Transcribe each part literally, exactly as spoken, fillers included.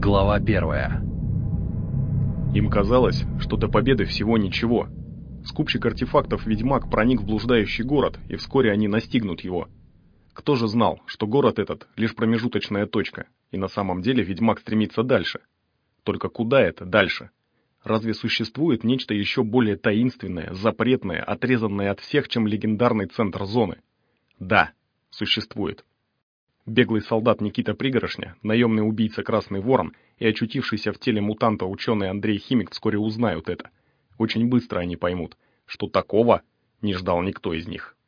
Глава первая. Им казалось, что до победы всего ничего. Скупщик артефактов Ведьмак проник в блуждающий город, и вскоре они настигнут его. Кто же знал, что город этот — лишь промежуточная точка, и на самом деле Ведьмак стремится дальше? Только куда это дальше? Разве существует нечто еще более таинственное, запретное, отрезанное от всех, чем легендарный центр зоны? Да, существует. Беглый солдат Никита Пригорошня, наемный убийца Красный Ворон и очутившийся в теле мутанта ученый Андрей Химик вскоре узнают это. Очень быстро они поймут, что такого не ждал никто из них.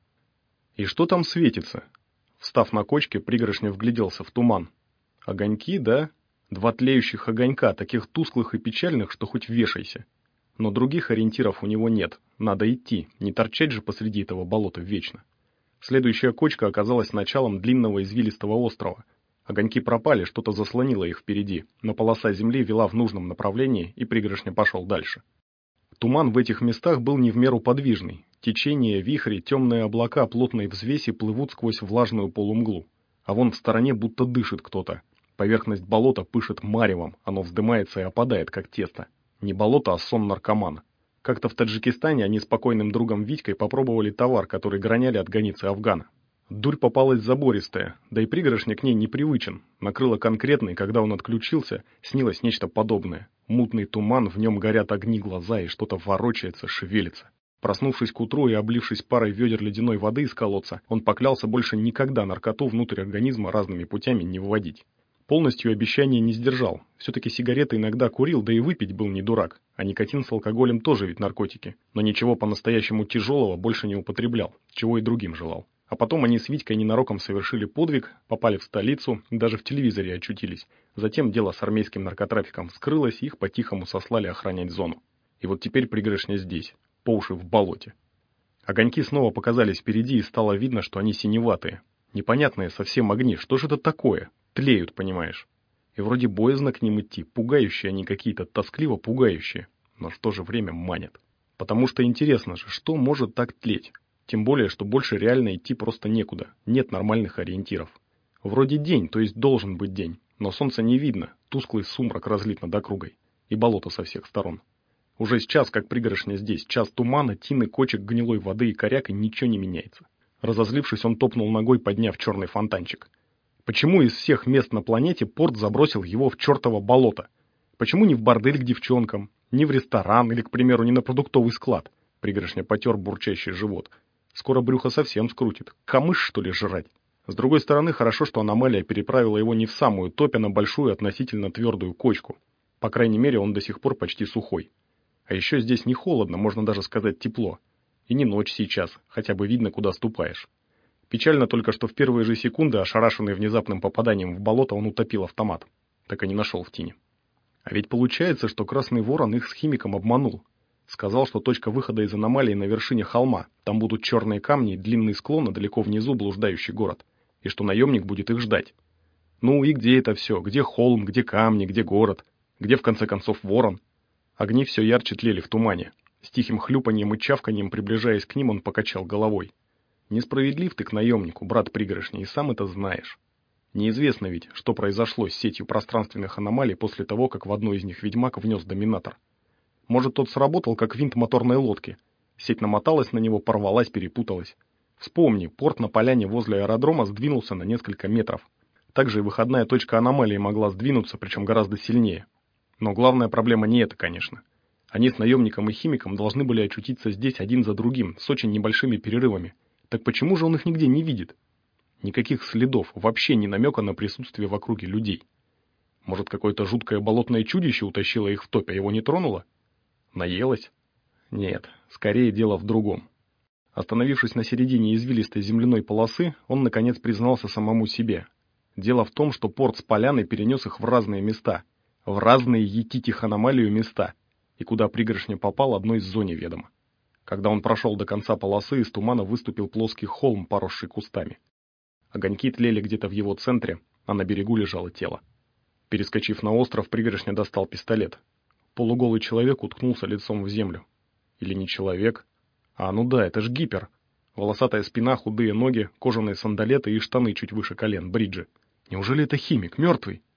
И что там светится? Встав на кочке, Пригорошня вгляделся в туман. Огоньки, да? Два тлеющих огонька, таких тусклых и печальных, что хоть вешайся. Но других ориентиров у него нет. Надо идти, не торчать же посреди этого болота вечно. Следующая кочка оказалась началом длинного извилистого острова. Огоньки пропали, что-то заслонило их впереди, но полоса земли вела в нужном направлении, и Пригорошня пошел дальше. Туман в этих местах был не в меру подвижный. Течение, вихри, темные облака плотной взвеси плывут сквозь влажную полумглу. А вон в стороне будто дышит кто-то. Поверхность болота пышет маревом, оно вздымается и опадает, как тесто. Не болото, а сон наркомана. Как-то в Таджикистане они с покойным другом Витькой попробовали товар, который граняли от границы Афгана. Дурь попалась забористая, да и Пригорошня к ней непривычен. Накрыло конкретно, и когда он отключился, снилось нечто подобное. Мутный туман, в нем горят огни глаза, и что-то ворочается, шевелится. Проснувшись к утру и облившись парой ведер ледяной воды из колодца, он поклялся больше никогда наркоту внутрь организма разными путями не вводить. Полностью обещание не сдержал. Все-таки сигареты иногда курил, да и выпить был не дурак. А никотин с алкоголем тоже ведь наркотики. Но ничего по-настоящему тяжелого больше не употреблял, чего и другим желал. А потом они с Витькой ненароком совершили подвиг, попали в столицу, даже в телевизоре очутились. Затем дело с армейским наркотрафиком вскрылось, и их по-тихому сослали охранять зону. И вот теперь Пригорошня здесь, по уши в болоте. Огоньки снова показались впереди, и стало видно, что они синеватые. Непонятные совсем огни, что же это такое? Тлеют, понимаешь. И вроде боязно к ним идти, пугающие они какие-то, тоскливо пугающие, но в то же время манят. Потому что интересно же, что может так тлеть? Тем более, что больше реально идти просто некуда, нет нормальных ориентиров. Вроде день, то есть должен быть день, но солнца не видно, тусклый сумрак разлит над округой, и болото со всех сторон. Уже с час, как Пригорошня здесь, час тумана, тины, кочек гнилой воды и коряк, и ничего не меняется. Разозлившись, он топнул ногой, подняв черный фонтанчик. Почему из всех мест на планете порт забросил его в чертово болото? Почему не в бордель к девчонкам, не в ресторан или, к примеру, не на продуктовый склад? Пригорошня потер бурчащий живот. Скоро брюхо совсем скрутит. Камыш, что ли, жрать? С другой стороны, хорошо, что аномалия переправила его не в самую топь, а на большую относительно твердую кочку. По крайней мере, он до сих пор почти сухой. А еще здесь не холодно, можно даже сказать тепло. И не ночь сейчас, хотя бы видно, куда ступаешь. Печально только, что в первые же секунды, ошарашенный внезапным попаданием в болото, он утопил автомат. Так и не нашел в тени. А ведь получается, что Красный Ворон их с Химиком обманул. Сказал, что точка выхода из аномалии на вершине холма, там будут черные камни и длинный склон, а далеко внизу блуждающий город. И что наемник будет их ждать. Ну и где это все? Где холм, где камни, где город? Где, в конце концов, ворон? Огни все ярче тлели в тумане. С тихим хлюпаньем и чавканьем, приближаясь к ним, он покачал головой. Несправедлив ты к наемнику, брат Пригорошня, и сам это знаешь. Неизвестно ведь, что произошло с сетью пространственных аномалий после того, как в одну из них Ведьмак внес доминатор. Может, тот сработал, как винт моторной лодки. Сеть намоталась на него, порвалась, перепуталась. Вспомни, порт на поляне возле аэродрома сдвинулся на несколько метров. Также и выходная точка аномалии могла сдвинуться, причем гораздо сильнее. Но главная проблема не это, конечно. Они с наемником и Химиком должны были очутиться здесь один за другим, с очень небольшими перерывами. Так почему же он их нигде не видит? Никаких следов, вообще ни намека на присутствие в округе людей. Может, какое-то жуткое болотное чудище утащило их в топь, а его не тронуло? Наелось? Нет, скорее дело в другом. Остановившись на середине извилистой земляной полосы, он, наконец, признался самому себе. Дело в том, что порт с поляной перенес их в разные места, в разные етить их аномалию места, и куда Пригорошня попал, одной из зоне ведомо. Когда он прошел до конца полосы, из тумана выступил плоский холм, поросший кустами. Огоньки тлели где-то в его центре, а на берегу лежало тело. Перескочив на остров, Пригорошня достал пистолет. Полуголый человек уткнулся лицом в землю. Или не человек? А, ну да, это ж гипер. Волосатая спина, худые ноги, кожаные сандалеты и штаны чуть выше колен, бриджи. Неужели это Химик, мертвый?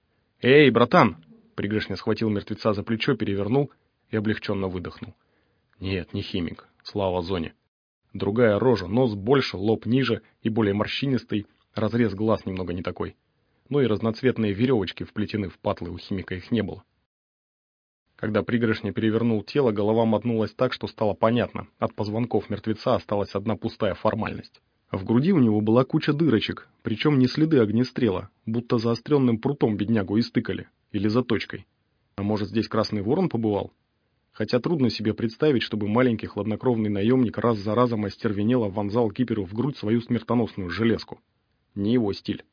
«Эй, братан!» Пригоршня схватил мертвеца за плечо, перевернул и облегченно выдохнул. Нет, не химик, слава зоне. Другая рожа, нос больше, лоб ниже и более морщинистый, разрез глаз немного не такой. Ну и разноцветные веревочки вплетены в патлы, у химика их не было. Когда Пригоршня перевернул тело, голова мотнулась так, что стало понятно, от позвонков мертвеца осталась одна пустая формальность. В груди у него была куча дырочек, причем не следы огнестрела, будто заостренным прутом беднягу истыкали, или заточкой. А может, здесь Красный Ворон побывал? Хотя трудно себе представить, чтобы маленький хладнокровный наемник раз за разом остервенело вонзал киперу в грудь свою смертоносную железку. Не его стиль.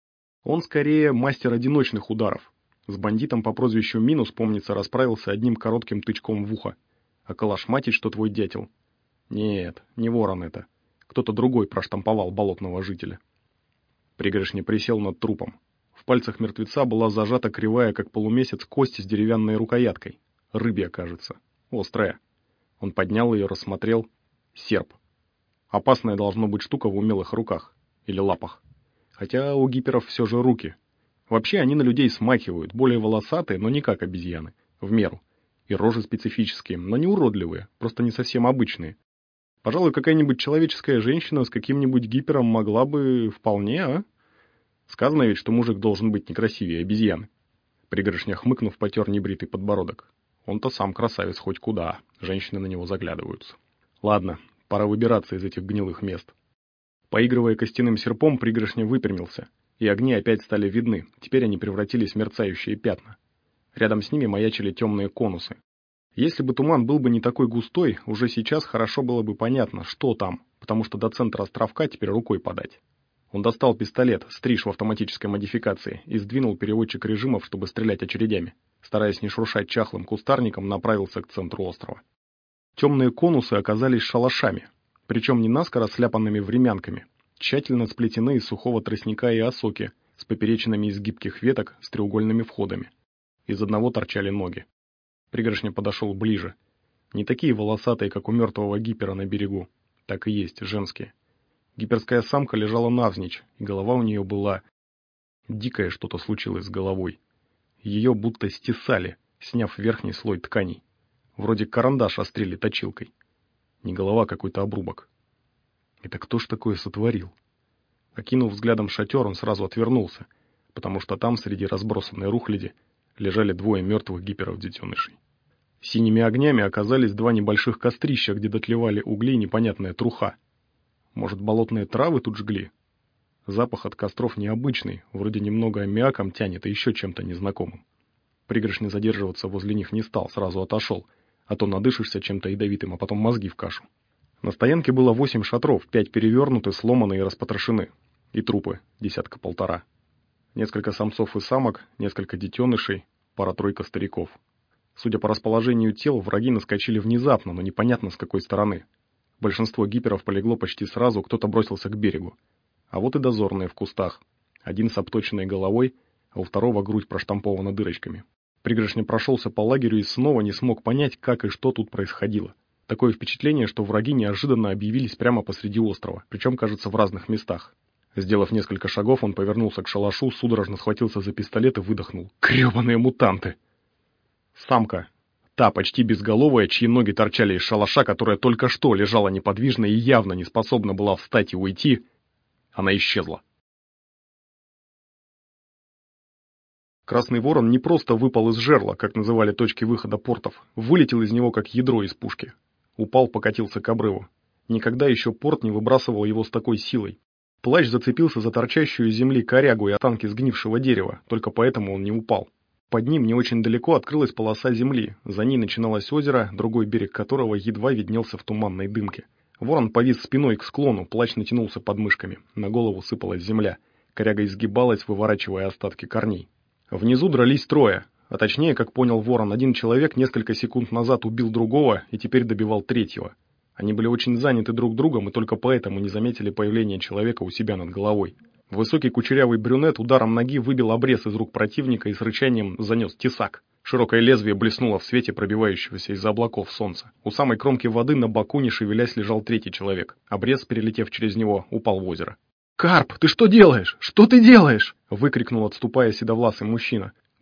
Он скорее мастер одиночных ударов. С бандитом по прозвищу Минус, помнится, расправился одним коротким тычком в ухо. А калашматить, что твой дятел? Нет, не Ворон это. Кто-то другой проштамповал болотного жителя. Пригоршня присел над трупом. В пальцах мертвеца была зажата кривая, как полумесяц, кость с деревянной рукояткой. Рыбья, кажется. Острая. Он поднял ее, рассмотрел. Серп. Опасная должна быть штука в умелых руках. Или лапах. Хотя у гиперов все же руки. Вообще они на людей смахивают, более волосатые, но не как обезьяны. В меру. И рожи специфические, но не уродливые, просто не совсем обычные. Пожалуй, какая-нибудь человеческая женщина с каким-нибудь гипером могла бы вполне, а? Сказано ведь, что мужик должен быть не красивее обезьяны. Пригоршня, хмыкнув, потер небритый подбородок. Он-то сам красавец хоть куда, женщины на него заглядываются. Ладно, пора выбираться из этих гнилых мест. Поигрывая костяным серпом, Пригоршня выпрямился, и огни опять стали видны, теперь они превратились в мерцающие пятна. Рядом с ними маячили темные конусы. Если бы туман был бы не такой густой, уже сейчас хорошо было бы понятно, что там, потому что до центра островка теперь рукой подать. Он достал пистолет, стриж в автоматической модификации, и сдвинул переводчик режимов, чтобы стрелять очередями. Стараясь не шуршать чахлым кустарником, направился к центру острова. Темные конусы оказались шалашами, причем не наскоро сляпанными времянками, тщательно сплетены из сухого тростника и осоки, с поперечинами из гибких веток с треугольными входами. Из одного торчали ноги. Пригоршня подошел ближе. Не такие волосатые, как у мертвого гипера на берегу. Так и есть, женские. Гиперская самка лежала навзничь, и голова у нее была... Дикое что-то случилось с головой. Ее будто стесали, сняв верхний слой тканей. Вроде карандаш острили точилкой. Не голова, какой-то обрубок. Это кто ж такое сотворил? Окинув взглядом шатер, он сразу отвернулся, потому что там, среди разбросанной рухляди, лежали двое мертвых гиперов-детенышей. Синими огнями оказались два небольших кострища, где дотлевали угли и непонятная труха. Может, болотные травы тут жгли? Запах от костров необычный, вроде немного аммиаком тянет и еще чем-то незнакомым. Пригоршня задерживаться возле них не стал, сразу отошел, а то надышишься чем-то ядовитым, а потом мозги в кашу. На стоянке было восемь шатров, пять перевернуты, сломаны и распотрошены. И трупы, десятка-полтора. Несколько самцов и самок, несколько детенышей, пара-тройка стариков. Судя по расположению тел, враги наскочили внезапно, но непонятно с какой стороны. Большинство гиперов полегло почти сразу, кто-то бросился к берегу. А вот и дозорные в кустах. Один с обточенной головой, а у второго грудь проштампована дырочками. Пригоршня прошелся по лагерю и снова не смог понять, как и что тут происходило. Такое впечатление, что враги неожиданно объявились прямо посреди острова, причем, кажется, в разных местах. Сделав несколько шагов, он повернулся к шалашу, судорожно схватился за пистолет и выдохнул. «Гребаные мутанты!» Самка. Та, почти безголовая, чьи ноги торчали из шалаша, которая только что лежала неподвижно и явно не способна была встать и уйти, она исчезла. Красный Ворон не просто выпал из жерла, как называли точки выхода портов, вылетел из него, как ядро из пушки. Упал, покатился к обрыву. Никогда еще порт не выбрасывал его с такой силой. Плащ зацепился за торчащую из земли корягу и останки сгнившего дерева, только поэтому он не упал. Под ним не очень далеко открылась полоса земли, за ней начиналось озеро, другой берег которого едва виднелся в туманной дымке. Ворон повис спиной к склону, плащ натянулся под мышками, на голову сыпалась земля, коряга изгибалась, выворачивая остатки корней. Внизу дрались трое, а точнее, как понял Ворон, один человек несколько секунд назад убил другого и теперь добивал третьего. Они были очень заняты друг другом и только поэтому не заметили появления человека у себя над головой. Высокий кучерявый брюнет ударом ноги выбил обрез из рук противника и с рычанием занес тесак. Широкое лезвие блеснуло в свете пробивающегося из-за облаков солнца. У самой кромки воды на боку, не шевелясь, лежал третий человек. Обрез, перелетев через него, упал в озеро. «Карп, ты что делаешь? Что ты делаешь?» — выкрикнул, отступая седовласый мужчина.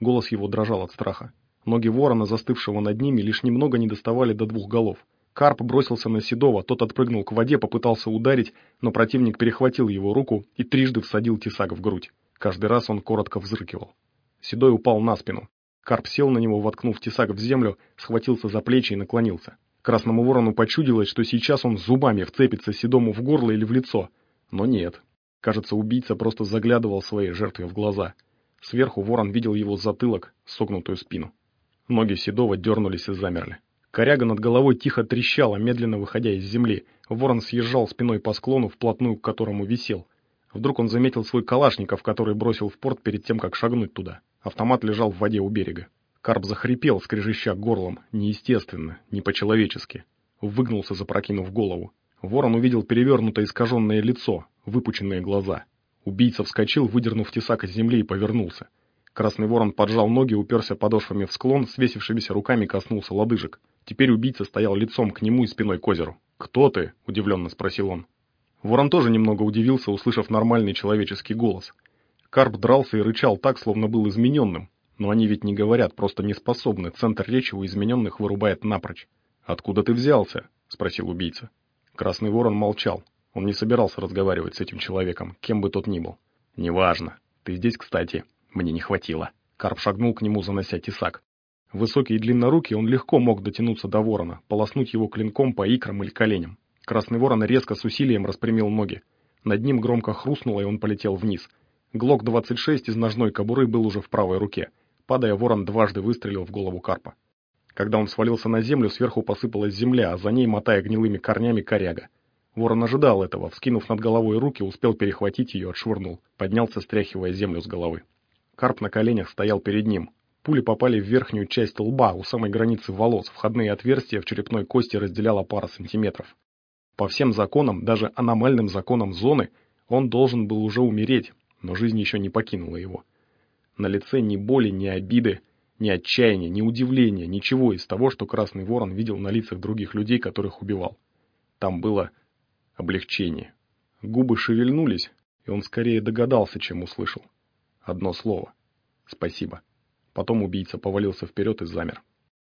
Голос его дрожал от страха. Ноги ворона, застывшего над ними, лишь немного не доставали до двух голов. Карп бросился на Седова, тот отпрыгнул к воде, попытался ударить, но противник перехватил его руку и трижды всадил тесак в грудь. Каждый раз он коротко взрыкивал. Седой упал на спину. Карп сел на него, воткнув тесак в землю, схватился за плечи и наклонился. Красному ворону почудилось, что сейчас он зубами вцепится Седому в горло или в лицо. Но нет. Кажется, убийца просто заглядывал своей жертве в глаза. Сверху ворон видел его затылок, согнутую спину. Ноги Седова дернулись и замерли. Коряга над головой тихо трещала, медленно выходя из земли. Ворон съезжал спиной по склону, вплотную к которому висел. Вдруг он заметил свой калашников, который бросил в порт перед тем, как шагнуть туда. Автомат лежал в воде у берега. Карп захрипел, скрежеща горлом, неестественно, не по-человечески. Выгнулся, запрокинув голову. Ворон увидел перевернутое искаженное лицо, выпученные глаза. Убийца вскочил, выдернув тесак из земли, и повернулся. Красный ворон поджал ноги, уперся подошвами в склон, свесившимися руками коснулся лодыжек. Теперь убийца стоял лицом к нему и спиной к озеру. «Кто ты?» — удивленно спросил он. Ворон тоже немного удивился, услышав нормальный человеческий голос. Карп дрался и рычал так, словно был измененным. Но они ведь не говорят, просто не способны, центр речи у измененных вырубает напрочь. «Откуда ты взялся?» — спросил убийца. Красный ворон молчал. Он не собирался разговаривать с этим человеком, кем бы тот ни был. «Неважно. Ты здесь, кстати. Мне не хватило». Карп шагнул к нему, занося тесак. Высокий и длиннорукий, он легко мог дотянуться до ворона, полоснуть его клинком по икрам или коленям. Красный ворон резко с усилием распрямил ноги. Над ним громко хрустнуло, и он полетел вниз. Глок двадцать шесть из ножной кобуры был уже в правой руке. Падая, ворон дважды выстрелил в голову Карпа. Когда он свалился на землю, сверху посыпалась земля, а за ней, мотая гнилыми корнями, коряга. Ворон ожидал этого, вскинув над головой руки, успел перехватить ее, отшвырнул. Поднялся, стряхивая землю с головы. Карп на коленях стоял перед ним. Пули попали в верхнюю часть лба, у самой границы волос, входные отверстия в черепной кости разделяла пара сантиметров. По всем законам, даже аномальным законам зоны, он должен был уже умереть, но жизнь еще не покинула его. На лице ни боли, ни обиды, ни отчаяния, ни удивления, ничего из того, что Красный Ворон видел на лицах других людей, которых убивал. Там было облегчение. Губы шевельнулись, и он скорее догадался, чем услышал. Одно слово. «Спасибо». Потом убийца повалился вперед и замер.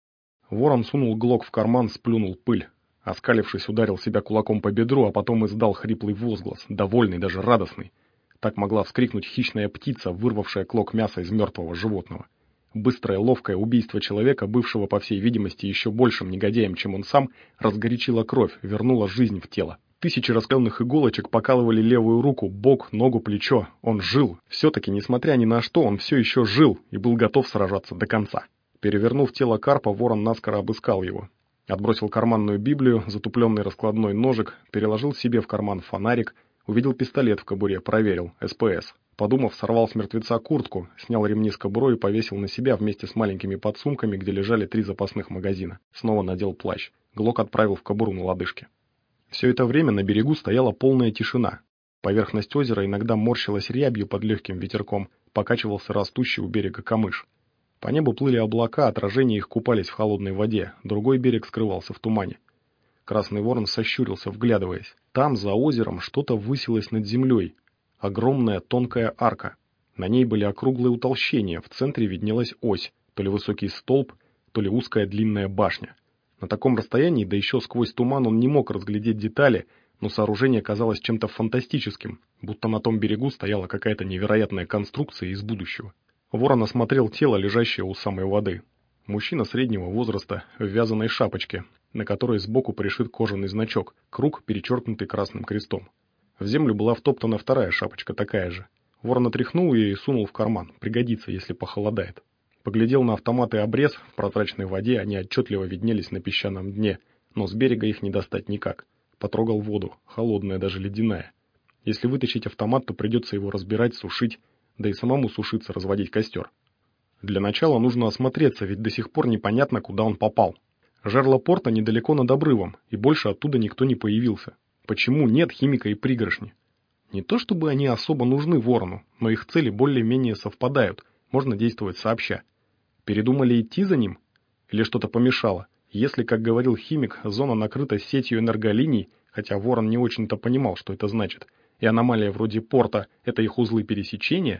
Ворон сунул глок в карман, сплюнул пыль. Оскалившись, ударил себя кулаком по бедру, а потом издал хриплый возглас, довольный, даже радостный. Так могла вскрикнуть хищная птица, вырвавшая клок мяса из мертвого животного. Быстрое, ловкое убийство человека, бывшего, по всей видимости, еще большим негодяем, чем он сам, разгорячило кровь, вернуло жизнь в тело. Тысячи раскаленных иголочек покалывали левую руку, бок, ногу, плечо. Он жил. Все-таки, несмотря ни на что, он все еще жил и был готов сражаться до конца. Перевернув тело Карпа, ворон наскоро обыскал его. Отбросил карманную Библию, затупленный раскладной ножик, переложил себе в карман фонарик, увидел пистолет в кобуре, проверил, эс пэ эс. Подумав, сорвал с мертвеца куртку, снял ремни с кобурой и повесил на себя вместе с маленькими подсумками, где лежали три запасных магазина. Снова надел плащ. Глок отправил в кобуру на лодыжке. Все это время на берегу стояла полная тишина. Поверхность озера иногда морщилась рябью под легким ветерком, покачивался растущий у берега камыш. По небу плыли облака, отражения их купались в холодной воде, другой берег скрывался в тумане. Красный ворон сощурился, вглядываясь. Там, за озером, что-то высилось над землей. Огромная тонкая арка. На ней были округлые утолщения, в центре виднелась ось, то ли высокий столб, то ли узкая длинная башня. На таком расстоянии, да еще сквозь туман, он не мог разглядеть детали, но сооружение казалось чем-то фантастическим, будто на том берегу стояла какая-то невероятная конструкция из будущего. Ворон осмотрел тело, лежащее у самой воды. Мужчина среднего возраста, в вязаной шапочке, на которой сбоку пришит кожаный значок, круг, перечеркнутый красным крестом. В землю была втоптана вторая шапочка, такая же. Ворон отряхнул ее и сунул в карман, пригодится, если похолодает. Поглядел на автомат и обрез, в прозрачной воде они отчетливо виднелись на песчаном дне, но с берега их не достать никак. Потрогал воду, холодная, даже ледяная. Если вытащить автомат, то придется его разбирать, сушить, да и самому сушиться, разводить костер. Для начала нужно осмотреться, ведь до сих пор непонятно, куда он попал. Жерло порта недалеко над обрывом, и больше оттуда никто не появился. Почему нет химика и пригоршни? Не то чтобы они особо нужны ворону, но их цели более-менее совпадают, можно действовать сообща. Передумали идти за ним? Или что-то помешало? Если, как говорил химик, зона накрыта сетью энерголиний, хотя ворон не очень-то понимал, что это значит, и аномалия вроде порта — это их узлы пересечения,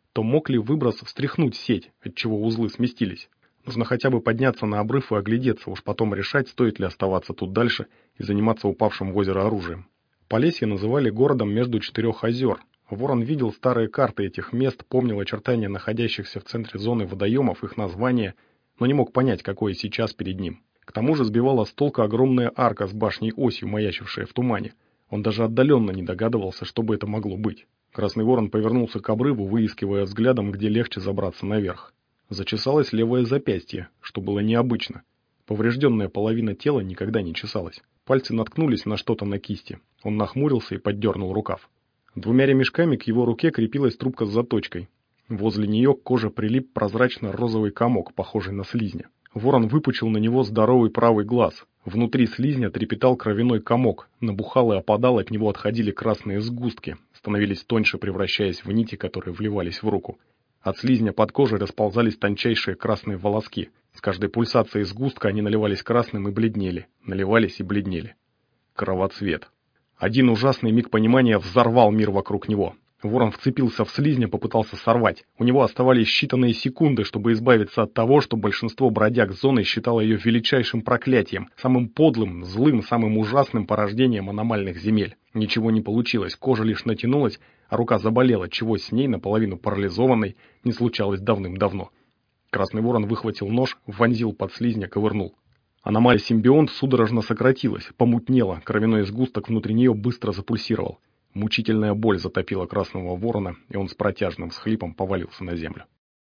то мог ли выброс встряхнуть сеть, отчего узлы сместились? Нужно хотя бы подняться на обрыв и оглядеться, уж потом решать, стоит ли оставаться тут дальше и заниматься упавшим в озеро оружием. Полесье называли городом между четырех озер. Ворон видел старые карты этих мест, помнил очертания находящихся в центре зоны водоемов, их названия, но не мог понять, какое сейчас перед ним. К тому же сбивала с толка огромная арка с башней-осью, маячившая в тумане. Он даже отдаленно не догадывался, что бы это могло быть. Красный ворон повернулся к обрыву, выискивая взглядом, где легче забраться наверх. Зачесалось левое запястье, что было необычно. Поврежденная половина тела никогда не чесалась. Пальцы наткнулись на что-то на кисти. Он нахмурился и поддернул рукав. Двумя ремешками к его руке крепилась трубка с заточкой. Возле нее к коже прилип прозрачно-розовый комок, похожий на слизня. Ворон выпучил на него здоровый правый глаз. Внутри слизня трепетал кровяной комок, набухал и опадал, от него отходили красные сгустки, становились тоньше, превращаясь в нити, которые вливались в руку. От слизня под кожей расползались тончайшие красные волоски. С каждой пульсацией сгустка они наливались красным и бледнели, наливались и бледнели. Кровоцвет. Один ужасный миг понимания взорвал мир вокруг него. Ворон вцепился в слизня, попытался сорвать. У него оставались считанные секунды, чтобы избавиться от того, что большинство бродяг зоны считало ее величайшим проклятием, самым подлым, злым, самым ужасным порождением аномальных земель. Ничего не получилось, кожа лишь натянулась, а рука заболела, чего с ней, наполовину парализованной, не случалось давным-давно. Красный ворон выхватил нож, вонзил под слизня, ковырнул. Аномалия-симбионт судорожно сократилась, помутнела, кровяной сгусток внутри нее быстро запульсировал. Мучительная боль затопила красного ворона, и он с протяжным всхлипом повалился на землю.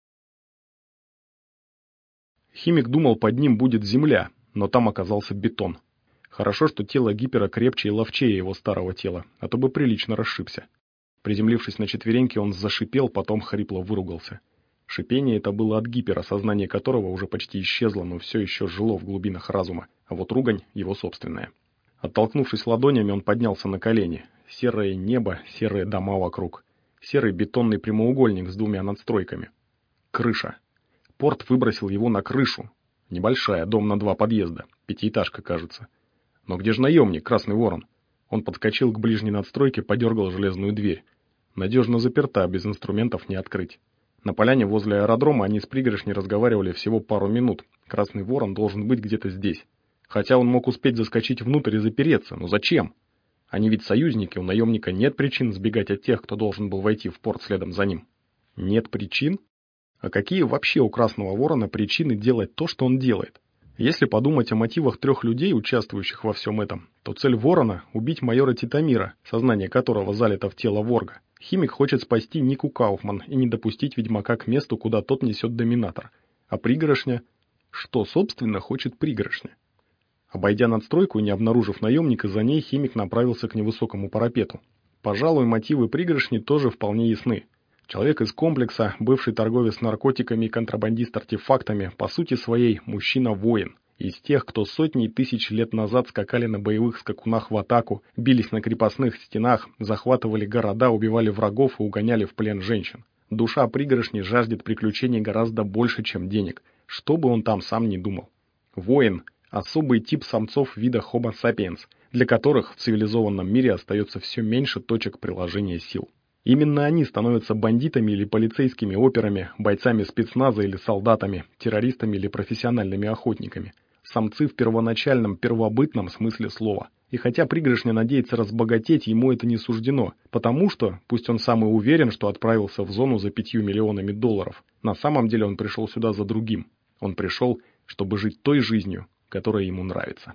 Химик думал, под ним будет земля, но там оказался бетон. Хорошо, что тело Гипера крепче и ловчее его старого тела, а то бы прилично расшибся. Приземлившись на четвереньки, он зашипел, потом хрипло выругался. Шипение это было от Гипера, сознание которого уже почти исчезло, но все еще жило в глубинах разума, а вот ругань его собственная. Оттолкнувшись ладонями, он поднялся на колени. Серое небо, серые дома вокруг. Серый бетонный прямоугольник с двумя надстройками. Крыша. Порт выбросил его на крышу. Небольшая, дом на два подъезда. Пятиэтажка, кажется. Но где же наемник, Красный Ворон? Он подскочил к ближней надстройке, подергал железную дверь. Надежно заперта, без инструментов не открыть. На поляне возле аэродрома они с пригоршней разговаривали всего пару минут. Красный Ворон должен быть где-то здесь. Хотя он мог успеть заскочить внутрь и запереться, но зачем? Они ведь союзники, у наемника нет причин сбегать от тех, кто должен был войти в порт следом за ним. Нет причин? А какие вообще у Красного Ворона причины делать то, что он делает? Если подумать о мотивах трех людей, участвующих во всем этом, то цель Ворона — убить майора Титамира, сознание которого залито в тело Ворга. Химик хочет спасти Нику Кауфман и не допустить ведьмака к месту, куда тот несет доминатор. А пригоршня? Что, собственно, хочет пригоршня? Обойдя надстройку и не обнаружив наемника, за ней Химик направился к невысокому парапету. Пожалуй, мотивы пригоршни тоже вполне ясны. Человек из комплекса, бывший торговец наркотиками и контрабандист артефактами, по сути своей мужчина-воин. Из тех, кто сотни тысяч лет назад скакали на боевых скакунах в атаку, бились на крепостных стенах, захватывали города, убивали врагов и угоняли в плен женщин. Душа пригоршни жаждет приключений гораздо больше, чем денег, что бы он там сам ни думал. Воин — особый тип самцов вида Homo sapiens, для которых в цивилизованном мире остается все меньше точек приложения сил. Именно они становятся бандитами или полицейскими операми, бойцами спецназа или солдатами, террористами или профессиональными охотниками. Самцы в первоначальном, первобытном смысле слова. И хотя пригоршня надеется разбогатеть, ему это не суждено, потому что, пусть он сам и уверен, что отправился в зону за пятью миллионами долларов, на самом деле он пришел сюда за другим. Он пришел, чтобы жить той жизнью, которая ему нравится.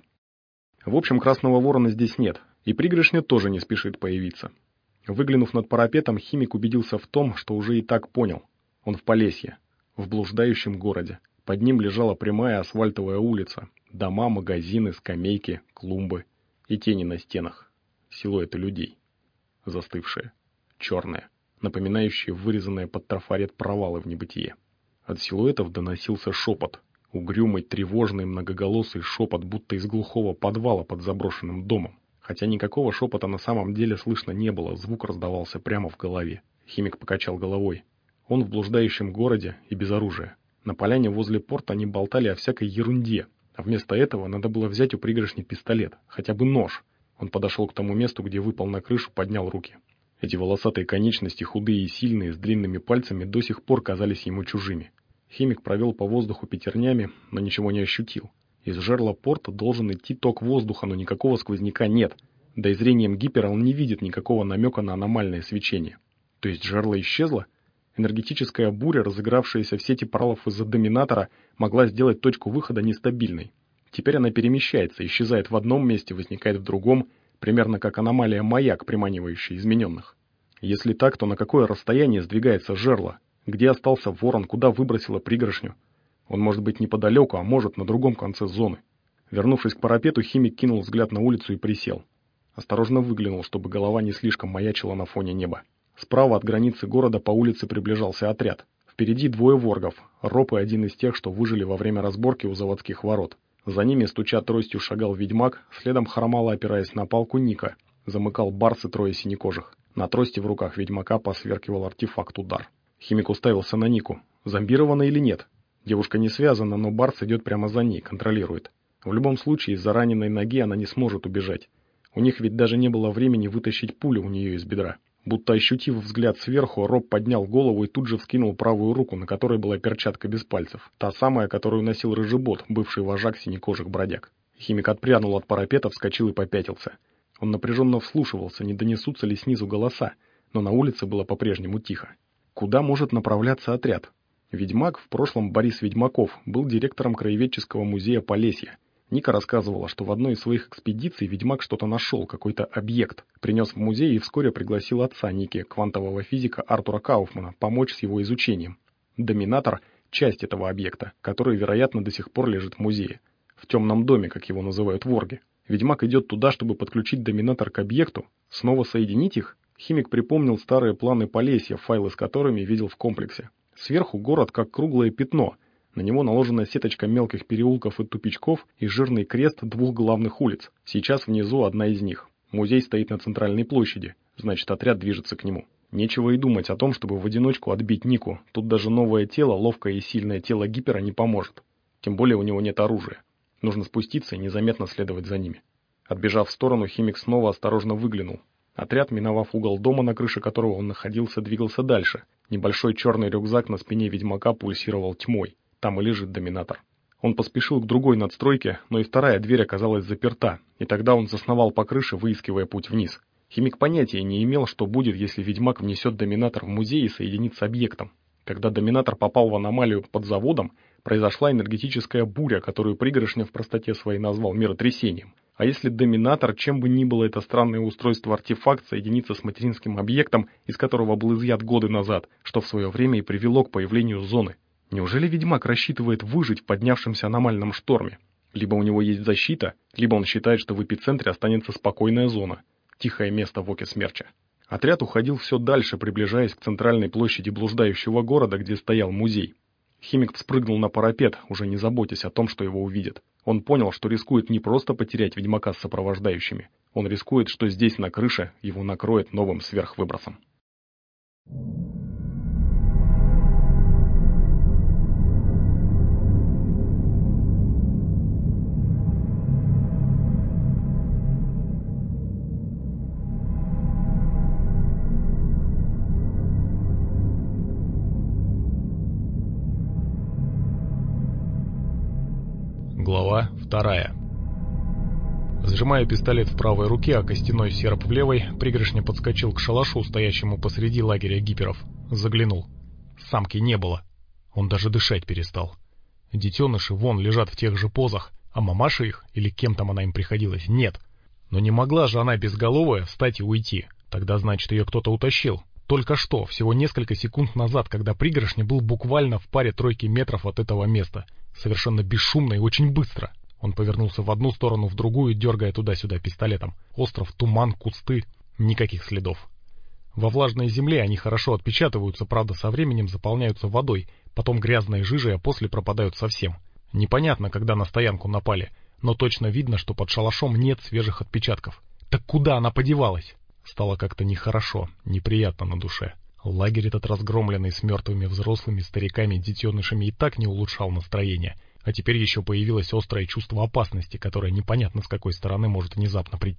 В общем, Красного Ворона здесь нет, и пригоршня тоже не спешит появиться. Выглянув над парапетом, Химик убедился в том, что уже и так понял. Он в Полесье, в блуждающем городе. Под ним лежала прямая асфальтовая улица, дома, магазины, скамейки, клумбы и тени на стенах, силуэты людей, застывшие, черные, напоминающие вырезанные под трафарет провалы в небытие. От силуэтов доносился шепот, угрюмый, тревожный, многоголосый шепот, будто из глухого подвала под заброшенным домом. Хотя никакого шепота на самом деле слышно не было, звук раздавался прямо в голове. Химик покачал головой. Он в блуждающем городе и без оружия. На поляне возле порта они болтали о всякой ерунде, а вместо этого надо было взять у пригоршни пистолет, хотя бы нож. Он подошел к тому месту, где выпал на крышу, поднял руки. Эти волосатые конечности, худые и сильные, с длинными пальцами, до сих пор казались ему чужими. Химик провел по воздуху пятернями, но ничего не ощутил. Из жерла порта должен идти ток воздуха, но никакого сквозняка нет. Да и зрением Гиппера он не видит никакого намека на аномальное свечение. То есть жерло исчезло? Энергетическая буря, разыгравшаяся в сети поралов из-за доминатора, могла сделать точку выхода нестабильной. Теперь она перемещается, исчезает в одном месте, возникает в другом, примерно как аномалия-маяк, приманивающая измененных. Если так, то на какое расстояние сдвигается жерло? Где остался ворон, куда выбросило пригоршню? Он может быть неподалеку, а может на другом конце зоны. Вернувшись к парапету, химик кинул взгляд на улицу и присел. Осторожно выглянул, чтобы голова не слишком маячила на фоне неба. Справа от границы города по улице приближался отряд. Впереди двое воргов, Роб и один из тех, что выжили во время разборки у заводских ворот. За ними, стуча тростью, шагал ведьмак, следом хромало, опираясь на палку, Ника. Замыкал Барс и трое синекожих. На трости в руках ведьмака посверкивал артефакт удар. Химик уставился на Нику. Зомбирована или нет? Девушка не связана, но Барс идет прямо за ней, контролирует. В любом случае, из-за раненой ноги она не сможет убежать. У них ведь даже не было времени вытащить пулю у нее из бедра. Будто ощутив взгляд сверху, Роб поднял голову и тут же вскинул правую руку, на которой была перчатка без пальцев. Та самая, которую носил рыжебот, бывший вожак синекожих бродяг. Химик отпрянул от парапета, вскочил и попятился. Он напряженно вслушивался, не донесутся ли снизу голоса, но на улице было по-прежнему тихо. Куда может направляться отряд? Ведьмак, в прошлом Борис Ведьмаков, был директором краеведческого музея Полесья. Ника рассказывала, что в одной из своих экспедиций ведьмак что-то нашел, какой-то объект, принес в музей и вскоре пригласил отца Ники, квантового физика Артура Кауфмана, помочь с его изучением. Доминатор — часть этого объекта, который, вероятно, до сих пор лежит в музее. В темном доме, как его называют ворги. Ведьмак идет туда, чтобы подключить доминатор к объекту, снова соединить их. Химик припомнил старые планы Полесья, файлы с которыми видел в комплексе. Сверху город как круглое пятно. На него наложена сеточка мелких переулков и тупичков и жирный крест двух главных улиц. Сейчас внизу одна из них. Музей стоит на центральной площади, значит, отряд движется к нему. Нечего и думать о том, чтобы в одиночку отбить Нику. Тут даже новое тело, ловкое и сильное тело Гиппера не поможет. Тем более у него нет оружия. Нужно спуститься и незаметно следовать за ними. Отбежав в сторону, химик снова осторожно выглянул. Отряд, миновав угол дома, на крыше которого он находился, двигался дальше. Небольшой черный рюкзак на спине ведьмака пульсировал тьмой. Там и лежит доминатор. Он поспешил к другой надстройке, но и вторая дверь оказалась заперта, и тогда он засновал по крыше, выискивая путь вниз. Химик понятия не имел, что будет, если ведьмак внесет доминатор в музей и соединит с объектом. Когда доминатор попал в аномалию под заводом, произошла энергетическая буря, которую пригоршня в простоте своей назвал миротрясением. А если доминатор, чем бы ни было это странное устройство-артефакт, соединится с материнским объектом, из которого был изъят годы назад, что в свое время и привело к появлению зоны? Неужели ведьмак рассчитывает выжить в поднявшемся аномальном шторме? Либо у него есть защита, либо он считает, что в эпицентре останется спокойная зона, тихое место в оке смерча. Отряд уходил все дальше, приближаясь к центральной площади блуждающего города, где стоял музей. Химик спрыгнул на парапет, уже не заботясь о том, что его увидят. Он понял, что рискует не просто потерять ведьмака с сопровождающими. Он рискует, что здесь, на крыше, его накроет новым сверхвыбросом. Глава вторая. Сжимая пистолет в правой руке, а костяной серп в левой, пригоршня подскочил к шалашу, стоящему посреди лагеря гиперов. Заглянул. Самки не было. Он даже дышать перестал. Детеныши вон лежат в тех же позах, а мамаша их, или кем там она им приходилась, нет. Но не могла же она безголовая встать и уйти. Тогда, значит, ее кто-то утащил. Только что, всего несколько секунд назад, когда пригоршня был буквально в паре тройки метров от этого места. Совершенно бесшумно и очень быстро. Он повернулся в одну сторону, в другую, дергая туда-сюда пистолетом. Остров, туман, кусты. Никаких следов. Во влажной земле они хорошо отпечатываются, правда, со временем заполняются водой, потом грязной жижей, а после пропадают совсем. Непонятно, когда на стоянку напали, но точно видно, что под шалашом нет свежих отпечатков. Так куда она подевалась? Стало как-то нехорошо, неприятно на душе. Лагерь этот, разгромленный с мертвыми взрослыми, стариками, детенышами, и так не улучшал настроение, а теперь еще появилось острое чувство опасности, которое непонятно с какой стороны может внезапно прийти.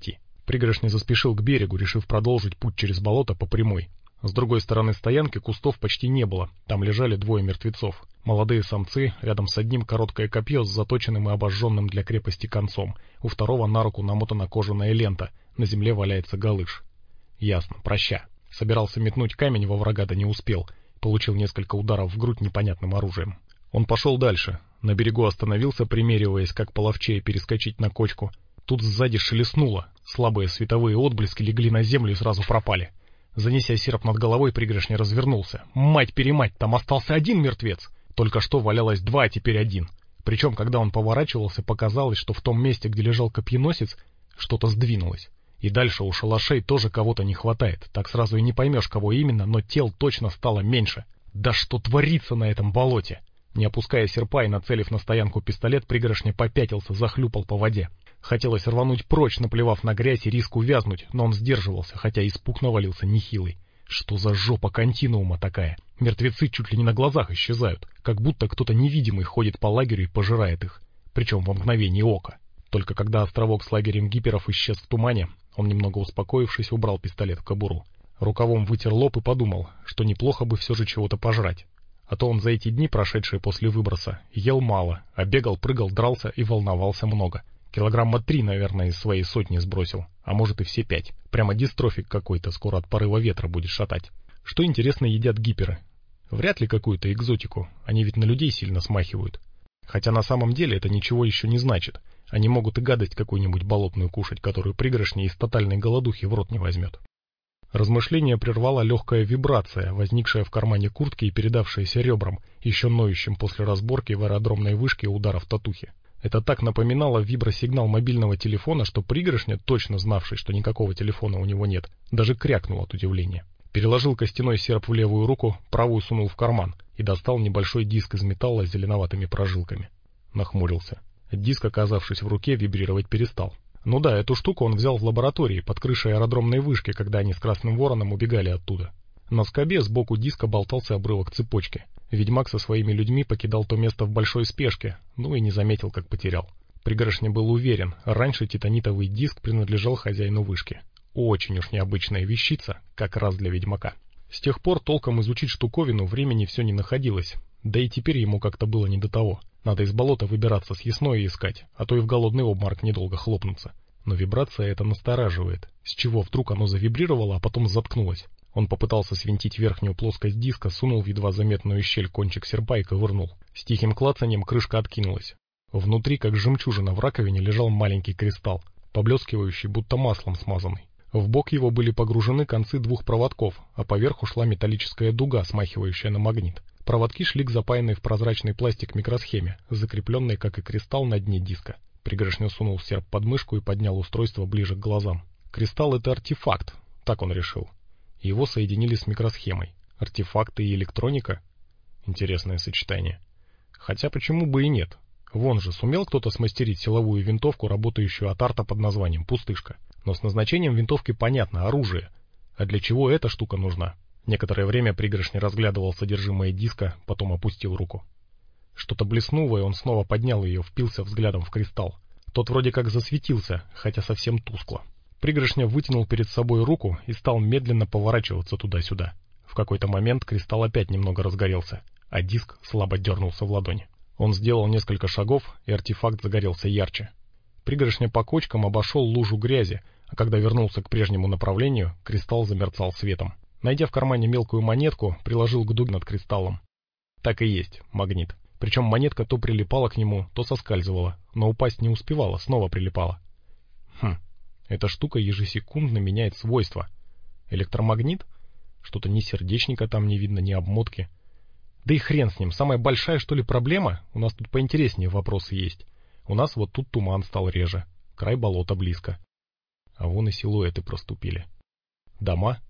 Пригоршня заспешил к берегу, решив продолжить путь через болото по прямой. С другой стороны стоянки кустов почти не было, там лежали двое мертвецов. Молодые самцы, рядом с одним короткое копье с заточенным и обожженным для крепости концом, у второго на руку намотана кожаная лента, на земле валяется галыш. Ясно, проща. Собирался метнуть камень во врага, да не успел, получил несколько ударов в грудь непонятным оружием. Он пошел дальше, на берегу остановился, примериваясь, как половчее перескочить на кочку. Тут сзади шелестнуло, слабые световые отблески легли на землю и сразу пропали. Занеся серп над головой, Пригоршня развернулся. Мать-перемать, там остался один мертвец! Только что валялось два, а теперь один. Причем, когда он поворачивался, показалось, что в том месте, где лежал копьеносец, что-то сдвинулось. И дальше у шалашей тоже кого-то не хватает. Так сразу и не поймешь, кого именно, но тел точно стало меньше. Да что творится на этом болоте? Не опуская серпа и нацелив на стоянку пистолет, Пригоршня попятился, захлюпал по воде. Хотелось рвануть прочь, наплевав на грязь и риск увязнуть, но он сдерживался, хотя испуг навалился нехилый. Что за жопа континуума такая? Мертвецы чуть ли не на глазах исчезают, как будто кто-то невидимый ходит по лагерю и пожирает их, причем во мгновение ока. Только когда островок с лагерем гиперов исчез в тумане, он, немного успокоившись, убрал пистолет в кобуру. Рукавом вытер лоб и подумал, что неплохо бы все же чего-то пожрать. А то он за эти дни, прошедшие после выброса, ел мало, а бегал, прыгал, дрался и волновался много. Килограмма три, наверное, из своей сотни сбросил, а может и все пять. Прямо дистрофик какой-то, скоро от порыва ветра будет шатать. Что, интересно, едят гиперы? Вряд ли какую-то экзотику, они ведь на людей сильно смахивают. Хотя на самом деле это ничего еще не значит. Они могут и гадость какую-нибудь болотную кушать, которую Пригоршня из тотальной голодухи в рот не возьмет. Размышление прервала легкая вибрация, возникшая в кармане куртки и передавшаяся ребрам, еще ноющим после разборки в аэродромной вышке ударов татухи. Это так напоминало вибросигнал мобильного телефона, что Пригоршня, точно знавший, что никакого телефона у него нет, даже крякнул от удивления. Переложил костяной серп в левую руку, правую сунул в карман и достал небольшой диск из металла с зеленоватыми прожилками. Нахмурился. Диск, оказавшись в руке, вибрировать перестал. Ну да, эту штуку он взял в лаборатории, под крышей аэродромной вышки, когда они с Красным Вороном убегали оттуда. На скобе сбоку диска болтался обрывок цепочки. Ведьмак со своими людьми покидал то место в большой спешке, ну и не заметил, как потерял. Пригоршня был уверен, раньше титанитовый диск принадлежал хозяину вышки. Очень уж необычная вещица, как раз для ведьмака. С тех пор толком изучить штуковину времени все не находилось, да и теперь ему как-то было не до того. Надо из болота выбираться, съестное искать, а то и в голодный обморок недолго хлопнуться. Но вибрация это настораживает. С чего вдруг оно завибрировало, а потом заткнулось? Он попытался свинтить верхнюю плоскость диска, сунул в едва заметную щель кончик серпа и ковырнул. С тихим клацаньем крышка откинулась. Внутри, как жемчужина в раковине, лежал маленький кристалл, поблескивающий, будто маслом смазанный. В бок его были погружены концы двух проводков, а поверху шла металлическая дуга, смахивающая на магнит. Проводки шли к запаянной в прозрачный пластик микросхеме, закрепленной, как и кристалл, на дне диска. Пригоршня сунул серп под мышку и поднял устройство ближе к глазам. Кристалл — это артефакт, так он решил. Его соединили с микросхемой. Артефакты и электроника? Интересное сочетание. Хотя почему бы и нет? Вон же, сумел кто-то смастерить силовую винтовку, работающую от арта под названием «Пустышка». Но с назначением винтовки понятно — оружие. А для чего эта штука нужна? Некоторое время Пригоршня разглядывал содержимое диска, потом опустил руку. Что-то блеснуло, и он снова поднял ее, впился взглядом в кристалл. Тот вроде как засветился, хотя совсем тускло. Пригоршня вытянул перед собой руку и стал медленно поворачиваться туда-сюда. В какой-то момент кристалл опять немного разгорелся, а диск слабо дернулся в ладони. Он сделал несколько шагов, и артефакт загорелся ярче. Пригоршня по кочкам обошел лужу грязи, а когда вернулся к прежнему направлению, кристалл замерцал светом. Найдя в кармане мелкую монетку, приложил к дуге над кристаллом. Так и есть, магнит. Причем монетка то прилипала к нему, то соскальзывала, но упасть не успевала, снова прилипала. Хм, эта штука ежесекундно меняет свойства. Электромагнит? Что-то ни сердечника там не видно, ни обмотки. Да и хрен с ним, самая большая, что ли, проблема? У нас тут поинтереснее вопросы есть. У нас вот тут туман стал реже, край болота близко. А вон и силуэты проступили. Дома?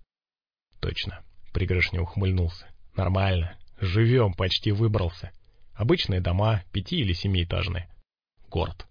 Точно. Пригоршня ухмыльнулся. Нормально. Живем, почти выбрался. Обычные дома, пяти- или семиэтажные. Город.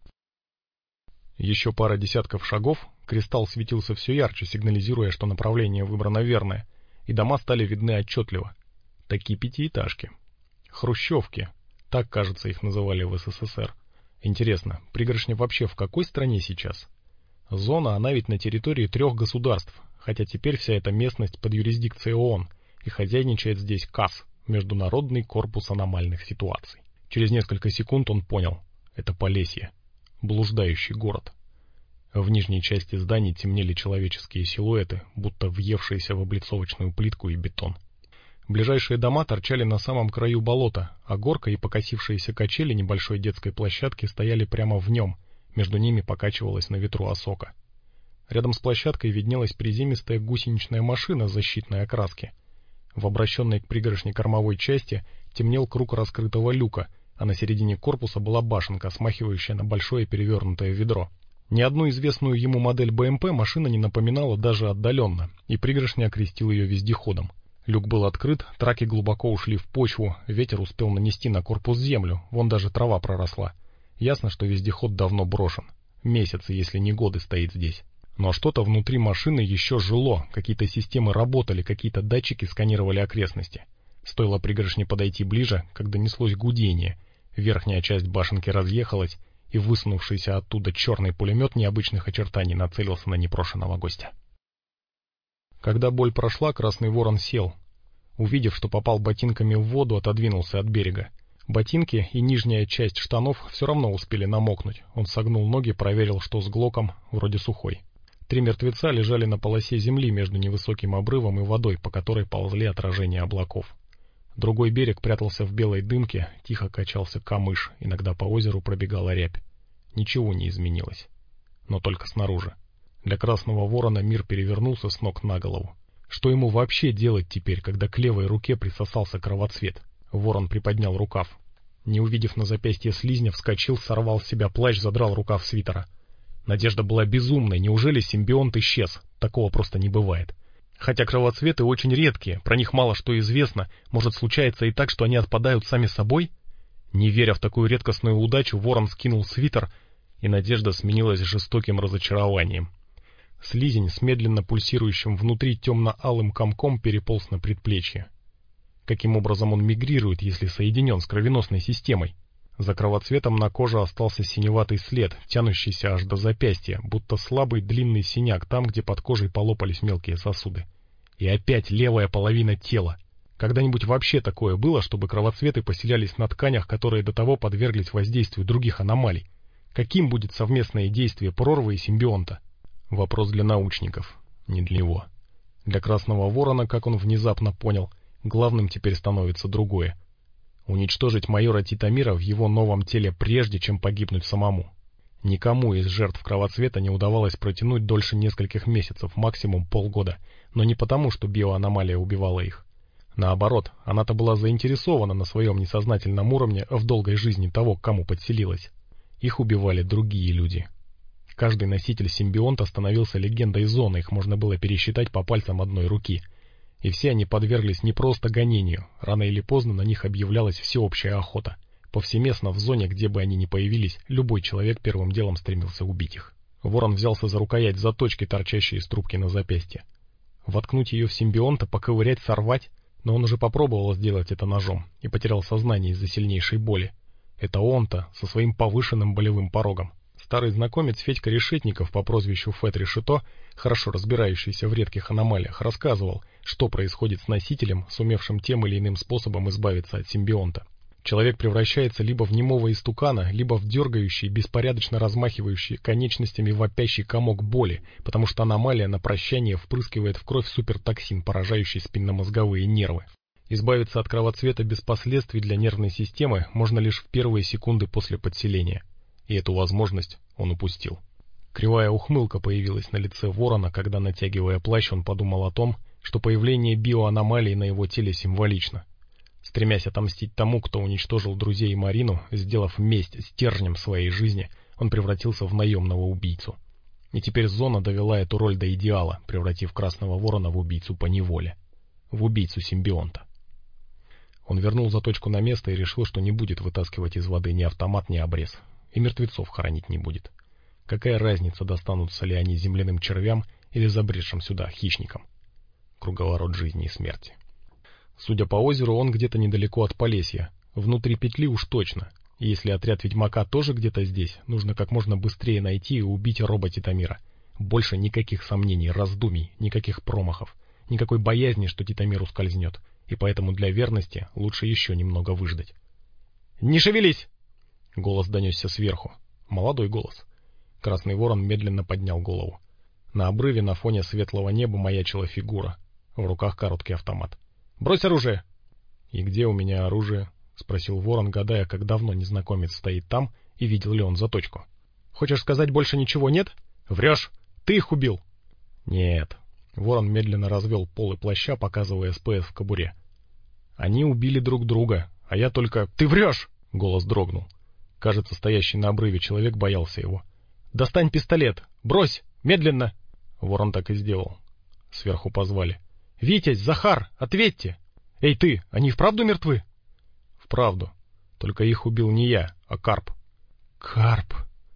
Еще пара десятков шагов, кристалл светился все ярче, сигнализируя, что направление выбрано верное, и дома стали видны отчетливо. Такие пятиэтажки. Хрущевки. Так, кажется, их называли в СССР. Интересно, Пригоршня вообще в какой стране сейчас? Зона, она ведь на территории трех государств, хотя теперь вся эта местность под юрисдикцией ООН, и хозяйничает здесь КАС, Международный корпус аномальных ситуаций. Через несколько секунд он понял — это Полесье, блуждающий город. В нижней части зданий темнели человеческие силуэты, будто въевшиеся в облицовочную плитку и бетон. Ближайшие дома торчали на самом краю болота, а горка и покосившиеся качели небольшой детской площадки стояли прямо в нем, между ними покачивалась на ветру осока. Рядом с площадкой виднелась приземистая гусеничная машина защитной окраски. В обращенной к пригоршне кормовой части темнел круг раскрытого люка, а на середине корпуса была башенка, смахивающая на большое перевернутое ведро. Ни одну известную ему модель бэ эм пэ машина не напоминала даже отдаленно, и пригоршня окрестил ее вездеходом. Люк был открыт, траки глубоко ушли в почву, ветер успел нанести на корпус землю, вон даже трава проросла. Ясно, что вездеход давно брошен. Месяцы, если не годы, стоит здесь. Но что-то внутри машины еще жило, какие-то системы работали, какие-то датчики сканировали окрестности. Стоило пригоршне подойти ближе, как донеслось гудение. Верхняя часть башенки разъехалась, и высунувшийся оттуда черный пулемет необычных очертаний нацелился на непрошенного гостя. Когда боль прошла, Красный Ворон сел. Увидев, что попал ботинками в воду, отодвинулся от берега. Ботинки и нижняя часть штанов все равно успели намокнуть. Он согнул ноги, проверил, что с глоком, вроде сухой. Три мертвеца лежали на полосе земли между невысоким обрывом и водой, по которой ползли отражения облаков. Другой берег прятался в белой дымке, тихо качался камыш, иногда по озеру пробегала рябь. Ничего не изменилось. Но только снаружи. Для Красного Ворона мир перевернулся с ног на голову. Что ему вообще делать теперь, когда к левой руке присосался кровоцвет? Ворон приподнял рукав. Не увидев на запястье слизня, вскочил, сорвал с себя плащ, задрал рукав свитера. Надежда была безумной. Неужели симбионт исчез? Такого просто не бывает. Хотя кровоцветы очень редкие, про них мало что известно, может случается и так, что они отпадают сами собой? Не веря в такую редкостную удачу, Ворон скинул свитер, и надежда сменилась жестоким разочарованием. Слизень с медленно пульсирующим внутри темно-алым комком переполз на предплечье. Каким образом он мигрирует, если соединен с кровеносной системой? За кровоцветом на коже остался синеватый след, тянущийся аж до запястья, будто слабый длинный синяк там, где под кожей полопались мелкие сосуды. И опять левая половина тела. Когда-нибудь вообще такое было, чтобы кровоцветы поселялись на тканях, которые до того подверглись воздействию других аномалий? Каким будет совместное действие прорвы и симбионта? Вопрос для научников, не для него. Для Красного Ворона, как он внезапно понял, главным теперь становится другое. Уничтожить майора Титамира в его новом теле прежде, чем погибнуть самому. Никому из жертв кровоцвета не удавалось протянуть дольше нескольких месяцев, максимум полгода, но не потому, что биоаномалия убивала их. Наоборот, она-то была заинтересована на своем несознательном уровне в долгой жизни того, к кому подселилась. Их убивали другие люди. Каждый носитель симбионта становился легендой зоны, их можно было пересчитать по пальцам одной руки. И все они подверглись не просто гонению, рано или поздно на них объявлялась всеобщая охота. Повсеместно в зоне, где бы они ни появились, любой человек первым делом стремился убить их. Ворон взялся за рукоять заточки, торчащей из трубки на запястье. Воткнуть ее в симбионта, поковырять, сорвать? Но он уже попробовал сделать это ножом и потерял сознание из-за сильнейшей боли. Это он-то, со своим повышенным болевым порогом. Старый знакомец Федька Решетников по прозвищу Фэт Решето, хорошо разбирающийся в редких аномалиях, рассказывал, что происходит с носителем, сумевшим тем или иным способом избавиться от симбионта. Человек превращается либо в немого истукана, либо в дергающий, беспорядочно размахивающий конечностями вопящий комок боли, потому что аномалия на прощание впрыскивает в кровь супертоксин, поражающий спинномозговые нервы. Избавиться от кровоцвета без последствий для нервной системы можно лишь в первые секунды после подселения. И эту возможность он упустил. Кривая ухмылка появилась на лице Ворона, когда, натягивая плащ, он подумал о том, что появление биоаномалии на его теле символично. Стремясь отомстить тому, кто уничтожил друзей и Марину, сделав месть стержнем своей жизни, он превратился в наемного убийцу. И теперь зона довела эту роль до идеала, превратив Красного Ворона в убийцу поневоле. В убийцу симбионта. Он вернул заточку на место и решил, что не будет вытаскивать из воды ни автомат, ни обрез. И мертвецов хоронить не будет. Какая разница, достанутся ли они земляным червям или забредшим сюда хищникам? Круговорот жизни и смерти. Судя по озеру, он где-то недалеко от Полесья. Внутри петли уж точно. И если отряд ведьмака тоже где-то здесь, нужно как можно быстрее найти и убить роба Титамира. Больше никаких сомнений, раздумий, никаких промахов, никакой боязни, что Титомир ускользнет, и поэтому для верности лучше еще немного выждать. «Не шевелись!» Голос донесся сверху. Молодой голос. Красный ворон медленно поднял голову. На обрыве на фоне светлого неба маячила фигура. В руках короткий автомат. «Брось оружие!» «И где у меня оружие?» — спросил ворон, гадая, как давно незнакомец стоит там и видел ли он заточку. «Хочешь сказать, больше ничего нет? Врешь! Ты их убил!» «Нет». Ворон медленно развел полы плаща, показывая СПС в кобуре. «Они убили друг друга, а я только...» «Ты врешь!» — голос дрогнул. Кажется, стоящий на обрыве человек боялся его. «Достань пистолет! Брось! Медленно!» Ворон так и сделал. Сверху позвали. «Витязь! Захар! Ответьте! Эй ты! Они вправду мертвы?» «Вправду. Только их убил не я, а Карп». «Карп!»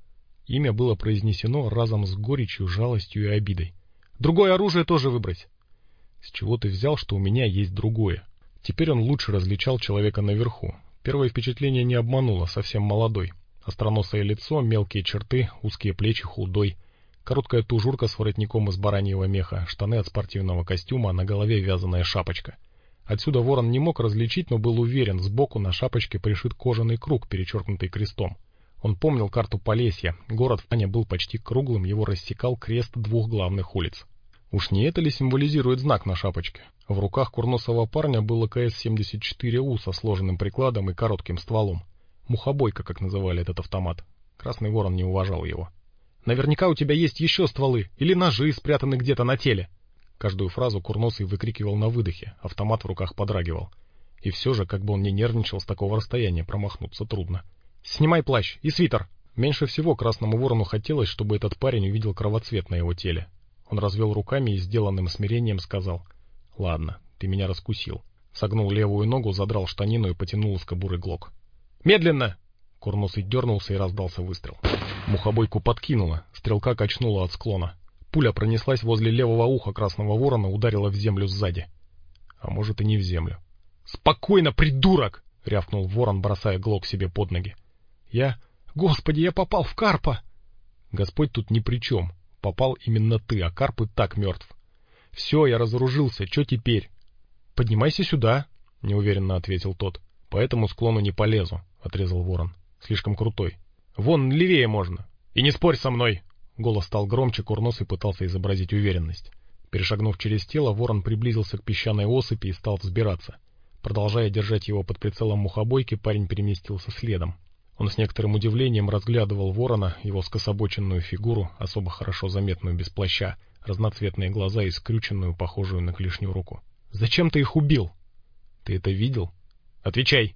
Имя было произнесено разом с горечью, жалостью и обидой. «Другое оружие тоже выбрось!» «С чего ты взял, что у меня есть другое?» Теперь он лучше различал человека наверху. Первое впечатление не обмануло, совсем молодой. Остроносое лицо, мелкие черты, узкие плечи, худой. Короткая тужурка с воротником из бараньего меха, штаны от спортивного костюма, а на голове вязаная шапочка. Отсюда ворон не мог различить, но был уверен, сбоку на шапочке пришит кожаный круг, перечеркнутый крестом. Он помнил карту Полесья. Город в Ане был почти круглым, его рассекал крест двух главных улиц. Уж не это ли символизирует знак на шапочке? В руках курносого парня было КС семьдесят четыре У со сложенным прикладом и коротким стволом. Мухобойка, как называли этот автомат. Красный ворон не уважал его. «Наверняка у тебя есть еще стволы или ножи, спрятаны где-то на теле». Каждую фразу курносый выкрикивал на выдохе, автомат в руках подрагивал. И все же, как бы он ни нервничал, с такого расстояния промахнуться трудно. «Снимай плащ и свитер!» Меньше всего красному ворону хотелось, чтобы этот парень увидел кровоцвет на его теле. Он развел руками и сделанным смирением сказал: «Ладно, ты меня раскусил». Согнул левую ногу, задрал штанину и потянул из кобуры глок. «Медленно!» Курносый дернулся и раздался выстрел. Мухобойку подкинуло, стрелка качнула от склона. Пуля пронеслась возле левого уха красного ворона, ударила в землю сзади. А может и не в землю. «Спокойно, придурок!» — рявкнул ворон, бросая глок себе под ноги. «Я... Господи, я попал в карпа!» «Господь тут ни при чем. Попал именно ты, а карп и так мертв. Все, я разоружился, что теперь?» «Поднимайся сюда», — неуверенно ответил тот. «По этому склону не полезу», — отрезал ворон. «Слишком крутой. Вон, левее можно. И не спорь со мной!» Голос стал громче, курносый пытался изобразить уверенность. Перешагнув через тело, ворон приблизился к песчаной осыпи и стал взбираться. Продолжая держать его под прицелом мухобойки, парень переместился следом. Он с некоторым удивлением разглядывал ворона, его скособоченную фигуру, особо хорошо заметную без плаща, разноцветные глаза и скрюченную, похожую на клешню руку. «Зачем ты их убил?» «Ты это видел?» «Отвечай!»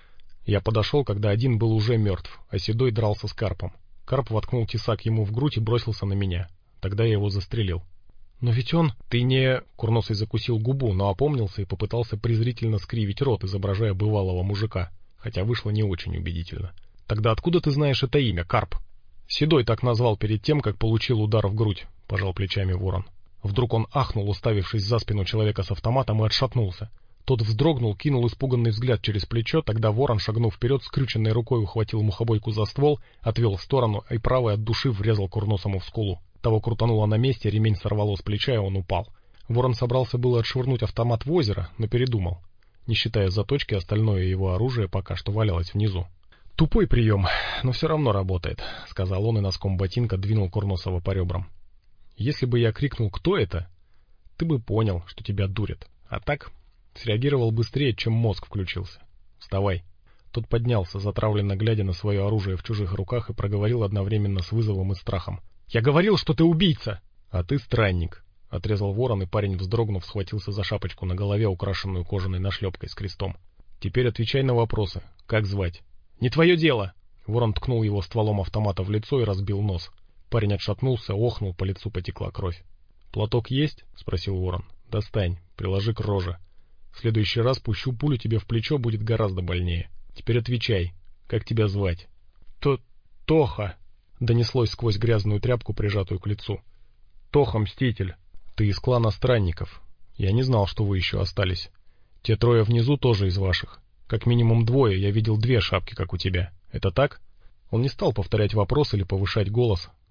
Я подошел, когда один был уже мертв, а седой дрался с карпом. Карп воткнул тесак ему в грудь и бросился на меня. Тогда я его застрелил. «Но ведь он...» «Ты не...» Курносый закусил губу, но опомнился и попытался презрительно скривить рот, изображая бывалого мужика, хотя вышло не очень убедительно. «Тогда откуда ты знаешь это имя, Карп?» «Седой так назвал перед тем, как получил удар в грудь», — пожал плечами ворон. Вдруг он ахнул, уставившись за спину человека с автоматом, и отшатнулся. Тот вздрогнул, кинул испуганный взгляд через плечо, тогда ворон, шагнув вперед, скрюченной рукой ухватил мухобойку за ствол, отвел в сторону и правой от души врезал курносому в скулу. Того крутануло на месте, ремень сорвало с плеча, и он упал. Ворон собрался было отшвырнуть автомат в озеро, но передумал. Не считая заточки, остальное его оружие пока что валялось внизу. «Тупой прием, но все равно работает», — сказал он и носком ботинка двинул Курносова по ребрам. «Если бы я крикнул, кто это, ты бы понял, что тебя дурят. А так среагировал быстрее, чем мозг включился. Вставай». Тот поднялся, затравленно глядя на свое оружие в чужих руках, и проговорил одновременно с вызовом и страхом: «Я говорил, что ты убийца!» «А ты странник», — отрезал ворон, и парень, вздрогнув, схватился за шапочку на голове, украшенную кожаной нашлепкой с крестом. «Теперь отвечай на вопросы. Как звать?» «Не твое дело!» Ворон ткнул его стволом автомата в лицо и разбил нос. Парень отшатнулся, охнул, по лицу потекла кровь. «Платок есть?» — спросил ворон. «Достань, приложи к роже. В следующий раз пущу пулю тебе в плечо, будет гораздо больнее. Теперь отвечай. Как тебя звать?» «То... Тоха!» — донеслось сквозь грязную тряпку, прижатую к лицу. «Тоха, мститель. Ты из клана странников. Я не знал, что вы еще остались. Те трое внизу тоже из ваших. Как минимум двое, я видел две шапки, как у тебя. Это так?» Он не стал повторять вопрос или повышать голос.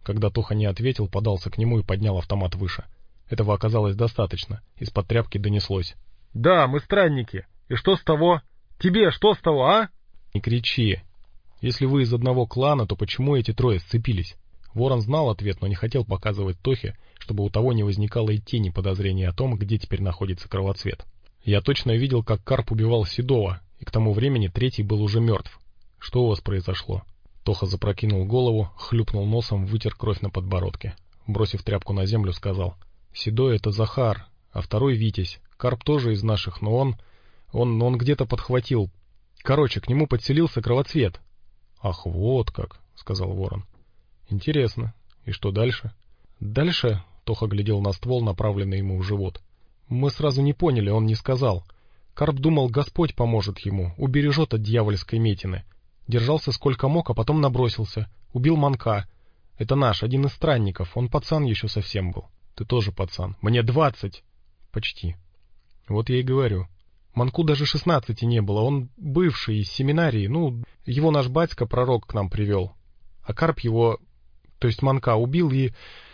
Когда Тоха не ответил, подался к нему и поднял автомат выше. Этого оказалось достаточно. Из-под тряпки донеслось: «Да, мы странники. И что с того? Тебе что с того, а?» «Не кричи. Если вы из одного клана, то почему эти трое сцепились?» Ворон знал ответ, но не хотел показывать Тохе, чтобы у того не возникало и тени подозрений о том, где теперь находится Кровоцвет. «Я точно видел, как Карп убивал Седова, и к тому времени третий был уже мертв. Что у вас произошло?» Тоха запрокинул голову, хлюпнул носом, вытер кровь на подбородке. Бросив тряпку на землю, сказал: «Седой — это Захар, а второй — Витязь. Карп тоже из наших, но он... он... он где-то подхватил. Короче, к нему подселился Кровоцвет». «Ах, вот как», — сказал Ворон. «Интересно. И что дальше?» «Дальше...» — Тоха глядел на ствол, направленный ему в живот. «Мы сразу не поняли, он не сказал. Карп думал, Господь поможет ему, убережет от дьявольской метины. Держался сколько мог, а потом набросился. Убил Манка. Это наш, один из странников, он пацан еще совсем был». «Ты тоже пацан». «Мне двадцать!» «Почти». «Вот я и говорю. Манку даже шестнадцати не было, он бывший из семинарии, ну, его наш батька, пророк, к нам привел. А Карп его, то есть Манка, убил и...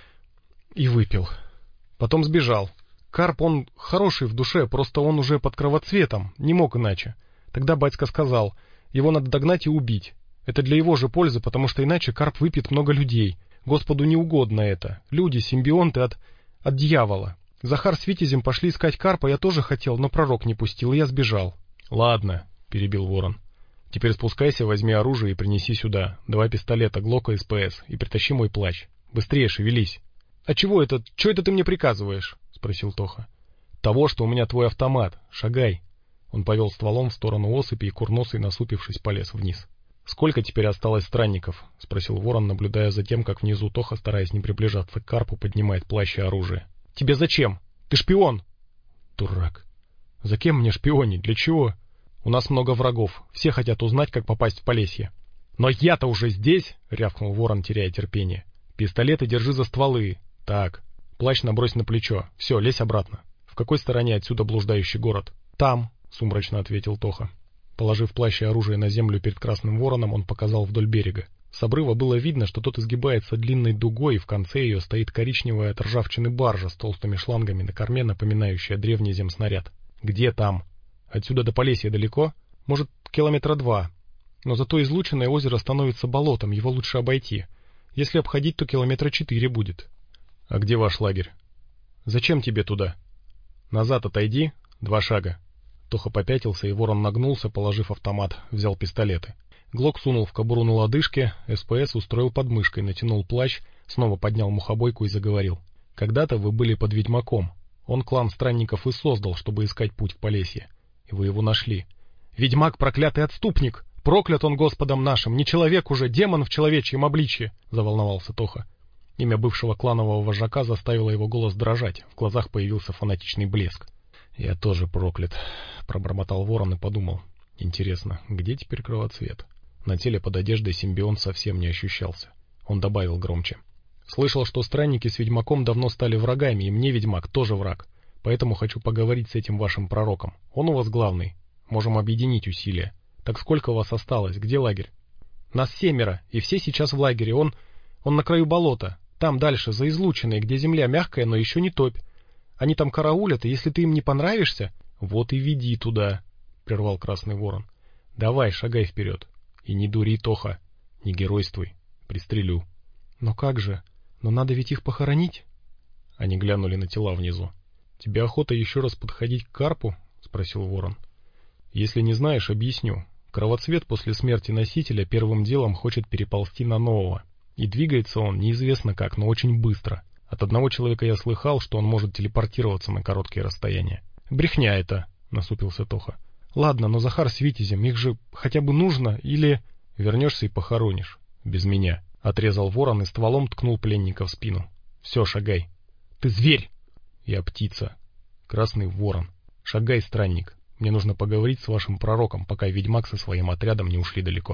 и выпил. Потом сбежал. Карп, он хороший в душе, просто он уже под Кровоцветом, не мог иначе. Тогда батька сказал, его надо догнать и убить. Это для его же пользы, потому что иначе Карп выпьет много людей. Господу не угодно это. Люди, симбионты от... от дьявола. Захар с Витязем пошли искать Карпа, я тоже хотел, но пророк не пустил, и я сбежал». «Ладно», — перебил Ворон. «Теперь спускайся, возьми оружие и принеси сюда. Два пистолета, Глока, СПС, и притащи мой плащ. Быстрее шевелись». «А чего это? Чего это ты мне приказываешь?» — спросил Тоха. «Того, что у меня твой автомат. Шагай». Он повел стволом в сторону осыпи, и курносый, насупившись, полез вниз. «Сколько теперь осталось странников?» — спросил Ворон, наблюдая за тем, как внизу Тоха, стараясь не приближаться к Карпу, поднимает плащ и оружие. «Тебе зачем? Ты шпион!» «Дурак! За кем мне шпионить? Для чего? У нас много врагов. Все хотят узнать, как попасть в Полесье». «Но я-то уже здесь!» — рявкнул Ворон, теряя терпение. «Пистолеты держи за стволы. Так. Плащ набрось на плечо. Все, лезь обратно. В какой стороне отсюда блуждающий город?» «Там», — сумрачно ответил Тоха. Положив плащ и оружие на землю перед Красным Вороном, он показал вдоль берега. С обрыва было видно, что тот изгибается длинной дугой, и в конце ее стоит коричневая от ржавчины баржа с толстыми шлангами на корме, напоминающая древний земснаряд. «Где там? Отсюда до Полесья далеко? Может, километра два. Но зато излученное озеро становится болотом, его лучше обойти. Если обходить, то километра четыре будет». «А где ваш лагерь?» «Зачем тебе туда?» «Назад отойди. Два шага». Тоха попятился, и Ворон нагнулся, положив автомат, взял пистолеты. Глок сунул в кобуру на лодыжке, СПС устроил под мышкой, натянул плащ, снова поднял мухобойку и заговорил. «Когда-то вы были под Ведьмаком. Он клан странников и создал, чтобы искать путь в Полесье. И вы его нашли. Ведьмак — проклятый отступник! Проклят он Господом нашим! Не человек уже, демон в человечьем обличье!» — заволновался Тоха. Имя бывшего кланового вожака заставило его голос дрожать, в глазах появился фанатичный блеск. «Я тоже проклят», — пробормотал Ворон и подумал. «Интересно, где теперь Кровоцвет?» На теле под одеждой симбионт совсем не ощущался. Он добавил громче. «Слышал, что странники с Ведьмаком давно стали врагами, и мне Ведьмак тоже враг. Поэтому хочу поговорить с этим вашим пророком. Он у вас главный. Можем объединить усилия. Так сколько у вас осталось? Где лагерь?» «Нас семеро, и все сейчас в лагере. Он... он на краю болота. Там дальше, за излучиной, где земля мягкая, но еще не топь. Они там караулят, и если ты им не понравишься...» «Вот и веди туда», — прервал Красный Ворон. «Давай, шагай вперед. И не дури, Тоха, не геройствуй, пристрелю». «Но как же? Но надо ведь их похоронить?» Они глянули на тела внизу. «Тебе охота еще раз подходить к Карпу?» — спросил Ворон. «Если не знаешь, объясню. Кровоцвет после смерти носителя первым делом хочет переползти на нового. И двигается он неизвестно как, но очень быстро. От одного человека я слыхал, что он может телепортироваться на короткие расстояния». «Брехня это», — насупился Тоха. «Ладно, но Захар с Витязем, их же хотя бы нужно, или...» «Вернешься и похоронишь. Без меня», — отрезал Ворон и стволом ткнул пленника в спину. «Все, шагай». «Ты зверь!» «Я птица. Красный Ворон. Шагай, странник. Мне нужно поговорить с вашим пророком, пока Ведьмак со своим отрядом не ушли далеко».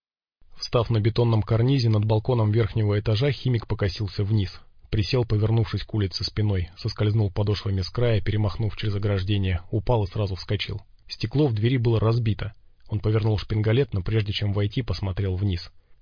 Встав на бетонном карнизе над балконом верхнего этажа, химик покосился вниз. Присел, повернувшись к улице спиной, соскользнул подошвами с края, перемахнув через ограждение, упал и сразу вскочил. Стекло в двери было разбито. Он повернул шпингалет, но прежде чем войти, посмотрел вниз.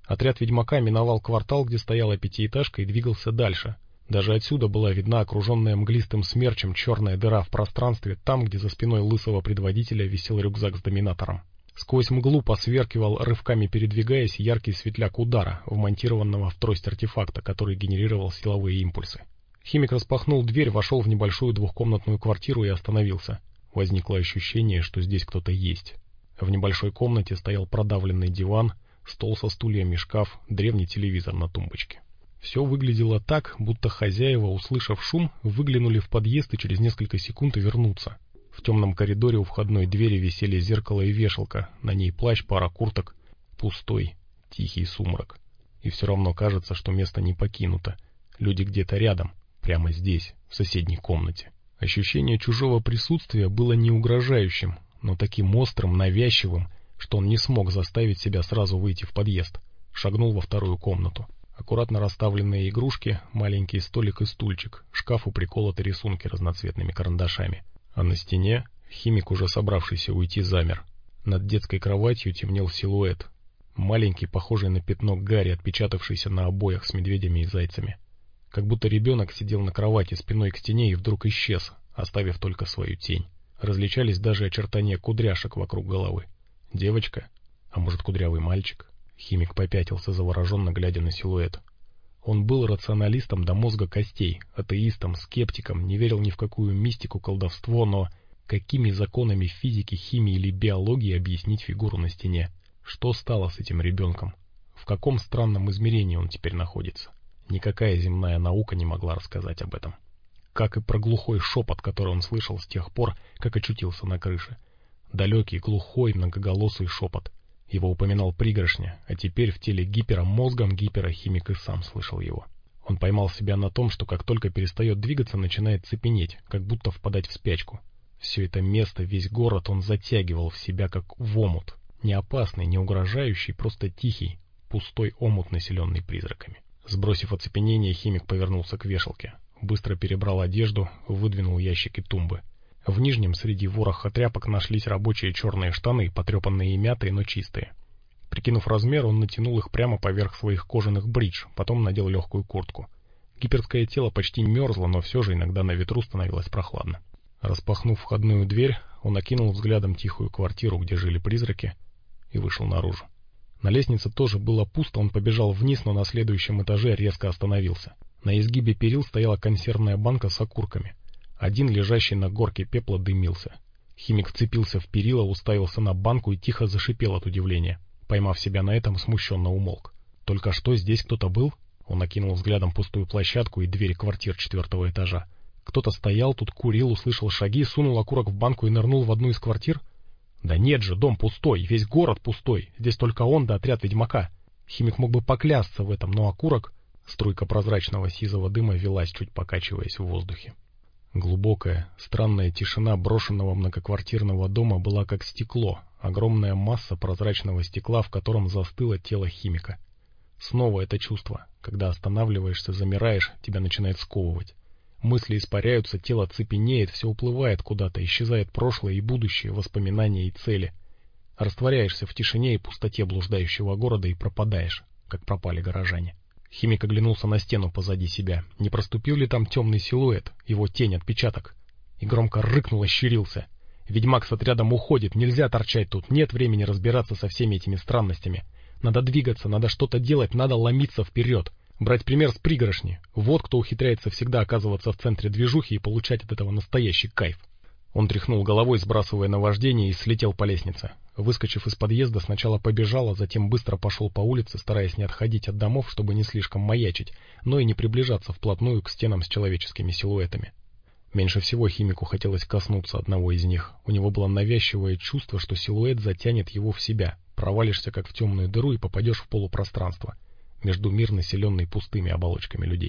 Отряд ведьмака миновал квартал, где стояла пятиэтажка, и двигался дальше. Даже отсюда была видна окруженная мглистым смерчем черная дыра в пространстве, там, где за спиной лысого предводителя висел рюкзак с доминатором. Сквозь мглу посверкивал, рывками передвигаясь, яркий светляк удара, вмонтированного в трость артефакта, который генерировал силовые импульсы. Химик распахнул дверь, вошел в небольшую двухкомнатную квартиру и остановился. Возникло ощущение, что здесь кто-то есть. В небольшой комнате стоял продавленный диван, стол со стульями, шкаф, древний телевизор на тумбочке. Все выглядело так, будто хозяева, услышав шум, выглянули в подъезд и через несколько секунд вернутся. В темном коридоре у входной двери висели зеркало и вешалка, на ней плащ, пара курток, пустой, тихий сумрак. И все равно кажется, что место не покинуто. Люди где-то рядом, прямо здесь, в соседней комнате. Ощущение чужого присутствия было не угрожающим, но таким острым, навязчивым, что он не смог заставить себя сразу выйти в подъезд. Шагнул во вторую комнату. Аккуратно расставленные игрушки, маленький столик и стульчик, шкафу приколоты рисунки разноцветными карандашами. А на стене химик, уже собравшийся уйти, замер. Над детской кроватью темнел силуэт. Маленький, похожий на пятно гари, отпечатавшийся на обоях с медведями и зайцами. Как будто ребенок сидел на кровати спиной к стене и вдруг исчез, оставив только свою тень. Различались даже очертания кудряшек вокруг головы. Девочка? А может, кудрявый мальчик? Химик попятился, завороженно глядя на силуэт. Он был рационалистом до мозга костей, атеистом, скептиком, не верил ни в какую мистику, колдовство, но какими законами физики, химии или биологии объяснить фигуру на стене? Что стало с этим ребенком? В каком странном измерении он теперь находится? Никакая земная наука не могла рассказать об этом. Как и про глухой шепот, который он слышал с тех пор, как очутился на крыше. Далекий, глухой, многоголосый шепот. Его упоминал Пригоршня, а теперь в теле гипера, мозгом гипера, химик и сам слышал его. Он поймал себя на том, что как только перестает двигаться, начинает цепенеть, как будто впадать в спячку. Все это место, весь город он затягивал в себя, как в омут. Не опасный, не угрожающий, просто тихий, пустой омут, населенный призраками. Сбросив оцепенение, химик повернулся к вешалке. Быстро перебрал одежду, выдвинул ящики тумбы. В нижнем среди вороха тряпок нашлись рабочие черные штаны, потрепанные и мятые, но чистые. Прикинув размер, он натянул их прямо поверх своих кожаных бридж, потом надел легкую куртку. Гиперское тело почти мерзло, но все же иногда на ветру становилось прохладно. Распахнув входную дверь, он окинул взглядом тихую квартиру, где жили призраки, и вышел наружу. На лестнице тоже было пусто, он побежал вниз, но на следующем этаже резко остановился. На изгибе перил стояла консервная банка с окурками. Один, лежащий на горке пепла, дымился. Химик вцепился в перила, уставился на банку и тихо зашипел от удивления. Поймав себя на этом, смущенно умолк. Только что здесь кто-то был? Он окинул взглядом пустую площадку и двери квартир четвертого этажа. Кто-то стоял тут, курил, услышал шаги, сунул окурок в банку и нырнул в одну из квартир? Да нет же, дом пустой, весь город пустой. Здесь только он да отряд ведьмака. Химик мог бы поклясться в этом, но окурок... Струйка прозрачного сизого дыма велась, чуть покачиваясь в воздухе. Глубокая, странная тишина брошенного многоквартирного дома была как стекло, огромная масса прозрачного стекла, в котором застыло тело химика. Снова это чувство, когда останавливаешься, замираешь, тебя начинает сковывать. Мысли испаряются, тело цепенеет, все уплывает куда-то, исчезает прошлое и будущее, воспоминания и цели. Растворяешься в тишине и пустоте блуждающего города и пропадаешь, как пропали горожане. Химик оглянулся на стену позади себя. Не проступил ли там темный силуэт, его тень, отпечаток? И громко рыкнул, ощерился. Ведьмак с отрядом уходит, нельзя торчать тут, нет времени разбираться со всеми этими странностями. Надо двигаться, надо что-то делать, надо ломиться вперед. Брать пример с Пригоршни. Вот кто ухитряется всегда оказываться в центре движухи и получать от этого настоящий кайф. Он тряхнул головой, сбрасывая наваждение, и слетел по лестнице. Выскочив из подъезда, сначала побежал, а затем быстро пошел по улице, стараясь не отходить от домов, чтобы не слишком маячить, но и не приближаться вплотную к стенам с человеческими силуэтами. Меньше всего химику хотелось коснуться одного из них. У него было навязчивое чувство, что силуэт затянет его в себя. Провалишься, как в темную дыру, и попадешь в полупространство, между мир, населенный пустыми оболочками людей.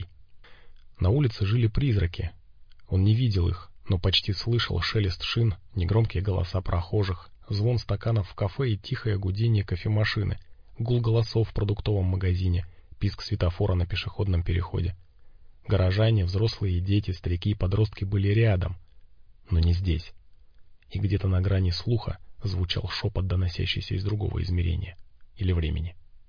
На улице жили призраки. Он не видел их, но почти слышал шелест шин, негромкие голоса прохожих, звон стаканов в кафе и тихое гудение кофемашины, гул голосов в продуктовом магазине, писк светофора на пешеходном переходе. Горожане, взрослые и дети, старики и подростки были рядом, но не здесь. И где-то на грани слуха звучал шепот, доносящийся из другого измерения или времени.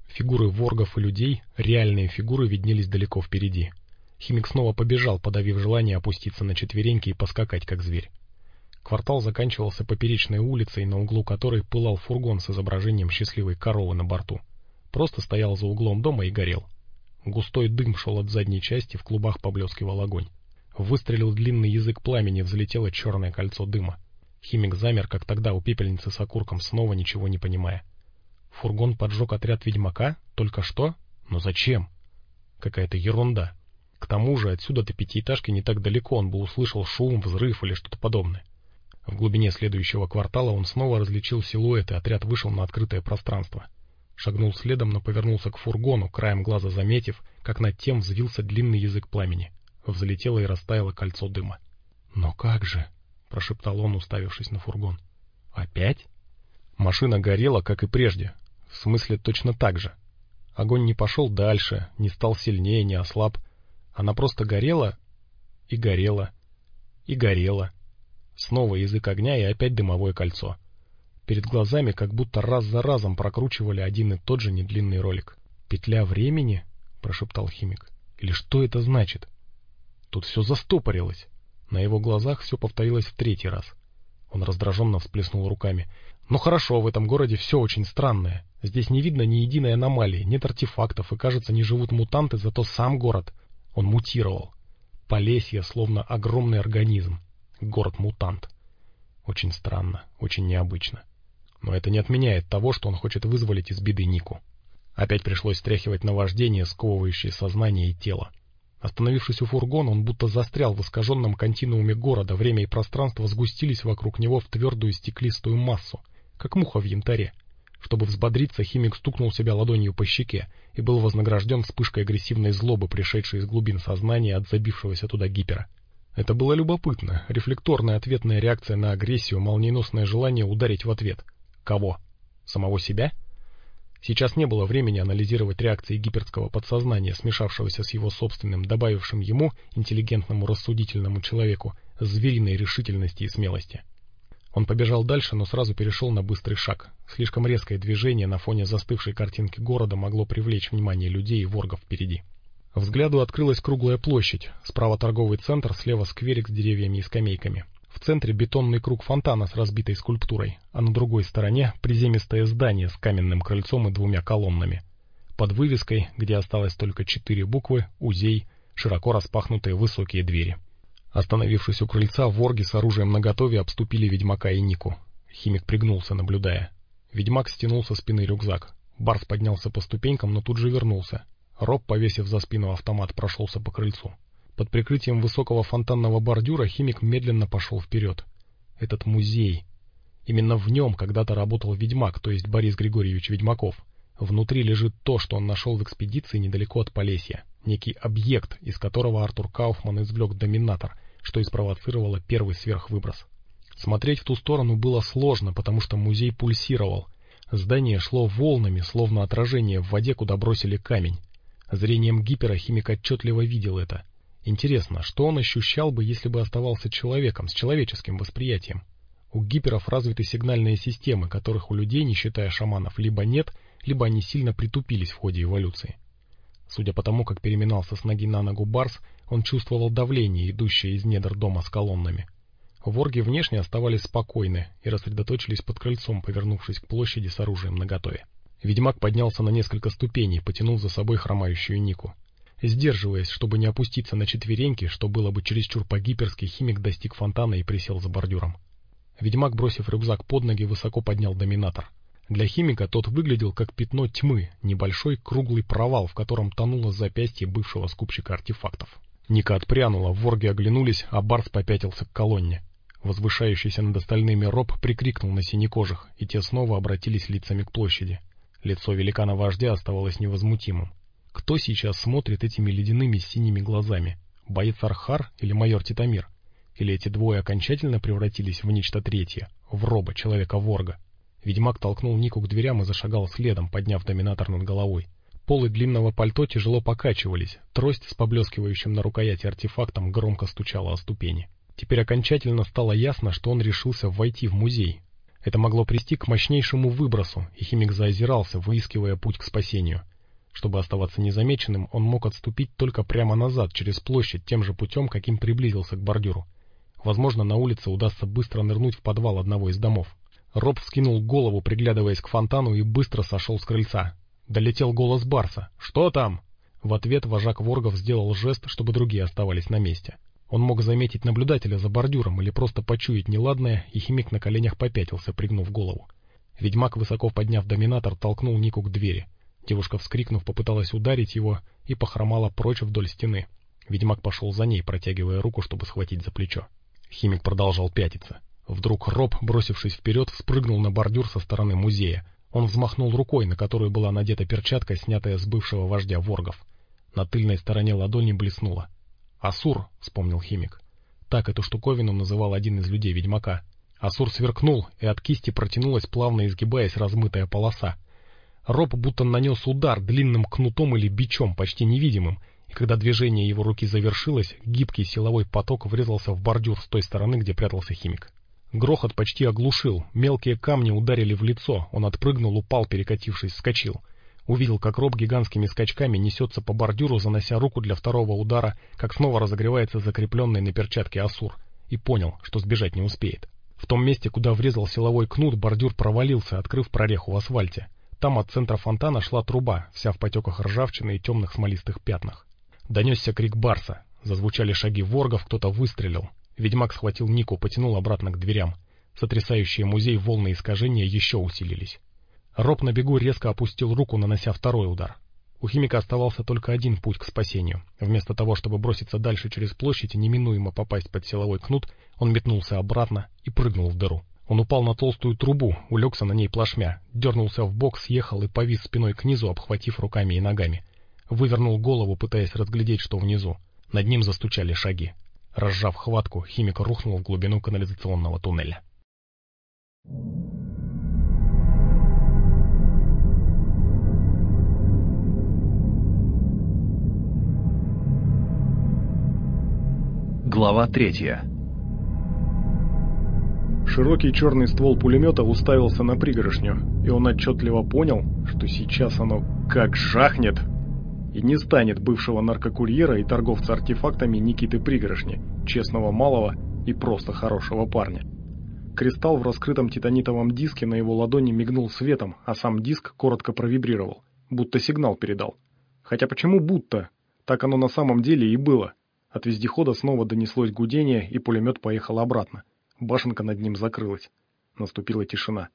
Фигуры воргов и людей, реальные фигуры, виднелись далеко впереди. Химик снова побежал, подавив желание опуститься на четвереньки и поскакать, как зверь. Квартал заканчивался поперечной улицей, на углу которой пылал фургон с изображением счастливой коровы на борту. Просто стоял за углом дома и горел. Густой дым шел от задней части, в клубах поблескивал огонь. Выстрелил длинный язык пламени, взлетело черное кольцо дыма. Химик замер, как тогда у пепельницы с окурком, снова ничего не понимая. Фургон поджег отряд ведьмака? Только что? Но зачем? Какая-то ерунда. К тому же отсюда до пятиэтажки не так далеко, он бы услышал шум, взрыв или что-то подобное. В глубине следующего квартала он снова различил силуэты, отряд вышел на открытое пространство. Шагнул следом, но повернулся к фургону, краем глаза заметив, как над тем взвился длинный язык пламени. Взлетело и растаяло кольцо дыма. «Но как же?» — прошептал он, уставившись на фургон. «Опять?» Машина горела, как и прежде. В смысле, точно так же. Огонь не пошел дальше, не стал сильнее, не ослаб. Она просто горела и горела, и горела. Снова язык огня и опять дымовое кольцо. Перед глазами как будто раз за разом прокручивали один и тот же недлинный ролик. «Петля времени?» — прошептал Химик. «Или что это значит?» Тут все застопорилось. На его глазах все повторилось в третий раз. Он раздраженно всплеснул руками. «Ну хорошо, в этом городе все очень странное. Здесь не видно ни единой аномалии, нет артефактов, и, кажется, не живут мутанты, зато сам город, он мутировал. Полесье, словно огромный организм. Город-мутант. Очень странно, очень необычно. Но это не отменяет того, что он хочет вызволить из беды Нику». Опять пришлось стряхивать наваждение, сковывающее сознание и тело. Остановившись у фургона, он будто застрял в искаженном континууме города, время и пространство сгустились вокруг него в твердую стеклистую массу, как муха в янтаре. Чтобы взбодриться, Химик стукнул себя ладонью по щеке и был вознагражден вспышкой агрессивной злобы, пришедшей из глубин сознания от забившегося туда гипера. Это было любопытно, рефлекторная ответная реакция на агрессию, молниеносное желание ударить в ответ. Кого? Самого себя? Сейчас не было времени анализировать реакции гиперского подсознания, смешавшегося с его собственным, добавившим ему, интеллигентному, рассудительному человеку, звериной решительности и смелости. Он побежал дальше, но сразу перешел на быстрый шаг. Слишком резкое движение на фоне застывшей картинки города могло привлечь внимание людей и воргов впереди. Взгляду открылась круглая площадь, справа торговый центр, слева скверик с деревьями и скамейками. В центре бетонный круг фонтана с разбитой скульптурой, а на другой стороне приземистое здание с каменным крыльцом и двумя колоннами. Под вывеской, где осталось только четыре буквы, «Узей», широко распахнутые высокие двери. Остановившись у крыльца, ворги с оружием наготове обступили ведьмака и Нику. Химик пригнулся, наблюдая. Ведьмак стянул со спины рюкзак. Барс поднялся по ступенькам, но тут же вернулся. Роб, повесив за спину автомат, прошелся по крыльцу. Под прикрытием высокого фонтанного бордюра Химик медленно пошел вперед. Этот музей. Именно в нем когда-то работал ведьмак, то есть Борис Григорьевич Ведьмаков. Внутри лежит то, что он нашел в экспедиции недалеко от Полесья. Некий объект, из которого Артур Кауфман извлек доминатор, что и спровоцировало первый сверхвыброс. Смотреть в ту сторону было сложно, потому что музей пульсировал. Здание шло волнами, словно отражение в воде, куда бросили камень. Зрением гипера Химик отчетливо видел это. Интересно, что он ощущал бы, если бы оставался человеком, с человеческим восприятием? У гиперов развиты сигнальные системы, которых у людей, не считая шаманов, либо нет, либо они сильно притупились в ходе эволюции. Судя по тому, как переминался с ноги на ногу Барс, он чувствовал давление, идущее из недр дома с колоннами. Ворги внешне оставались спокойны и рассредоточились под крыльцом, повернувшись к площади с оружием наготове. Ведьмак поднялся на несколько ступеней, потянул за собой хромающую Нику. Сдерживаясь, чтобы не опуститься на четвереньки, что было бы чересчур по-гиперски, Химик достиг фонтана и присел за бордюром. Ведьмак, бросив рюкзак под ноги, высоко поднял доминатор. Для Химика тот выглядел как пятно тьмы, небольшой круглый провал, в котором тонуло запястье бывшего скупщика артефактов. Ника отпрянула, ворги оглянулись, а Барс попятился к колонне. Возвышающийся над остальными Роб прикрикнул на синекожих, и те снова обратились лицами к площади. Лицо великана-вождя оставалось невозмутимым. Кто сейчас смотрит этими ледяными синими глазами? Боец Архар или майор Титамир? Или эти двое окончательно превратились в нечто третье, в Роба, человека-ворга? Ведьмак толкнул Нику к дверям и зашагал следом, подняв доминатор над головой. Полы длинного пальто тяжело покачивались, трость с поблескивающим на рукояти артефактом громко стучала о ступени. Теперь окончательно стало ясно, что он решился войти в музей. Это могло привести к мощнейшему выбросу, и химик заозирался, выискивая путь к спасению. Чтобы оставаться незамеченным, он мог отступить только прямо назад, через площадь, тем же путем, каким приблизился к бордюру. Возможно, на улице удастся быстро нырнуть в подвал одного из домов. Роб вскинул голову, приглядываясь к фонтану, и быстро сошел с крыльца. Долетел голос Барса. «Что там?» В ответ вожак воргов сделал жест, чтобы другие оставались на месте. Он мог заметить наблюдателя за бордюром или просто почуять неладное, и химик на коленях попятился, пригнув голову. Ведьмак, высоко подняв доминатор, толкнул Нику к двери. Девушка, вскрикнув, попыталась ударить его и похромала прочь вдоль стены. Ведьмак пошел за ней, протягивая руку, чтобы схватить за плечо. Химик продолжал пятиться. Вдруг Роб, бросившись вперед, спрыгнул на бордюр со стороны музея. Он взмахнул рукой, на которую была надета перчатка, снятая с бывшего вождя воргов. На тыльной стороне ладони блеснуло. «Асур», — вспомнил химик. Так эту штуковину называл один из людей ведьмака. Асур сверкнул, и от кисти протянулась, плавно изгибаясь, размытая полоса. Роб будто нанес удар длинным кнутом или бичом, почти невидимым, и когда движение его руки завершилось, гибкий силовой поток врезался в бордюр с той стороны, где прятался химик. Грохот почти оглушил, мелкие камни ударили в лицо, он отпрыгнул, упал, перекатившись, вскочил. Увидел, как Роб гигантскими скачками несется по бордюру, занося руку для второго удара, как снова разогревается закрепленный на перчатке Асур, и понял, что сбежать не успеет. В том месте, куда врезал силовой кнут, бордюр провалился, открыв прореху в асфальте. Там от центра фонтана шла труба, вся в потеках ржавчины и темных смолистых пятнах. Донесся крик Барса, зазвучали шаги воргов, кто-то выстрелил. Ведьмак схватил Нику, потянул обратно к дверям. Сотрясающие музей волны искажения еще усилились. Роб на бегу резко опустил руку, нанося второй удар. У химика оставался только один путь к спасению. Вместо того, чтобы броситься дальше через площадь и неминуемо попасть под силовой кнут, он метнулся обратно и прыгнул в дыру. Он упал на толстую трубу, улегся на ней плашмя, дернулся в бок, съехал и повис спиной к низу, обхватив руками и ногами. Вывернул голову, пытаясь разглядеть, что внизу. Над ним застучали шаги. Разжав хватку, химик рухнул в глубину канализационного туннеля. Глава третья. Широкий черный ствол пулемета уставился на пригоршню, и он отчетливо понял, что сейчас оно как жахнет, и не станет бывшего наркокурьера и торговца артефактами Никиты Пригоршни, честного малого и просто хорошего парня. Кристалл в раскрытом титанитовом диске на его ладони мигнул светом, а сам диск коротко провибрировал, будто сигнал передал. Хотя почему будто? Так оно на самом деле и было. От вездехода снова донеслось гудение, и пулемет поехал обратно. Башенка над ним закрылась. Наступила тишина.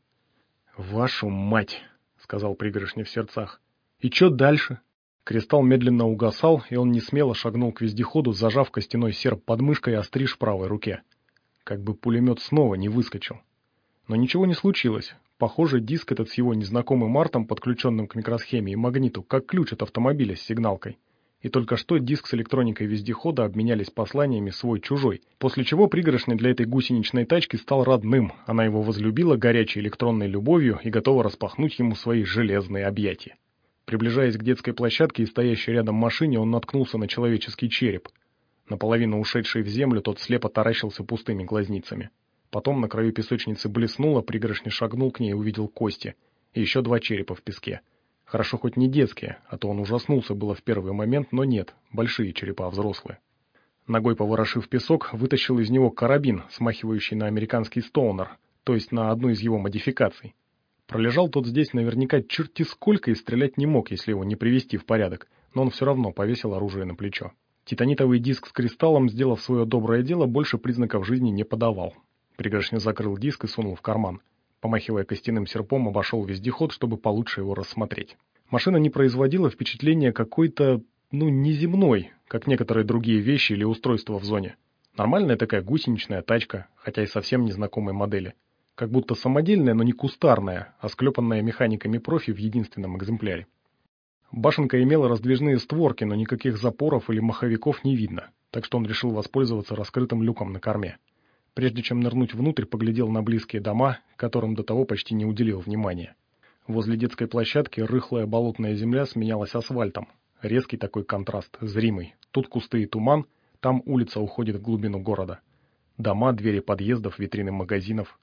«Вашу мать!» — сказал Пригоршня в сердцах. «И чё дальше?» Кристалл медленно угасал, и он несмело шагнул к вездеходу, зажав костяной серп под мышкой и остриж в правой руке. Как бы пулемет снова не выскочил. Но ничего не случилось. Похоже, диск этот с его незнакомым артом, подключенным к микросхеме и магниту, как ключ от автомобиля с сигналкой. И только что диск с электроникой вездехода обменялись посланиями свой-чужой, после чего Пригоршня для этой гусеничной тачки стал родным, она его возлюбила горячей электронной любовью и готова распахнуть ему свои железные объятия. Приближаясь к детской площадке и стоящей рядом машине, он наткнулся на человеческий череп. Наполовину ушедший в землю, тот слепо таращился пустыми глазницами. Потом на краю песочницы блеснуло, Пригоршня шагнул к ней и увидел кости, и еще два черепа в песке. Хорошо хоть не детские, а то он ужаснулся было в первый момент, но нет, большие черепа взрослые. Ногой поворошив песок, вытащил из него карабин, смахивающий на американский стоунер, то есть на одну из его модификаций. Пролежал тот здесь наверняка черти сколько и стрелять не мог, если его не привести в порядок, но он все равно повесил оружие на плечо. Титанитовый диск с кристаллом, сделав свое доброе дело, больше признаков жизни не подавал. Пригоршня закрыл диск и сунул в карман. Помахивая костяным серпом, обошел вездеход, чтобы получше его рассмотреть. Машина не производила впечатления какой-то, ну, неземной, как некоторые другие вещи или устройства в зоне. Нормальная такая гусеничная тачка, хотя и совсем незнакомой модели. Как будто самодельная, но не кустарная, а склепанная механиками профи в единственном экземпляре. Башенка имела раздвижные створки, но никаких запоров или маховиков не видно, так что он решил воспользоваться раскрытым люком на корме. Прежде чем нырнуть внутрь, поглядел на близкие дома, которым до того почти не уделил внимания. Возле детской площадки рыхлая болотная земля сменялась асфальтом. Резкий такой контраст, зримый. Тут кусты и туман, там улица уходит в глубину города. Дома, двери подъездов, витрины магазинов.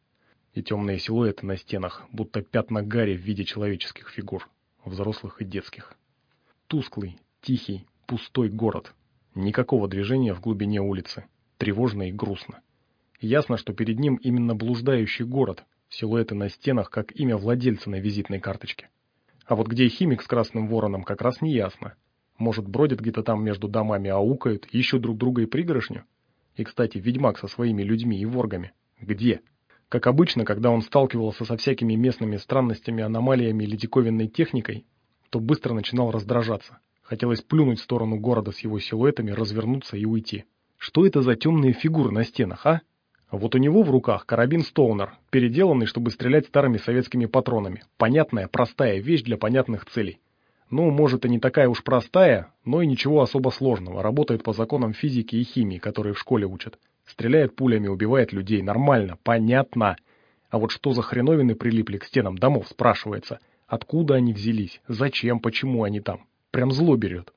И темные силуэты на стенах, будто пятна гари в виде человеческих фигур, взрослых и детских. Тусклый, тихий, пустой город. Никакого движения в глубине улицы. Тревожно и грустно. Ясно, что перед ним именно блуждающий город, силуэты на стенах, как имя владельца на визитной карточке. А вот где химик с красным вороном, как раз не ясно. Может, бродят где-то там между домами, аукают, ищут друг друга и пригоршню? И, кстати, ведьмак со своими людьми и воргами. Где? Как обычно, когда он сталкивался со всякими местными странностями, аномалиями или диковинной техникой, то быстро начинал раздражаться. Хотелось плюнуть в сторону города с его силуэтами, развернуться и уйти. Что это за темные фигуры на стенах, а? Вот у него в руках карабин Стоунер, переделанный, чтобы стрелять старыми советскими патронами. Понятная, простая вещь для понятных целей. Ну, может, и не такая уж простая, но и ничего особо сложного. Работает по законам физики и химии, которые в школе учат. Стреляет пулями, убивает людей. Нормально, понятно. А вот что за хреновины прилипли к стенам домов, спрашивается. Откуда они взялись? Зачем? Почему они там? Прям зло берет.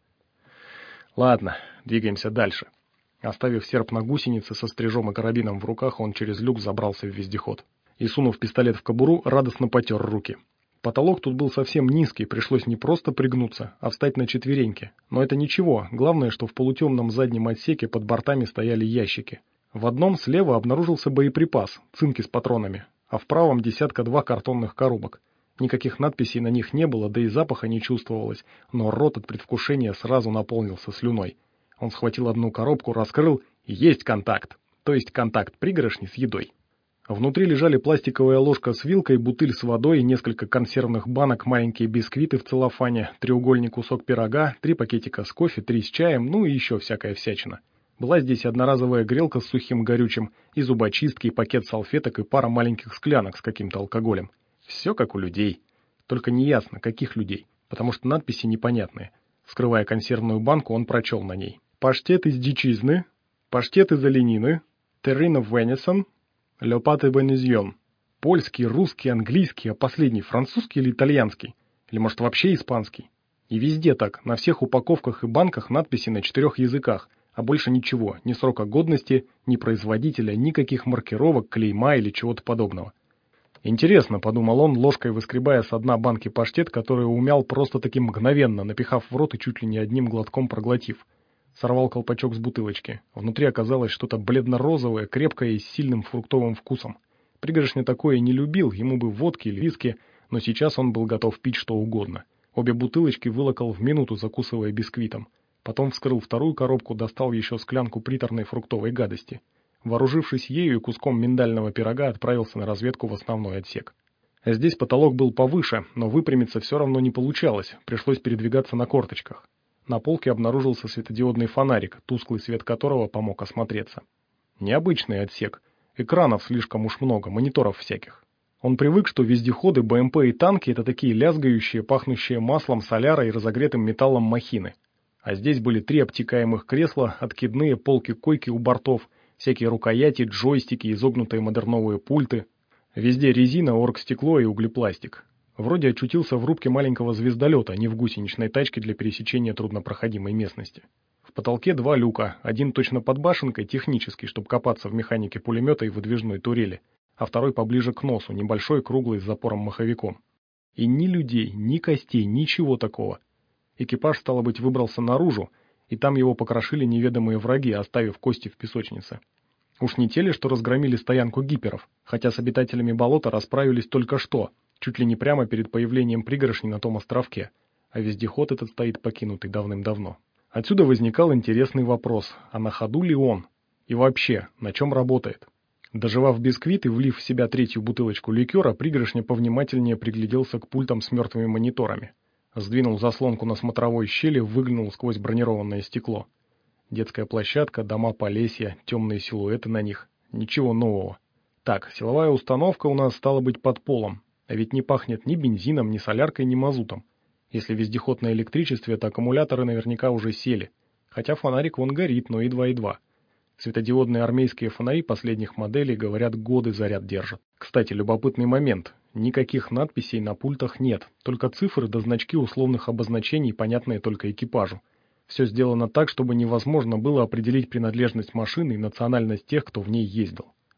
Ладно, двигаемся дальше. Оставив серп на гусенице со стрижом и карабином в руках, он через люк забрался в вездеход. И, сунув пистолет в кобуру, радостно потер руки. Потолок тут был совсем низкий, пришлось не просто пригнуться, а встать на четвереньки. Но это ничего, главное, что в полутемном заднем отсеке под бортами стояли ящики. В одном слева обнаружился боеприпас, цинки с патронами, а в правом десятка-два картонных коробок. Никаких надписей на них не было, да и запаха не чувствовалось, но рот от предвкушения сразу наполнился слюной. Он схватил одну коробку, раскрыл, и есть контакт, то есть контакт пригоршни с едой. Внутри лежали пластиковая ложка с вилкой, бутыль с водой, несколько консервных банок, маленькие бисквиты в целлофане, треугольный кусок пирога, три пакетика с кофе, три с чаем, ну и еще всякая всячина. Была здесь одноразовая грелка с сухим горючим, и зубочистки, и пакет салфеток, и пара маленьких склянок с каким-то алкоголем. Все как у людей. Только неясно, каких людей, потому что надписи непонятные. Вскрывая консервную банку, он прочел на ней: «Паштет из дичизны, паштет из оленины, terrine of venison, le pâté bénizien». Польский, русский, английский, а последний французский или итальянский? Или, может, вообще испанский? И везде так, на всех упаковках и банках надписи на четырех языках, а больше ничего, ни срока годности, ни производителя, никаких маркировок, клейма или чего-то подобного. Интересно, подумал он, ложкой выскребая с дна банки паштет, который умял просто-таки мгновенно, напихав в рот и чуть ли не одним глотком проглотив. Сорвал колпачок с бутылочки. Внутри оказалось что-то бледно-розовое, крепкое и с сильным фруктовым вкусом. Пригоршня такое не любил, ему бы водки или виски, но сейчас он был готов пить что угодно. Обе бутылочки вылокал в минуту, закусывая бисквитом. Потом вскрыл вторую коробку, достал еще склянку приторной фруктовой гадости. Вооружившись ею и куском миндального пирога, отправился на разведку в основной отсек. Здесь потолок был повыше, но выпрямиться все равно не получалось, пришлось передвигаться на корточках. На полке обнаружился светодиодный фонарик, тусклый свет которого помог осмотреться. Необычный отсек. Экранов слишком уж много, мониторов всяких. Он привык, что вездеходы, БМП и танки — это такие лязгающие, пахнущие маслом, солярой и разогретым металлом махины. А здесь были три обтекаемых кресла, откидные полки-койки у бортов, всякие рукояти, джойстики, изогнутые модерновые пульты. Везде резина, оргстекло и углепластик. Вроде очутился в рубке маленького звездолета, а не в гусеничной тачке для пересечения труднопроходимой местности. В потолке два люка, один точно под башенкой, технический, чтобы копаться в механике пулемета и выдвижной турели, а второй поближе к носу, небольшой, круглый, с запором-маховиком. И ни людей, ни костей, ничего такого. Экипаж, стало быть, выбрался наружу, и там его покрошили неведомые враги, оставив кости в песочнице. Уж не те ли, что разгромили стоянку гиперов, хотя с обитателями болота расправились только что, чуть ли не прямо перед появлением пригоршни на том островке, а вездеход этот стоит покинутый давным-давно. Отсюда возникал интересный вопрос, а на ходу ли он? И вообще, на чем работает? Дожевав бисквит и влив в себя третью бутылочку ликера, пригоршня повнимательнее пригляделся к пультам с мертвыми мониторами. Сдвинул заслонку на смотровой щели, выглянул сквозь бронированное стекло. Детская площадка, дома Полесья, темные силуэты на них. Ничего нового. Так, силовая установка у нас стала быть под полом. А ведь не пахнет ни бензином, ни соляркой, ни мазутом. Если вездеход на электричестве, то аккумуляторы наверняка уже сели. Хотя фонарик вон горит, но едва-едва. Светодиодные армейские фонари последних моделей, говорят, годы заряд держат. Кстати, любопытный момент. Никаких надписей на пультах нет, только цифры да значки условных обозначений, понятные только экипажу. Все сделано так, чтобы невозможно было определить принадлежность машины и национальность тех, кто в ней ездил.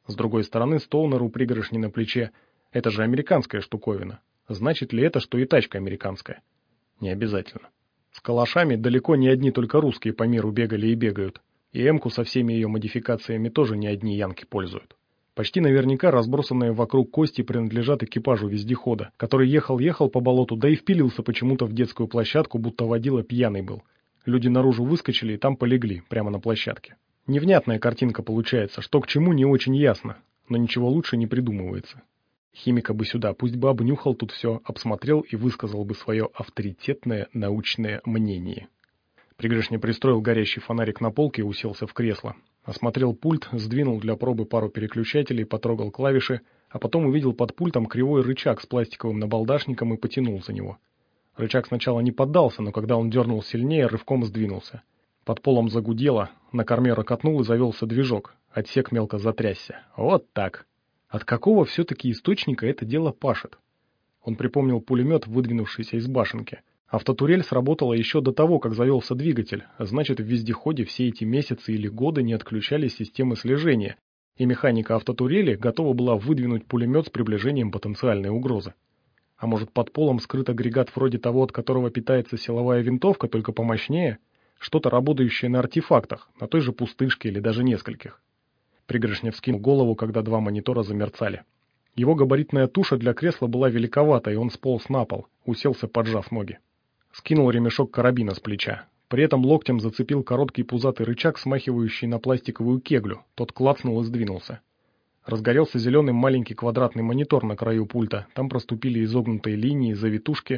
С другой стороны, Стоунер у пригоршни на плече. Это же американская штуковина. Значит ли это, что и тачка американская? Не обязательно. С калашами далеко не одни только русские по миру бегали и бегают. И Эмку со всеми ее модификациями тоже не одни янки пользуют. Почти наверняка разбросанные вокруг кости принадлежат экипажу вездехода, который ехал-ехал по болоту, да и впилился почему-то в детскую площадку, будто водила пьяный был. Люди наружу выскочили и там полегли, прямо на площадке. Невнятная картинка получается, что к чему не очень ясно, но ничего лучше не придумывается. Химика бы сюда, пусть бы обнюхал тут все, обсмотрел и высказал бы свое авторитетное научное мнение. Пригоршня пристроил горящий фонарик на полке и уселся в кресло. Осмотрел пульт, сдвинул для пробы пару переключателей, потрогал клавиши, а потом увидел под пультом кривой рычаг с пластиковым набалдашником и потянул за него. Рычаг сначала не поддался, но когда он дернул сильнее, рывком сдвинулся. Под полом загудело, на корме рокотнул и завелся движок. Отсек мелко затрясся. Вот так. От какого все-таки источника это дело пашет? Он припомнил пулемет, выдвинувшийся из башенки. Автотурель сработала еще до того, как завелся двигатель, а значит, в вездеходе все эти месяцы или годы не отключались системы слежения, и механика автотурели готова была выдвинуть пулемет с приближением потенциальной угрозы. А может, под полом скрыт агрегат вроде того, от которого питается силовая винтовка, только помощнее? Что-то работающее на артефактах, на той же пустышке или даже нескольких. Пригоршня вскинул голову, когда два монитора замерцали. Его габаритная туша для кресла была великовата, и он сполз на пол, уселся, поджав ноги. Скинул ремешок карабина с плеча. При этом локтем зацепил короткий пузатый рычаг, смахивающий на пластиковую кеглю. Тот клацнул и сдвинулся. Разгорелся зеленый маленький квадратный монитор на краю пульта. Там проступили изогнутые линии, завитушки.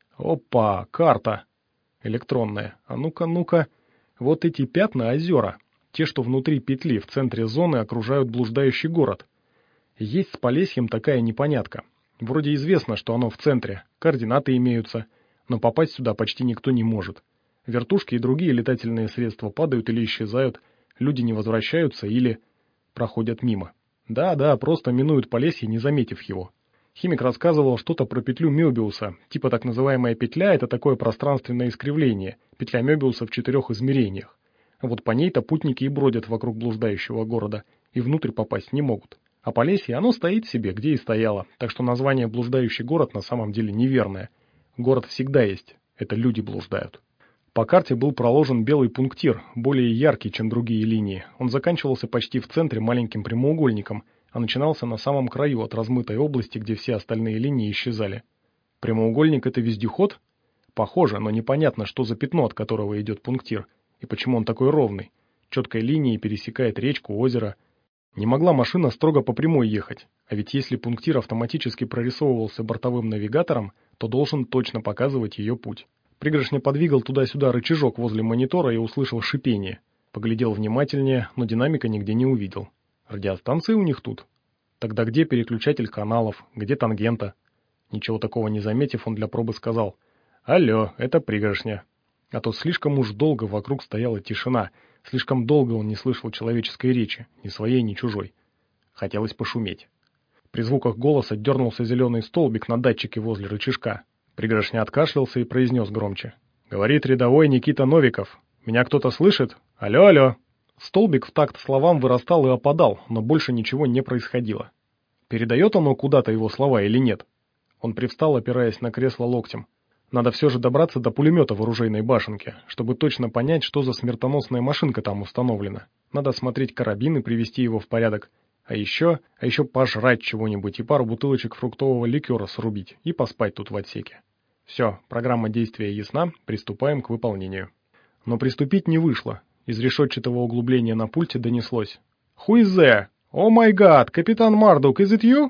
Опа, карта! Электронная. А ну-ка, ну-ка. Вот эти пятна — озера. Те, что внутри петли, в центре зоны, окружают блуждающий город. Есть с Полесьем такая непонятка. Вроде известно, что оно в центре. Координаты имеются. Но попасть сюда почти никто не может. Вертушки и другие летательные средства падают или исчезают, люди не возвращаются или проходят мимо. Да-да, просто минуют Полесье, не заметив его. Химик рассказывал что-то про петлю Мёбиуса, типа так называемая петля — это такое пространственное искривление, петля Мёбиуса в четырех измерениях. Вот по ней-то путники и бродят вокруг блуждающего города, и внутрь попасть не могут. А Полесье, оно стоит себе, где и стояло, так что название «блуждающий город» на самом деле неверное. Город всегда есть, это люди блуждают. По карте был проложен белый пунктир, более яркий, чем другие линии. Он заканчивался почти в центре маленьким прямоугольником, а начинался на самом краю от размытой области, где все остальные линии исчезали. Прямоугольник — это вездеход? Похоже, но непонятно, что за пятно, от которого идет пунктир, и почему он такой ровный. Четкой линией пересекает речку, озеро. Не могла машина строго по прямой ехать, а ведь если пунктир автоматически прорисовывался бортовым навигатором, то должен точно показывать ее путь. Пригоршня подвигал туда-сюда рычажок возле монитора и услышал шипение. Поглядел внимательнее, но динамика нигде не увидел. Радиостанции у них тут? Тогда где переключатель каналов, где тангента? Ничего такого не заметив, он для пробы сказал: «Алло, это Пригоршня». А то слишком уж долго вокруг стояла тишина, слишком долго он не слышал человеческой речи, ни своей, ни чужой. Хотелось пошуметь. При звуках голоса дернулся зеленый столбик на датчике возле рычажка. Пригоршня откашлялся и произнес громче: «Говорит рядовой Никита Новиков. Меня кто-то слышит? Алло, алло». Столбик в такт словам вырастал и опадал, но больше ничего не происходило. Передает оно куда-то его слова или нет? Он привстал, опираясь на кресло локтем. Надо все же добраться до пулемета в оружейной башенке, чтобы точно понять, что за смертоносная машинка там установлена. Надо осмотреть карабин и привести его в порядок. А еще, а еще пожрать чего-нибудь и пару бутылочек фруктового ликера срубить и поспать тут в отсеке. Все, программа действия ясна, приступаем к выполнению. Но приступить не вышло. Из решетчатого углубления на пульте донеслось: «Who is there? О май гад, капитан Мардук, is it you?»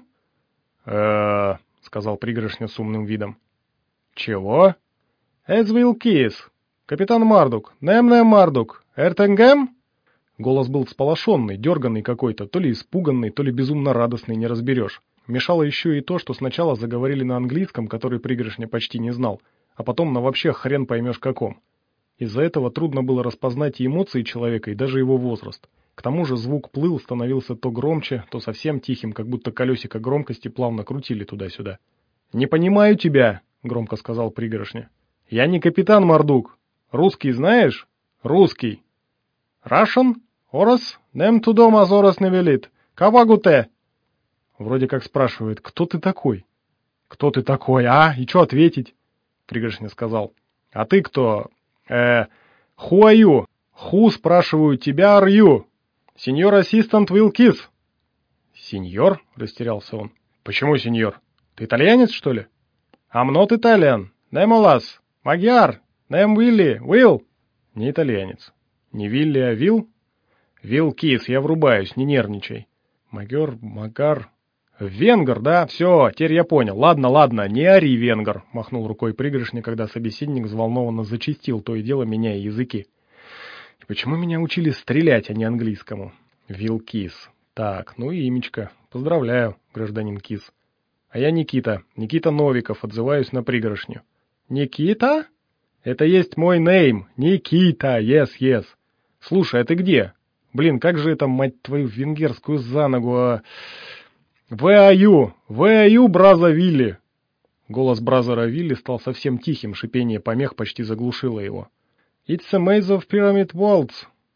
«Э-э-э», сказал Пригоршня с умным видом. «Чего?» «As will kiss. Капитан Мардук, Немне Мардук, Эртенгем?» Голос был всполошенный, дерганный какой-то, то ли испуганный, то ли безумно радостный, не разберешь. Мешало еще и то, что сначала заговорили на английском, который Пригоршня почти не знал, а потом на вообще хрен поймешь каком. Из-за этого трудно было распознать и эмоции человека, и даже его возраст. К тому же звук плыл, становился то громче, то совсем тихим, как будто колесико громкости плавно крутили туда-сюда. «Не понимаю тебя», — громко сказал Пригоршня. «Я не капитан Мардук. Русский знаешь?» «Русский». «Russian? Орос? Нем тудом азорос не велит. Кавагуте!» Вроде как спрашивает: «Кто ты такой?» «Кто ты такой, а? И что ответить?» Пригоршня сказал: «А ты кто? Э, who are you? Who, спрашиваю тебя, are you? Сеньор ассистент will kiss». «Сеньор?» — растерялся он. «Почему сеньор? Ты итальянец, что ли?» «I'm not Italian. Немолас. Magyar. Нем Вилли. Will». «Не итальянец. Не Вилли, а Вил?» «Вил Кис, я врубаюсь, не нервничай». «Магер, Магар...» «Венгер, да? Все, теперь я понял. Ладно, ладно, не ори, венгер», — махнул рукой Пригоршня, когда собеседник взволнованно зачастил, то и дело меняя языки. «И почему меня учили стрелять, а не английскому?» «Вил Кис. Так, ну и имечко. Поздравляю, гражданин Кис. А я Никита, Никита Новиков, отзываюсь на Пригоршню». «Никита? Это есть мой нейм. Никита, yes, yes. Слушай, а ты где? Блин, как же это, мать твою, венгерскую за ногу, а... «Where are you? Where are you, браза Вилли?» Голос бразера Вилли стал совсем тихим, шипение помех почти заглушило его. «It's a maze of pyramid walls».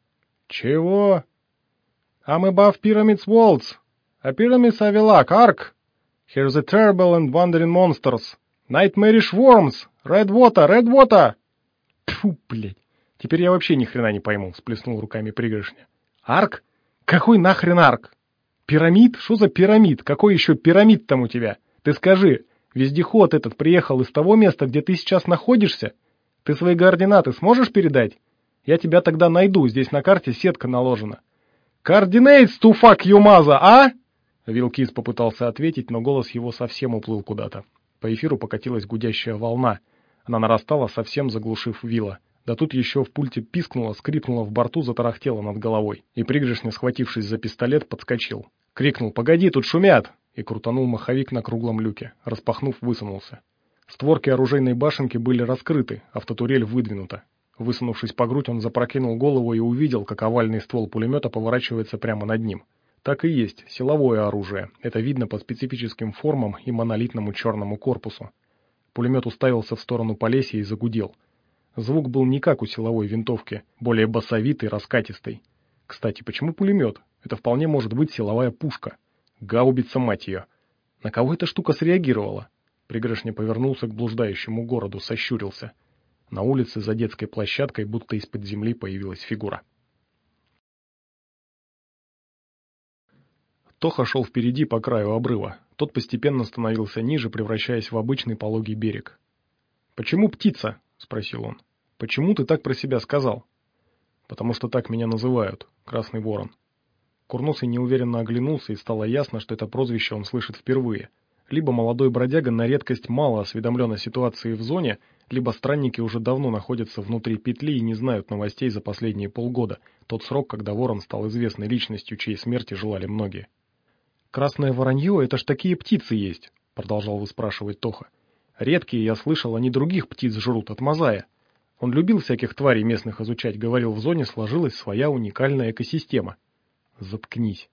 «Чего?» «I'm above pyramids walls. A pyramids I will like, arc. Here's the terrible and wandering monsters. Nightmarish worms. Red water, red water». Тьфу, блядь. Теперь я вообще ни хрена не пойму, сплеснул руками Пригоршня. «Арк? Какой нахрен арк? Пирамид? Что за пирамид? Какой еще пирамид там у тебя? Ты скажи, вездеход этот приехал из того места, где ты сейчас находишься? Ты свои координаты сможешь передать? Я тебя тогда найду, здесь на карте сетка наложена». «Coordinates to fuck you, mother, а?» Вилкис попытался ответить, но голос его совсем уплыл куда-то. По эфиру покатилась гудящая волна. Она нарастала, совсем заглушив Вилла. Да тут еще в пульте пискнуло, скрипнуло в борту, затарахтело над головой. И Пригоршня, схватившись за пистолет, подскочил. Крикнул: «Погоди, тут шумят!» И крутанул маховик на круглом люке. Распахнув, высунулся. Створки оружейной башенки были раскрыты, автотурель выдвинута. Высунувшись по грудь, он запрокинул голову и увидел, как овальный ствол пулемета поворачивается прямо над ним. Так и есть, силовое оружие. Это видно по специфическим формам и монолитному черному корпусу. Пулемет уставился в сторону Полесья и загудел. Звук был не как у силовой винтовки, более басовитый, раскатистый. Кстати, почему пулемет? Это вполне может быть силовая пушка. Гаубица, мать ее. На кого эта штука среагировала? Пригоршня повернулся к блуждающему городу, сощурился. На улице за детской площадкой будто из-под земли появилась фигура. Тоха шел впереди по краю обрыва. Тот постепенно становился ниже, превращаясь в обычный пологий берег. «Почему птица?» — спросил он. «Почему ты так про себя сказал?» «Потому что так меня называют. Красный ворон». Курносый неуверенно оглянулся, и стало ясно, что это прозвище он слышит впервые. Либо молодой бродяга на редкость мало осведомлен о ситуации в зоне, либо странники уже давно находятся внутри петли и не знают новостей за последние полгода, тот срок, когда ворон стал известной личностью, чьей смерти желали многие. «Красное воронье — это ж такие птицы есть», — продолжал выспрашивать Тоха. «Редкие, я слышал, они других птиц жрут от мозая. Он любил всяких тварей местных изучать, говорил, в зоне сложилась своя уникальная экосистема». «Заткнись».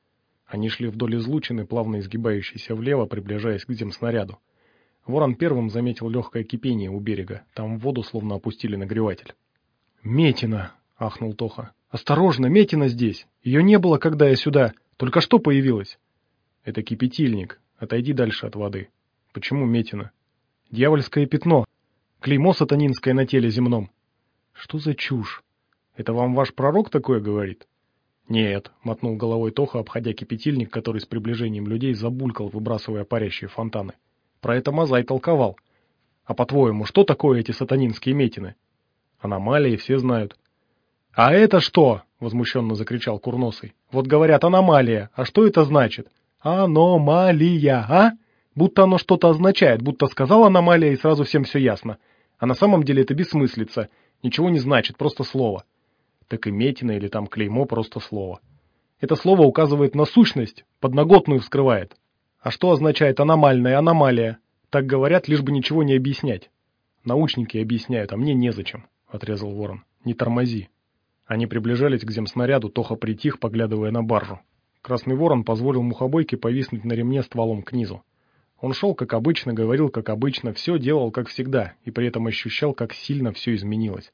Они шли вдоль излучины, плавно изгибающейся влево, приближаясь к земснаряду. Ворон первым заметил легкое кипение у берега. Там в воду словно опустили нагреватель. «Метина!» — ахнул Тоха. «Осторожно, Метина здесь! Ее не было, когда я сюда. Только что появилась!» «Это кипятильник. Отойди дальше от воды». «Почему Метина?» «Дьявольское пятно. Клеймо сатанинское на теле земном». «Что за чушь? Это вам ваш пророк такое говорит?» «Нет», — мотнул головой Тоха, обходя кипятильник, который с приближением людей забулькал, выбрасывая парящие фонтаны. «Про это Мазай толковал. А по-твоему, что такое эти сатанинские метины?» «Аномалии все знают». «А это что?» — возмущенно закричал Курносый. «Вот говорят, аномалия. А что это значит?» «Аномалия, а? Будто оно что-то означает, будто сказал аномалия, и сразу всем все ясно. А на самом деле это бессмыслица. Ничего не значит, просто слово». Так и метина или там клеймо — просто слово. Это слово указывает на сущность, подноготную вскрывает. А что означает аномальная аномалия? Так говорят, лишь бы ничего не объяснять. Научники объясняют, а мне незачем, — отрезал Ворон. Не тормози. Они приближались к земснаряду, Тоха притих, поглядывая на баржу. Красный Ворон позволил мухобойке повиснуть на ремне стволом к низу. Он шел, как обычно, говорил, как обычно, все делал, как всегда, и при этом ощущал, как сильно все изменилось.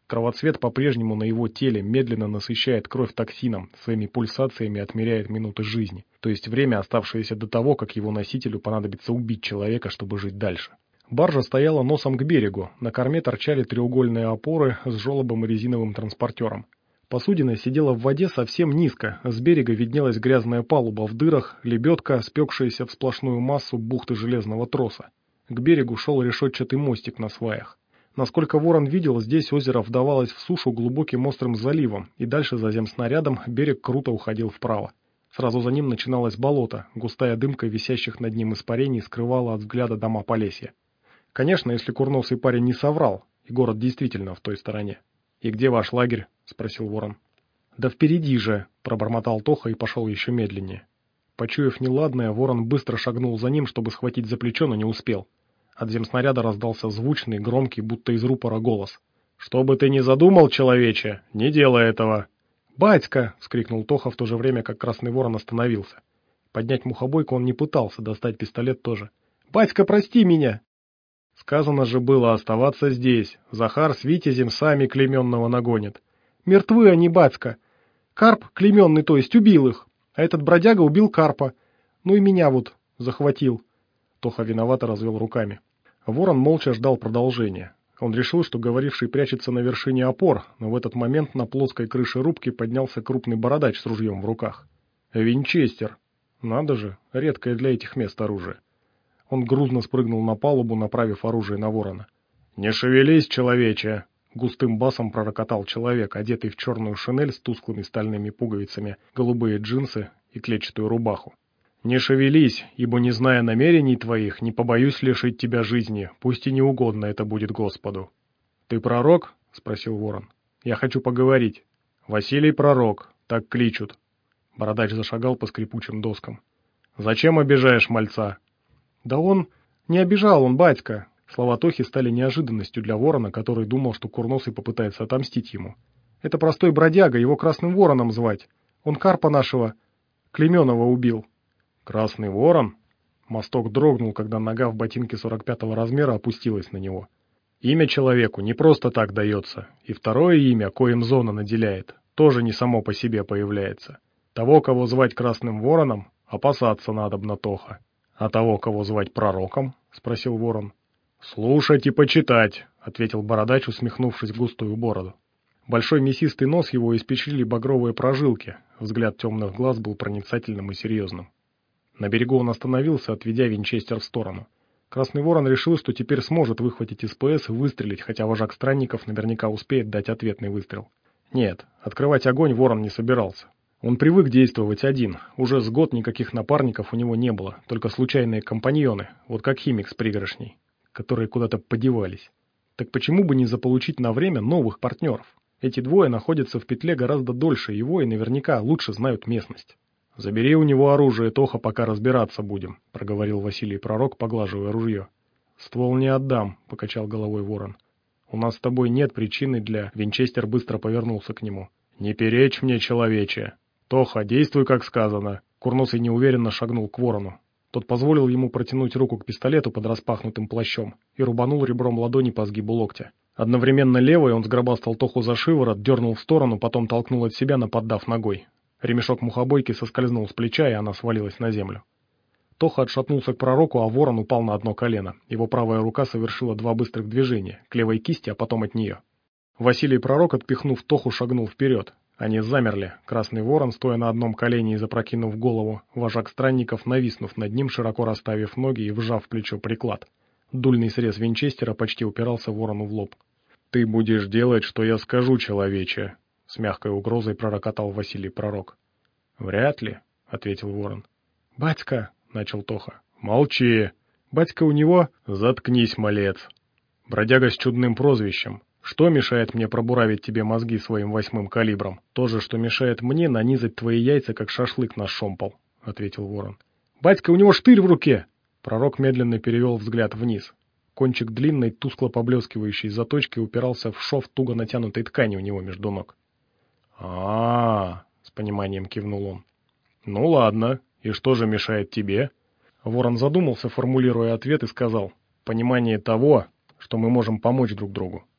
Кровоцвет по-прежнему на его теле медленно насыщает кровь токсином, своими пульсациями отмеряет минуты жизни, то есть время, оставшееся до того, как его носителю понадобится убить человека, чтобы жить дальше. Баржа стояла носом к берегу, на корме торчали треугольные опоры с желобом и резиновым транспортером. Посудина сидела в воде совсем низко, с берега виднелась грязная палуба в дырах, лебедка, спекшаяся в сплошную массу бухты железного троса. К берегу шел решетчатый мостик на сваях. Насколько Ворон видел, здесь озеро вдавалось в сушу глубоким острым заливом, и дальше за земснарядом берег круто уходил вправо. Сразу за ним начиналось болото, густая дымка висящих над ним испарений скрывала от взгляда дома Полесья. Конечно, если курносый парень не соврал, и город действительно в той стороне. «И где ваш лагерь?» — спросил Ворон. «Да впереди же!» — пробормотал Тоха и пошел еще медленнее. Почуяв неладное, Ворон быстро шагнул за ним, чтобы схватить за плечо, но не успел. От земснаряда раздался звучный, громкий, будто из рупора голос. «Что бы ты ни задумал, человече, не делай этого!» «Батька!» — вскрикнул Тоха в то же время, как Красный Ворон остановился. Поднять мухобойку он не пытался, достать пистолет тоже. «Батька, прости меня!» «Сказано же было оставаться здесь. Захар с Витязем сами Клейменного нагонит». «Мертвы они, батька. Карп, Клейменный, то есть, убил их. А этот бродяга убил Карпа. Ну и меня вот захватил». Тоха виновато развел руками. Ворон молча ждал продолжения. Он решил, что говоривший прячется на вершине опор, но в этот момент на плоской крыше рубки поднялся крупный бородач с ружьем в руках. «Винчестер! Надо же, редкое для этих мест оружие». Он грузно спрыгнул на палубу, направив оружие на Ворона. «Не шевелись, человече!» Густым басом пророкотал человек, одетый в черную шинель с тусклыми стальными пуговицами, голубые джинсы и клетчатую рубаху. «Не шевелись, ибо, не зная намерений твоих, не побоюсь лишить тебя жизни, пусть и не угодно это будет Господу». «Ты пророк?» — спросил Ворон. «Я хочу поговорить». «Василий пророк, так кличут». Бородач зашагал по скрипучим доскам. «Зачем обижаешь мальца?» «Да он... не обижал он, батька». Слова Тохи стали неожиданностью для Ворона, который думал, что Курносый попытается отомстить ему. «Это простой бродяга, его Красным Вороном звать. Он Карпа нашего Клейменова убил». «Красный Ворон?» Мосток дрогнул, когда нога в ботинке сорок пятого размера опустилась на него. «Имя человеку не просто так дается, и второе имя, коим зона наделяет, тоже не само по себе появляется. Того, кого звать Красным Вороном, опасаться надобно, Тоха». «А того, кого звать пророком?» — спросил Ворон. «Слушать и почитать», — ответил бородач, усмехнувшись в густую бороду. Большой мясистый нос его испечрили багровые прожилки, взгляд темных глаз был проницательным и серьезным. На берегу он остановился, отведя винчестер в сторону. Красный Ворон решил, что теперь сможет выхватить СПС и выстрелить, хотя вожак странников наверняка успеет дать ответный выстрел. Нет, открывать огонь Ворон не собирался. Он привык действовать один, уже с год никаких напарников у него не было, только случайные компаньоны, вот как химик с пригоршней, которые куда-то подевались. Так почему бы не заполучить на время новых партнеров? Эти двое находятся в петле гораздо дольше его и наверняка лучше знают местность. «Забери у него оружие, Тоха, пока разбираться будем», — проговорил Василий Пророк, поглаживая ружье. «Ствол не отдам», — покачал головой Ворон. «У нас с тобой нет причины для...» Винчестер быстро повернулся к нему. «Не перечь мне, человече! Тоха, действуй, как сказано!» Курносый неуверенно шагнул к Ворону. Тот позволил ему протянуть руку к пистолету под распахнутым плащом и рубанул ребром ладони по сгибу локтя. Одновременно левой он сгробастал Тоху за шиворот, дернул в сторону, потом толкнул от себя, наподдав ногой. Ремешок мухобойки соскользнул с плеча, и она свалилась на землю. Тоха отшатнулся к пророку, а Ворон упал на одно колено. Его правая рука совершила два быстрых движения, к левой кисти, а потом от нее. Василий Пророк, отпихнув Тоху, шагнул вперед. Они замерли. Красный Ворон, стоя на одном колене и запрокинув голову, вожак странников, нависнув над ним, широко расставив ноги и вжав в плечо приклад. Дульный срез винчестера почти упирался Ворону в лоб. «Ты будешь делать, что я скажу, человече», — с мягкой угрозой пророкотал Василий Пророк. «Вряд ли», — ответил Ворон. «Батька», — начал Тоха. «Молчи! Батька у него...» «Заткнись, малец! Бродяга с чудным прозвищем. Что мешает мне пробуравить тебе мозги своим восьмым калибром? То же, что мешает мне нанизать твои яйца, как шашлык на шомпол», — ответил Ворон. «Батька, у него штырь в руке!» Пророк медленно перевел взгляд вниз. Кончик длинной, тускло поблескивающей заточки упирался в шов туго натянутой ткани у него между ног. а, -а, -а с пониманием кивнул он. «Ну ладно, и что же мешает тебе?» Ворон задумался, формулируя ответ, и сказал: «Понимание того, что мы можем помочь друг другу».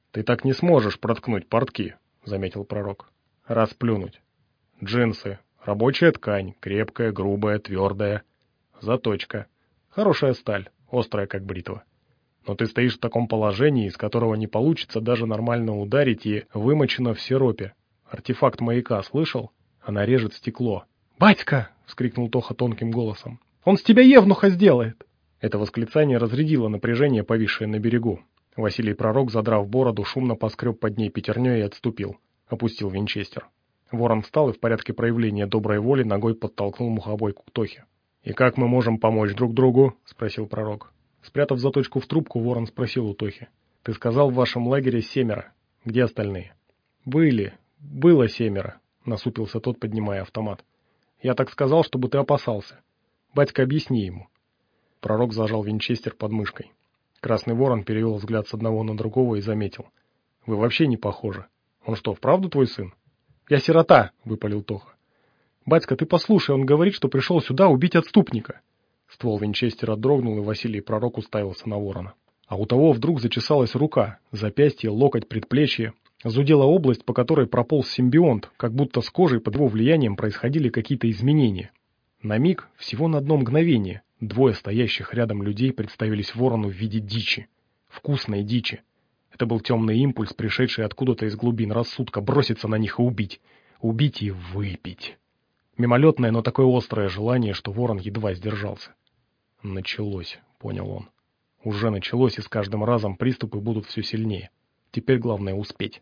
«Ты так не сможешь проткнуть портки», — заметил пророк. «Расплюнуть. Джинсы. Рабочая ткань. Крепкая, грубая, твердая. Заточка. Хорошая сталь. Острая, как бритва. Но ты стоишь в таком положении, из которого не получится даже нормально ударить, и вымочено в сиропе. Артефакт маяка, слышал? Она режет стекло». «Батька!» — вскрикнул Тоха тонким голосом. «Он с тебя евнуха сделает!» Это восклицание разрядило напряжение, повисшее на берегу. Василий Пророк, задрав бороду, шумно поскреб под ней пятерней и отступил. Опустил винчестер. Ворон встал и в порядке проявления доброй воли ногой подтолкнул мухобойку к Тохе. «И как мы можем помочь друг другу?» — спросил Пророк. Спрятав заточку в трубку, Ворон спросил у Тохи. «Ты сказал, в вашем лагере семеро. Где остальные?» «Были. Было семеро», — насупился тот, поднимая автомат. «Я так сказал, чтобы ты опасался. Батька, объясни ему». Пророк зажал винчестер под мышкой. Красный Ворон перевел взгляд с одного на другого и заметил. «Вы вообще не похожи. Он что, вправду твой сын?» «Я сирота», — выпалил Тоха. «Батька, ты послушай, он говорит, что пришел сюда убить отступника». Ствол винчестера дрогнул, и Василий Пророк уставился на Ворона. А у того вдруг зачесалась рука, запястье, локоть, предплечье. Зудела область, по которой прополз симбионт, как будто с кожей под его влиянием происходили какие-то изменения. На миг, всего на одно мгновение, двое стоящих рядом людей представились Ворону в виде дичи. Вкусной дичи. Это был темный импульс, пришедший откуда-то из глубин рассудка, броситься на них и убить. Убить и выпить. Мимолетное, но такое острое желание, что Ворон едва сдержался. Началось, понял он. Уже началось, и с каждым разом приступы будут все сильнее. Теперь главное успеть.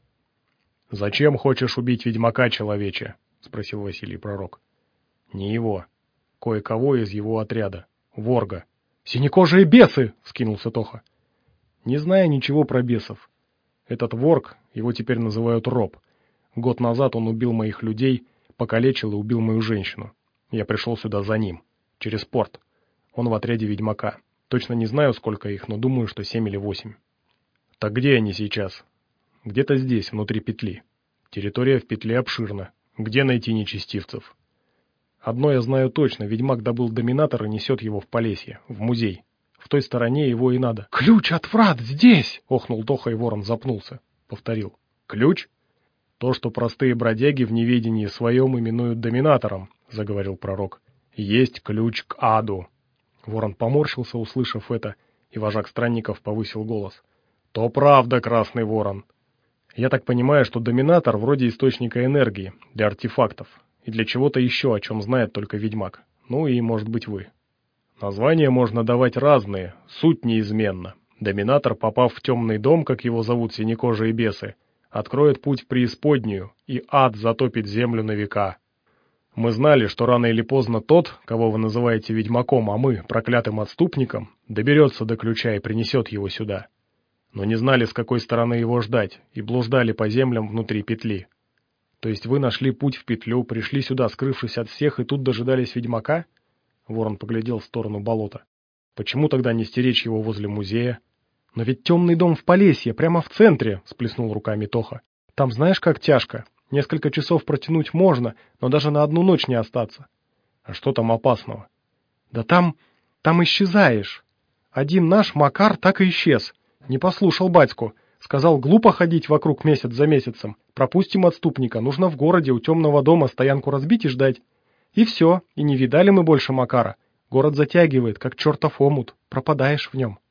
«Зачем хочешь убить ведьмака, человече?» — спросил Василий Пророк. «Не его. Кое-кого из его отряда. Ворга». «Синекожие бесы!» — вскинулся Тоха. «Не зная ничего про бесов. Этот ворг, его теперь называют Роб. Год назад он убил моих людей, покалечил и убил мою женщину. Я пришел сюда за ним. Через порт. Он в отряде ведьмака. Точно не знаю, сколько их, но думаю, что семь или восемь». «Так где они сейчас?» «Где-то здесь, внутри петли. Территория в петле обширна. Где найти нечестивцев?» «Одно я знаю точно. Ведьмак добыл доминатор и несет его в Полесье, в музей. В той стороне его и надо». «Ключ от врат здесь!» — охнул Тоха, и Ворон запнулся. Повторил. «Ключ? То, что простые бродяги в неведении своем именуют доминатором», — заговорил Пророк. «Есть ключ к аду». Ворон поморщился, услышав это, и вожак странников повысил голос. «То правда, Красный Ворон. Я так понимаю, что доминатор вроде источника энергии для артефактов и для чего-то еще, о чем знает только ведьмак. Ну и, может быть, вы. Названия можно давать разные, суть неизменна. Доминатор, попав в темный дом, как его зовут синекожие бесы, откроет путь в преисподнюю, и ад затопит землю на века. Мы знали, что рано или поздно тот, кого вы называете ведьмаком, а мы, проклятым отступником, доберется до ключа и принесет его сюда. Но не знали, с какой стороны его ждать, и блуждали по землям внутри петли. То есть вы нашли путь в петлю, пришли сюда, скрывшись от всех, и тут дожидались ведьмака?» Ворон поглядел в сторону болота. «Почему тогда не стеречь его возле музея?» «Но ведь темный дом в Полесье, прямо в центре!» — сплеснул руками Тоха. «Там знаешь, как тяжко? Несколько часов протянуть можно, но даже на одну ночь не остаться». «А что там опасного?» «Да там... там исчезаешь. Один наш Макар так и исчез. Не послушал батьку. Сказал, глупо ходить вокруг месяц за месяцем. Пропустим отступника. Нужно в городе у темного дома стоянку разбить и ждать. И все. И не видали мы больше Макара. Город затягивает, как чертов омут. Пропадаешь в нем».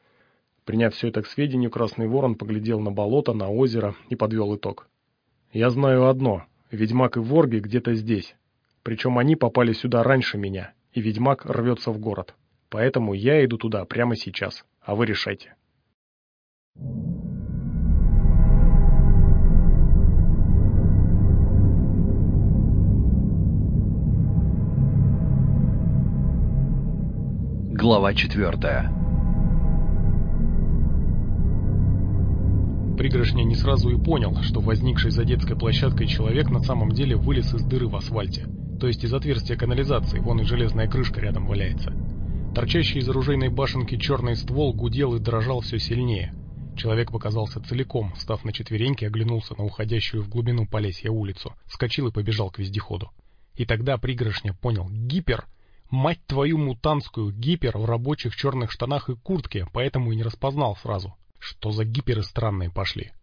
Приняв все это к сведению, Красный Ворон поглядел на болото, на озеро и подвел итог. «Я знаю одно. Ведьмак и ворги где-то здесь. Причем они попали сюда раньше меня, и ведьмак рвется в город. Поэтому я иду туда прямо сейчас. А вы решайте». Глава четвертая. Пригоршня не сразу и понял, что возникший за детской площадкой человек на самом деле вылез из дыры в асфальте, то есть из отверстия канализации, вон и железная крышка рядом валяется. Торчащий из оружейной башенки черный ствол гудел и дрожал все сильнее. Человек показался целиком, встав на четвереньки, оглянулся на уходящую в глубину Полесья улицу, вскочил и побежал к вездеходу. И тогда Пригоршня понял: гипер, мать твою мутантскую, гипер в рабочих черных штанах и куртке, поэтому и не распознал сразу. Что за гиперы странные пошли.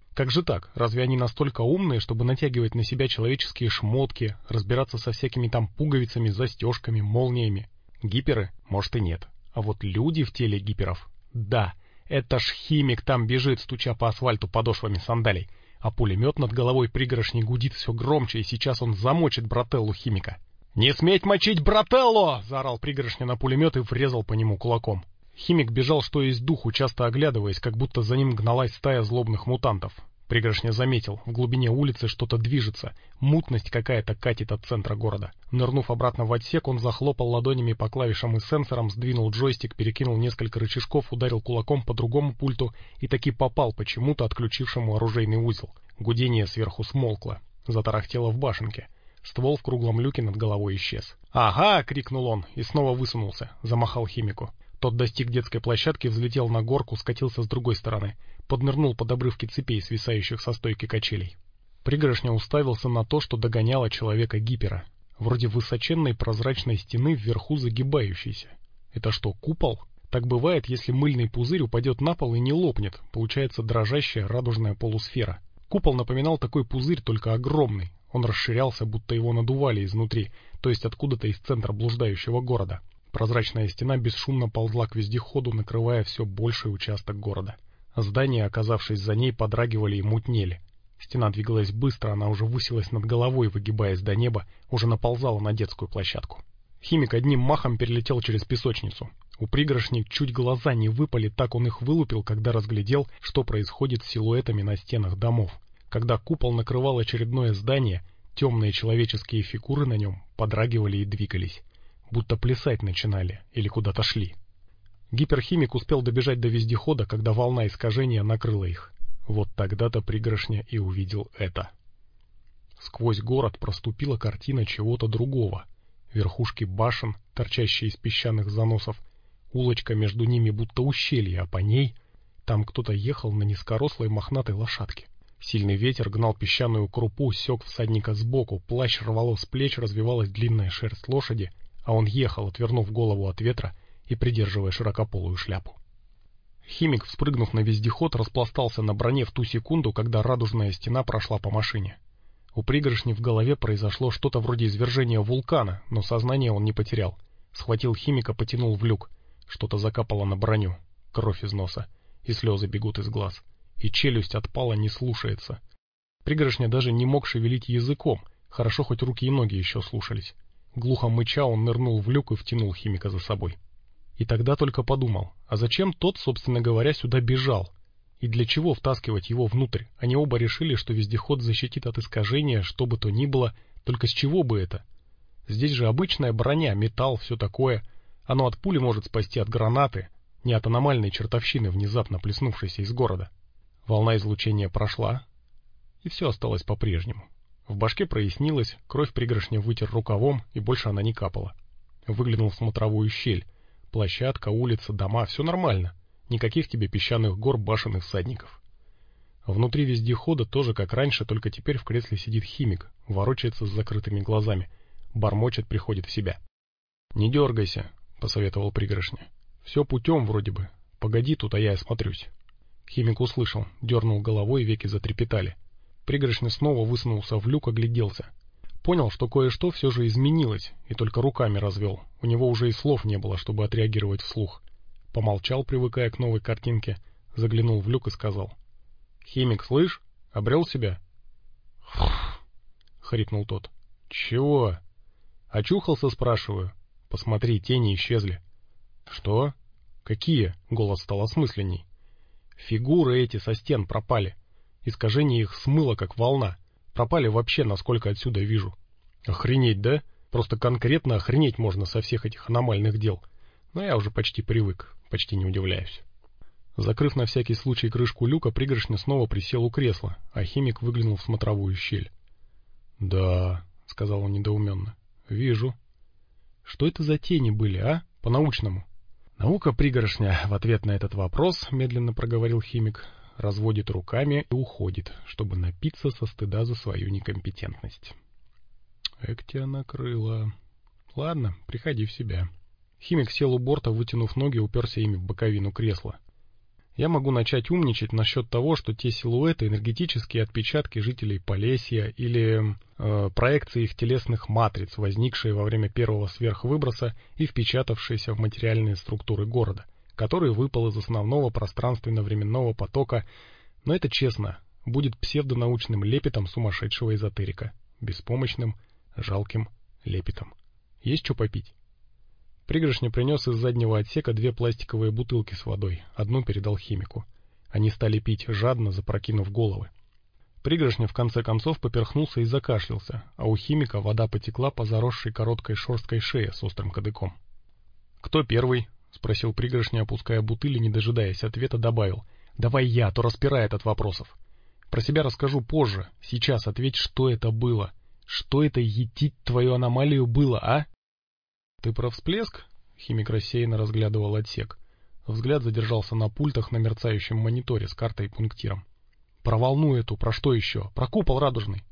Как же так? Разве они настолько умные, чтобы натягивать на себя человеческие шмотки, разбираться со всякими там пуговицами, застежками, молниями? Гиперы? Может и нет. А вот люди в теле гиперов? Да, это ж химик там бежит, стуча по асфальту подошвами сандалий. А пулемет над головой пригоршни гудит все громче, и сейчас он замочит брателлу химика. «Не сметь мочить брателло!» — заорал пригоршня на пулемет и врезал по нему кулаком. Химик бежал что есть духу, часто оглядываясь, как будто за ним гналась стая злобных мутантов. Пригоршня заметил, в глубине улицы что-то движется, мутность какая-то катит от центра города. Нырнув обратно в отсек, он захлопал ладонями по клавишам и сенсорам, сдвинул джойстик, перекинул несколько рычажков, ударил кулаком по другому пульту и таки попал почему-то отключившему оружейный узел. Гудение сверху смолкло, затарахтело в башенке. Ствол в круглом люке над головой исчез. «Ага!» — крикнул он и снова высунулся, замахал химику. Тот достиг детской площадки, взлетел на горку, скатился с другой стороны, поднырнул под обрывки цепей, свисающих со стойки качелей. Пригоршня уставился на то, что догоняло человека-гипера. Вроде высоченной прозрачной стены вверху загибающейся. Это что, купол? Так бывает, если мыльный пузырь упадет на пол и не лопнет, получается дрожащая радужная полусфера. Купол напоминал такой пузырь, только огромный. Он расширялся, будто его надували изнутри, то есть откуда-то из центра блуждающего города. Прозрачная стена бесшумно ползла к вездеходу, накрывая все больший участок города. Здания, оказавшись за ней, подрагивали и мутнели. Стена двигалась быстро, она уже высилась над головой, выгибаясь до неба, уже наползала на детскую площадку. Химик одним махом перелетел через песочницу. У пригоршни чуть глаза не выпали, так он их вылупил, когда разглядел, что происходит с силуэтами на стенах домов. Когда купол накрывал очередное здание, темные человеческие фигуры на нем подрагивали и двигались, будто плясать начинали или куда-то шли. Гиперхимик успел добежать до вездехода, когда волна искажения накрыла их. Вот тогда-то пригоршня и увидел это. Сквозь город проступила картина чего-то другого. Верхушки башен, торчащие из песчаных заносов, улочка между ними будто ущелье, а по ней там кто-то ехал на низкорослой мохнатой лошадке. Сильный ветер гнал песчаную крупу, сёк всадника сбоку, плащ рвало с плеч, развивалась длинная шерсть лошади, а он ехал, отвернув голову от ветра и придерживая широкополую шляпу. Химик, вспрыгнув на вездеход, распластался на броне в ту секунду, когда радужная стена прошла по машине. У пригоршни в голове произошло что-то вроде извержения вулкана, но сознание он не потерял. Схватил химика, потянул в люк. Что-то закапало на броню, кровь из носа, и слезы бегут из глаз. И челюсть отпала, не слушается. Пригоршня даже не мог шевелить языком, хорошо хоть руки и ноги еще слушались. Глухо мыча он нырнул в люк и втянул химика за собой. И тогда только подумал, а зачем тот, собственно говоря, сюда бежал? И для чего втаскивать его внутрь? Они оба решили, что вездеход защитит от искажения, что бы то ни было, только с чего бы это? Здесь же обычная броня, металл, все такое. Оно от пули может спасти, от гранаты, не от аномальной чертовщины, внезапно плеснувшейся из города. Волна излучения прошла, и все осталось по-прежнему. В башке прояснилось, кровь пригоршня вытер рукавом, и больше она не капала. Выглянул в смотровую щель. Площадка, улица, дома — все нормально. Никаких тебе песчаных гор, башен и всадников. Внутри вездехода тоже как раньше, только теперь в кресле сидит химик, ворочается с закрытыми глазами. Бормочет, приходит в себя. «Не дергайся», — посоветовал пригоршня. «Все путем вроде бы. Погоди тут, а я осмотрюсь». Химик услышал, дернул головой, веки затрепетали. Пригоршня снова высунулся в люк, огляделся. Понял, что кое-что все же изменилось, и только руками развел. У него уже и слов не было, чтобы отреагировать вслух. Помолчал, привыкая к новой картинке, заглянул в люк и сказал: «Химик, слышь, обрел себя?» — хрипнул тот. «Чего?» «Очухался, спрашиваю. Посмотри, тени исчезли». «Что? Какие?» — голос стал осмысленней. «Фигуры эти со стен пропали. Искажение их смыло, как волна. Пропали вообще, насколько отсюда вижу». «Охренеть, да? Просто конкретно охренеть можно со всех этих аномальных дел. Но я уже почти привык, почти не удивляюсь». Закрыв на всякий случай крышку люка, пригоршня снова присел у кресла, а химик выглянул в смотровую щель. «Да», — сказал он недоуменно, — «вижу». «Что это за тени были, а? По-научному?» «Наука, пригоршня», — в ответ на этот вопрос, медленно проговорил химик, разводит руками и уходит, чтобы напиться со стыда за свою некомпетентность. «Эк тебя накрыло. Ладно, приходи в себя». Химик сел у борта, вытянув ноги, уперся ими в боковину кресла. Я могу начать умничать насчет того, что те силуэты — энергетические отпечатки жителей Полесья или э, проекции их телесных матриц, возникшие во время первого сверхвыброса и впечатавшиеся в материальные структуры города, который выпал из основного пространственно-временного потока, но это, честно, будет псевдонаучным лепетом сумасшедшего эзотерика, беспомощным, жалким лепетом. Есть что попить? Пригоршня принес из заднего отсека две пластиковые бутылки с водой, одну передал химику. Они стали пить, жадно запрокинув головы. Пригоршня в конце концов поперхнулся и закашлялся, а у химика вода потекла по заросшей короткой шерсткой шее с острым кадыком. «Кто первый?» — спросил Пригоршня, опуская бутыль и, не дожидаясь ответа, добавил. «Давай я, а то распирает от вопросов. Про себя расскажу позже. Сейчас ответь, что это было. Что это, етить твою аномалию, было, а?» «Ты про всплеск?» — химик рассеянно разглядывал отсек. Взгляд задержался на пультах на мерцающем мониторе с картой и пунктиром. «Про волну эту, про что еще? Про купол радужный?»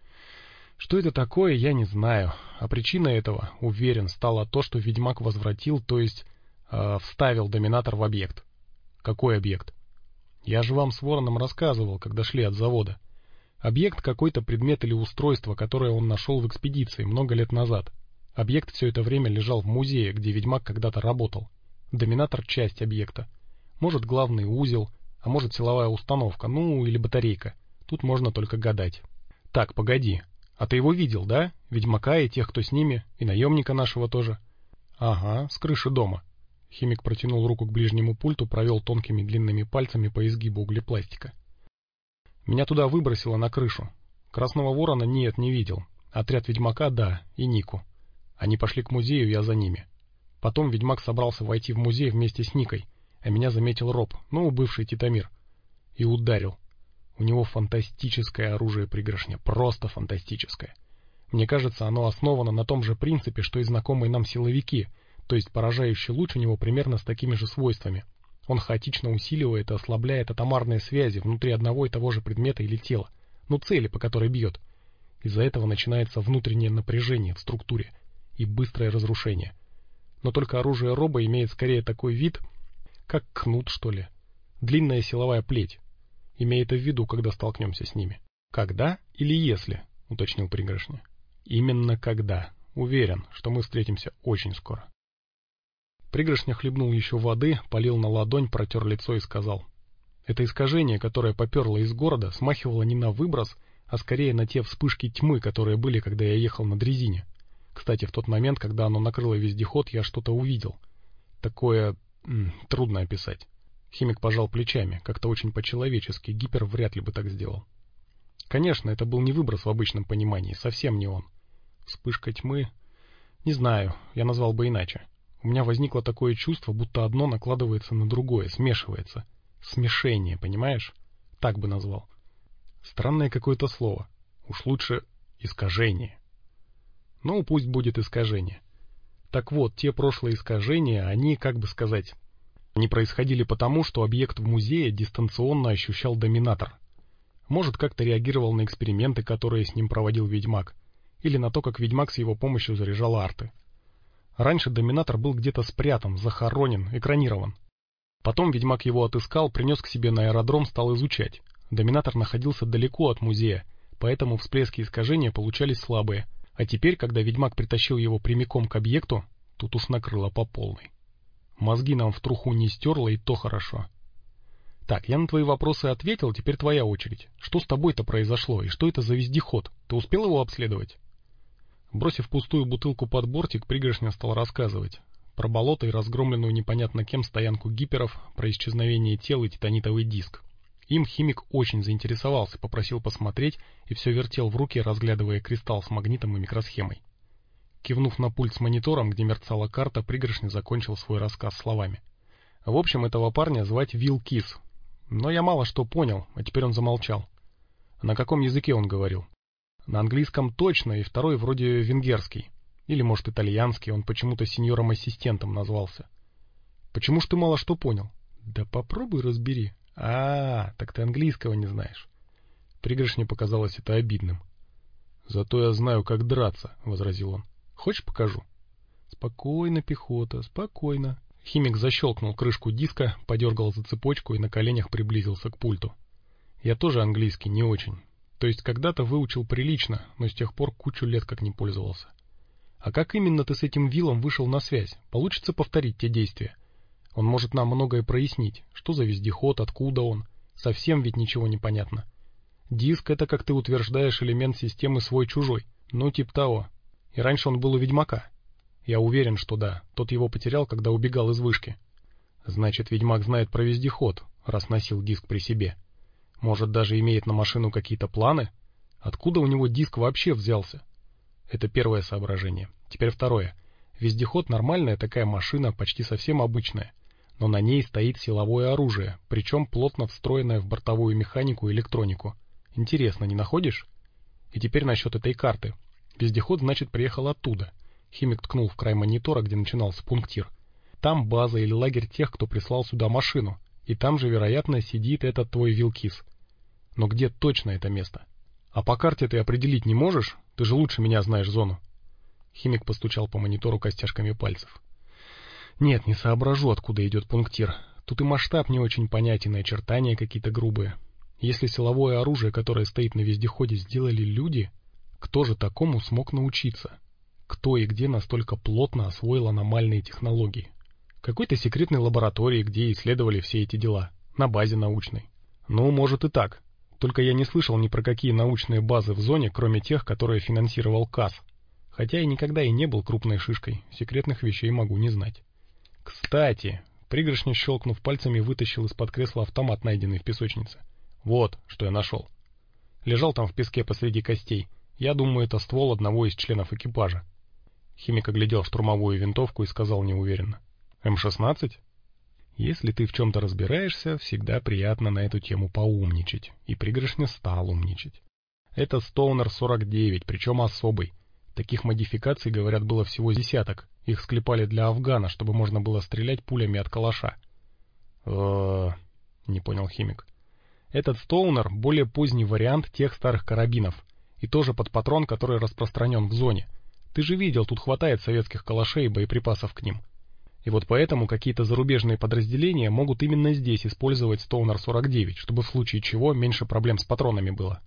Что это такое, я не знаю. А причина этого, уверен, стало то, что ведьмак возвратил, то есть э, вставил доминатор в объект. Какой объект? Я же вам с Вороном рассказывал, когда шли от завода. Объект — какой-то предмет или устройство, которое он нашел в экспедиции много лет назад. Объект все это время лежал в музее, где ведьмак когда-то работал. Доминатор — часть объекта. Может, главный узел, а может, силовая установка, ну, или батарейка. Тут можно только гадать. Так, погоди. А ты его видел, да? Ведьмака и тех, кто с ними, и наемника нашего тоже. Ага, с крыши дома. Химик протянул руку к ближнему пульту, провел тонкими длинными пальцами по изгибу углепластика. Меня туда выбросило на крышу. Красного Ворона нет, не видел. Отряд ведьмака — да, и Нику. Они пошли к музею, я за ними. Потом ведьмак собрался войти в музей вместе с Никой, а меня заметил Роб, ну, бывший Титомир, и ударил. У него фантастическое оружие Пригоршня, просто фантастическое. Мне кажется, оно основано на том же принципе, что и знакомые нам силовики, то есть поражающий луч у него примерно с такими же свойствами. Он хаотично усиливает и ослабляет атомарные связи внутри одного и того же предмета или тела, ну, цели, по которой бьет. Из-за этого начинается внутреннее напряжение в структуре и быстрое разрушение. Но только оружие Роба имеет скорее такой вид, как кнут, что ли. Длинная силовая плеть. Имей это в виду, когда столкнемся с ними. «Когда или если?» — уточнил Пригоршня. «Именно когда. Уверен, что мы встретимся очень скоро». Пригоршня хлебнул еще воды, полил на ладонь, протер лицо и сказал. Это искажение, которое поперло из города, смахивало не на выброс, а скорее на те вспышки тьмы, которые были, когда я ехал на дрезине. Кстати, в тот момент, когда оно накрыло вездеход, я что-то увидел. Такое... М, трудно описать. Химик пожал плечами, как-то очень по-человечески, Гипер вряд ли бы так сделал. Конечно, это был не выброс в обычном понимании, совсем не он. Вспышка тьмы... Не знаю, я назвал бы иначе. У меня возникло такое чувство, будто одно накладывается на другое, смешивается. Смешение, понимаешь? Так бы назвал. Странное какое-то слово. Уж лучше искажение. Ну, пусть будет искажение. Так вот, те прошлые искажения, они, как бы сказать, они происходили потому, что объект в музее дистанционно ощущал доминатор. Может, как-то реагировал на эксперименты, которые с ним проводил ведьмак, или на то, как ведьмак с его помощью заряжал арты. Раньше доминатор был где-то спрятан, захоронен, экранирован. Потом ведьмак его отыскал, принес к себе на аэродром, стал изучать. Доминатор находился далеко от музея, поэтому всплески искажения получались слабые. А теперь, когда ведьмак притащил его прямиком к объекту, тут уж накрыло по полной. Мозги нам в труху не стерло, и то хорошо. Так, я на твои вопросы ответил, теперь твоя очередь. Что с тобой-то произошло, и что это за вездеход? Ты успел его обследовать? Бросив пустую бутылку под бортик, Пригоршня стал рассказывать. Про болото и разгромленную непонятно кем стоянку гиперов, про исчезновение тел и титанитовый диск. Им химик очень заинтересовался, попросил посмотреть и все вертел в руке, разглядывая кристалл с магнитом и микросхемой. Кивнув на пульт с монитором, где мерцала карта, Пригоршня закончил свой рассказ словами. В общем, этого парня звать Вилл Кис. Но я мало что понял, а теперь он замолчал. На каком языке он говорил? На английском точно, и второй вроде венгерский. Или, может, итальянский, он почему-то сеньором-ассистентом назвался. Почему ж ты мало что понял? Да попробуй разбери. А, так ты английского не знаешь. Пригоршне показалось это обидным. Зато я знаю, как драться, возразил он. Хочешь, покажу? Спокойно, пехота, спокойно. Химик защелкнул крышку диска, подергал за цепочку и на коленях приблизился к пульту. Я тоже английский не очень. То есть когда-то выучил прилично, но с тех пор кучу лет как не пользовался. А как именно ты с этим Виллом вышел на связь? Получится повторить те действия? Он может нам многое прояснить. Что за вездеход, откуда он? Совсем ведь ничего не понятно. Диск — это, как ты утверждаешь, элемент системы свой-чужой. Ну, типа того. И раньше он был у Ведьмака. Я уверен, что да. Тот его потерял, когда убегал из вышки. Значит, Ведьмак знает про вездеход, раз носил диск при себе. Может, даже имеет на машину какие-то планы? Откуда у него диск вообще взялся? Это первое соображение. Теперь второе. Вездеход — нормальная такая машина, почти совсем обычная. Но на ней стоит силовое оружие, причем плотно встроенное в бортовую механику и электронику. Интересно, не находишь? И теперь насчет этой карты. Вездеход, значит, приехал оттуда. Химик ткнул в край монитора, где начинался пунктир. Там база или лагерь тех, кто прислал сюда машину. И там же, вероятно, сидит этот твой Вилкис. Но где точно это место? А по карте ты определить не можешь? Ты же лучше меня знаешь зону. Химик постучал по монитору костяшками пальцев. Нет, не соображу, откуда идет пунктир. Тут и масштаб не очень понятен, и очертания какие-то грубые. Если силовое оружие, которое стоит на вездеходе, сделали люди, кто же такому смог научиться? Кто и где настолько плотно освоил аномальные технологии? В какой-то секретной лаборатории, где исследовали все эти дела. На базе научной. Ну, может и так. Только я не слышал ни про какие научные базы в зоне, кроме тех, которые финансировал КАС. Хотя я никогда и не был крупной шишкой. Секретных вещей могу не знать. Кстати, пригоршня, щелкнув пальцами, вытащил из-под кресла автомат, найденный в песочнице. Вот, что я нашел. Лежал там в песке посреди костей. Я думаю, это ствол одного из членов экипажа. Химик оглядел штурмовую винтовку и сказал неуверенно. эм шестнадцать? Если ты в чем-то разбираешься, всегда приятно на эту тему поумничать. И пригоршня стал умничать. Это Стоунер сорок девять, причем особый. Таких модификаций, говорят, было всего десяток. Их склепали для Афгана, чтобы можно было стрелять пулями от калаша. э не понял Химик. Этот Стоунер — более поздний вариант тех старых карабинов. И тоже под патрон, который распространен в зоне. Ты же видел, тут хватает советских калашей и боеприпасов к ним. И вот поэтому какие-то зарубежные подразделения могут именно здесь использовать Стоунер сорок девять, чтобы в случае чего меньше проблем с патронами было.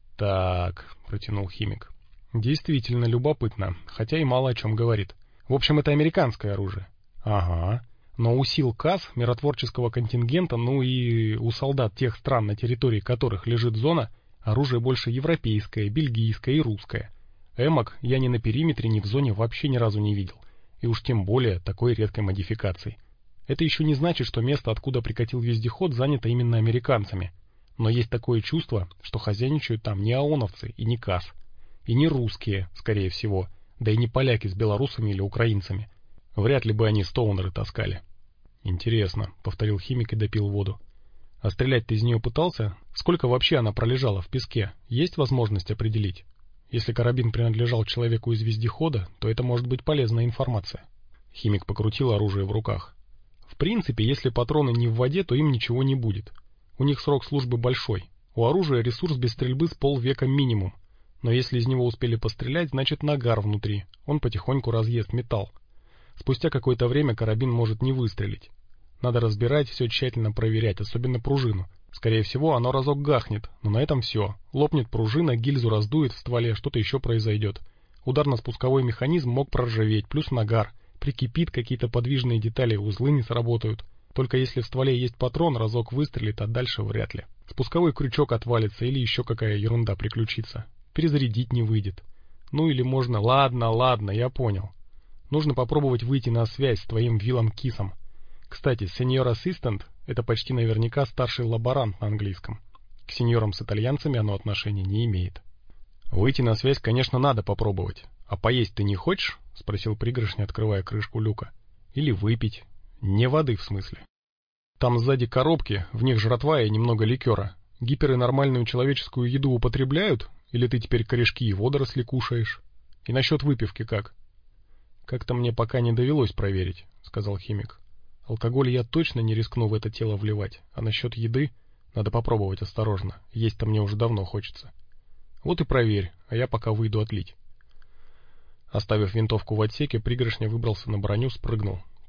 Так, протянул Химик. Действительно любопытно, хотя и мало о чем говорит. В общем, это американское оружие. Ага. Но у сил КАС, миротворческого контингента, ну и у солдат тех стран, на территории которых лежит зона, оружие больше европейское, бельгийское и русское. Эмок я ни на периметре, ни в зоне вообще ни разу не видел. И уж тем более такой редкой модификации. Это еще не значит, что место, откуда прикатил вездеход, занято именно американцами. Но есть такое чувство, что хозяйничают там не ООНовцы и не КАС. И не русские, скорее всего, да и не поляки с белорусами или украинцами. Вряд ли бы они стоунеры таскали. Интересно, повторил Химик и допил воду. А стрелять ты из нее пытался? Сколько вообще она пролежала в песке? Есть возможность определить? Если карабин принадлежал человеку из вездехода, то это может быть полезная информация. Химик покрутил оружие в руках. В принципе, если патроны не в воде, то им ничего не будет. У них срок службы большой. У оружия ресурс без стрельбы с полвека минимум. Но если из него успели пострелять, значит нагар внутри. Он потихоньку разъест металл. Спустя какое-то время карабин может не выстрелить. Надо разбирать, все тщательно проверять, особенно пружину. Скорее всего, оно разок гахнет, но на этом все. Лопнет пружина, гильзу раздует в стволе, что-то еще произойдет. Ударно-спусковой механизм мог проржаветь, плюс нагар. Прикипит, какие-то подвижные детали, узлы не сработают. Только если в стволе есть патрон, разок выстрелит, а дальше вряд ли. Спусковой крючок отвалится или еще какая ерунда приключится. Перезарядить не выйдет. Ну или можно... Ладно, ладно, я понял. Нужно попробовать выйти на связь с твоим Виллом Кисом. Кстати, senior assistant — это почти наверняка старший лаборант на английском. К сеньорам с итальянцами оно отношения не имеет. Выйти на связь, конечно, надо попробовать. А поесть ты не хочешь? — спросил пригоршня, открывая крышку люка. Или выпить. Не воды, в смысле. Там сзади коробки, в них жратва и немного ликера. Гиперы нормальную человеческую еду употребляют? Или ты теперь корешки и водоросли кушаешь? И насчет выпивки как? Как-то мне пока не довелось проверить, — сказал Химик. Алкоголь я точно не рискну в это тело вливать, а насчет еды надо попробовать осторожно. Есть-то мне уже давно хочется. Вот и проверь, а я пока выйду отлить. Оставив винтовку в отсеке, пригоршня выбрался на броню, спрыгнул.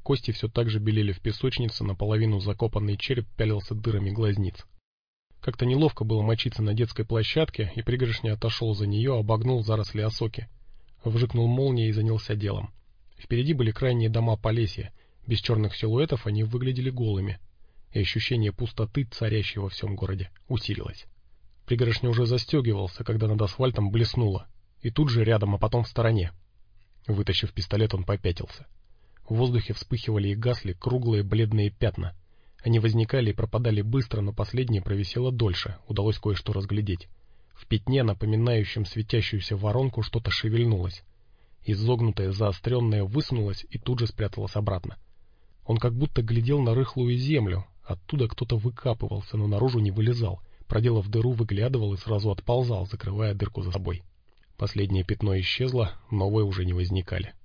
Кости все так же белели в песочнице, наполовину закопанный череп пялился дырами глазниц. Как-то неловко было мочиться на детской площадке, и пригоршня отошел за нее, обогнул заросли осоки. Вжикнул молнией и занялся делом. Впереди были крайние дома Полесья. Без черных силуэтов они выглядели голыми. И ощущение пустоты, царящей во всем городе, усилилось. Пригоршня уже застегивался, когда над асфальтом блеснуло. И тут же рядом, а потом в стороне. Вытащив пистолет, он попятился. В воздухе вспыхивали и гасли круглые бледные пятна. Они возникали и пропадали быстро, но последнее провисело дольше, удалось кое-что разглядеть. В пятне, напоминающем светящуюся воронку, что-то шевельнулось. Изогнутое, заостренное высунулось и тут же спряталось обратно. Он как будто глядел на рыхлую землю, оттуда кто-то выкапывался, но наружу не вылезал, проделав дыру, выглядывал и сразу отползал, закрывая дырку за собой. Последнее пятно исчезло, новые уже не возникали.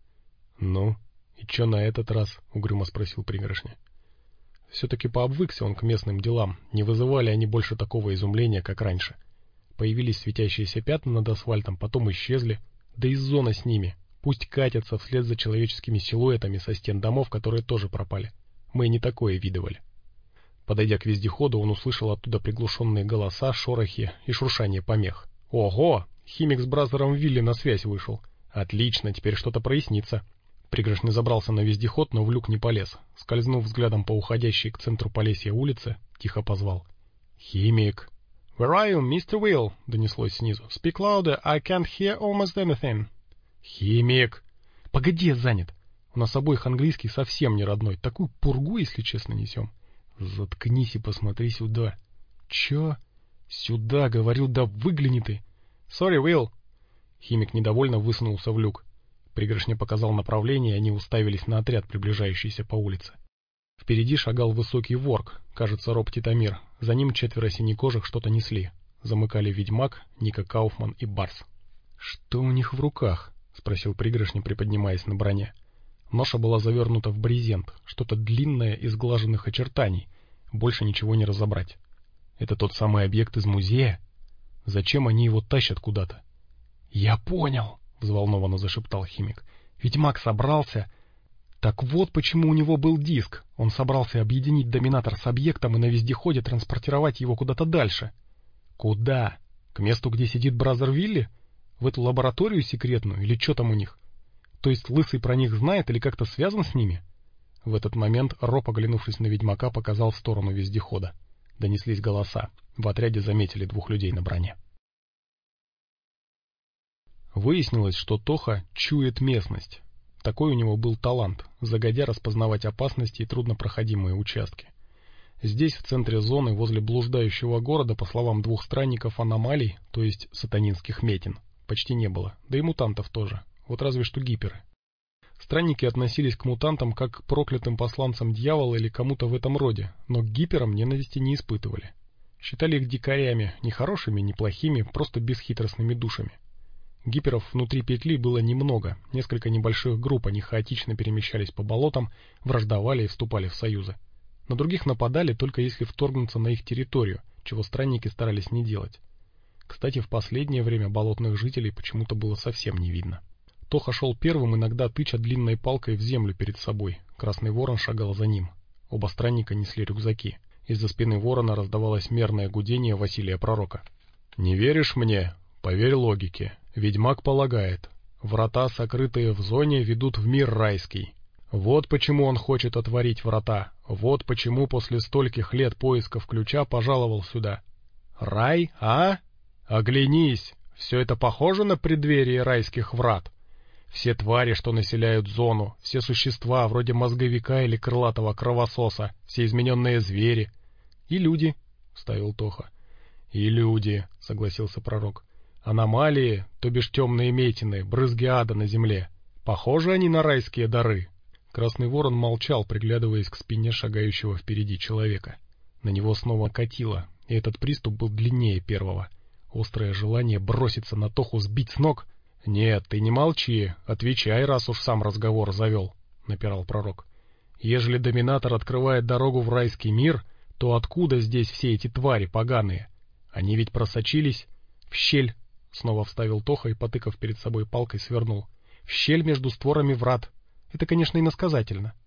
«Ну, и чё на этот раз?» — угрюмо спросил пригоршня. Все-таки пообвыкся он к местным делам, не вызывали они больше такого изумления, как раньше. Появились светящиеся пятна над асфальтом, потом исчезли, да и зона с ними. Пусть катятся вслед за человеческими силуэтами со стен домов, которые тоже пропали. Мы и не такое видывали. Подойдя к вездеходу, он услышал оттуда приглушенные голоса, шорохи и шуршание помех. «Ого! Химик с бразером Вилли на связь вышел. Отлично, теперь что-то прояснится». Пригоршня забрался на вездеход, но в люк не полез. Скользнув взглядом по уходящей к центру Полесья улице, тихо позвал. «Химик!» «Where are you, мистер Will?» — донеслось снизу. «Speak louder, I can't hear almost anything». «Химик!» «Погоди, я занят. У нас обоих английский совсем не родной. Такую пургу, если честно, несем». «Заткнись и посмотри сюда». «Чё?» «Сюда, говорю, да выгляни ты». «Sorry, Will». Химик недовольно высунулся в люк. Пригоршня показал направление, и они уставились на отряд, приближающийся по улице. Впереди шагал высокий ворк, кажется, Роб Титомир. За ним четверо синекожих что-то несли. Замыкали ведьмак, Ника Кауфман и Барс. «Что у них в руках?» — спросил пригоршня, приподнимаясь на броне. Ноша была завернута в брезент, что-то длинное и сглаженных очертаний. Больше ничего не разобрать. Это тот самый объект из музея? Зачем они его тащат куда-то? «Я понял!» — взволнованно зашептал химик. «Ведьмак собрался...» Так вот почему у него был диск. Он собрался объединить доминатор с объектом и на вездеходе транспортировать его куда-то дальше. Куда? К месту, где сидит бразер Вилли? В эту лабораторию секретную? Или что там у них? То есть Лысый про них знает или как-то связан с ними? В этот момент Роб, оглянувшись на ведьмака, показал в сторону вездехода. Донеслись голоса. В отряде заметили двух людей на броне. Выяснилось, что Тоха чует местность. Такой у него был талант, загодя распознавать опасности и труднопроходимые участки. Здесь, в центре зоны, возле блуждающего города, по словам двух странников, аномалий, то есть сатанинских метин, почти не было, да и мутантов тоже, вот разве что гиперы. Странники относились к мутантам как к проклятым посланцам дьявола или кому-то в этом роде, но к гиперам ненависти не испытывали. Считали их дикарями, не хорошими, не плохими, просто бесхитростными душами. Гиперов внутри петли было немного, несколько небольших групп, они хаотично перемещались по болотам, враждовали и вступали в союзы. На других нападали только если вторгнуться на их территорию, чего странники старались не делать. Кстати, в последнее время болотных жителей почему-то было совсем не видно. Тоха шел первым, иногда тыча длинной палкой в землю перед собой. Красный ворон шагал за ним. Оба странника несли рюкзаки. Из-за спины ворона раздавалось мерное гудение Василия Пророка. «Не веришь мне? Поверь логике. Ведьмак полагает, врата, сокрытые в зоне, ведут в мир райский. Вот почему он хочет отворить врата. Вот почему после стольких лет поисков ключа пожаловал сюда. Рай, а? Оглянись, все это похоже на преддверие райских врат. Все твари, что населяют зону, все существа, вроде мозговика или крылатого кровососа, все измененные звери. И люди, — вставил Тоха. И люди, — согласился Пророк. Аномалии, то бишь темные метины, брызги ада на земле. Похожи они на райские дары. Красный ворон молчал, приглядываясь к спине шагающего впереди человека. На него снова катило, и этот приступ был длиннее первого. Острое желание броситься на Тоху, сбить с ног. — Нет, ты не молчи, отвечай, раз уж сам разговор завел, — напирал Пророк. — Ежели доминатор открывает дорогу в райский мир, то откуда здесь все эти твари поганые? Они ведь просочились в щель. Снова вставил Тоха и, потыкав перед собой палкой, свернул. В щель между створами врат. Это, конечно, иносказательно.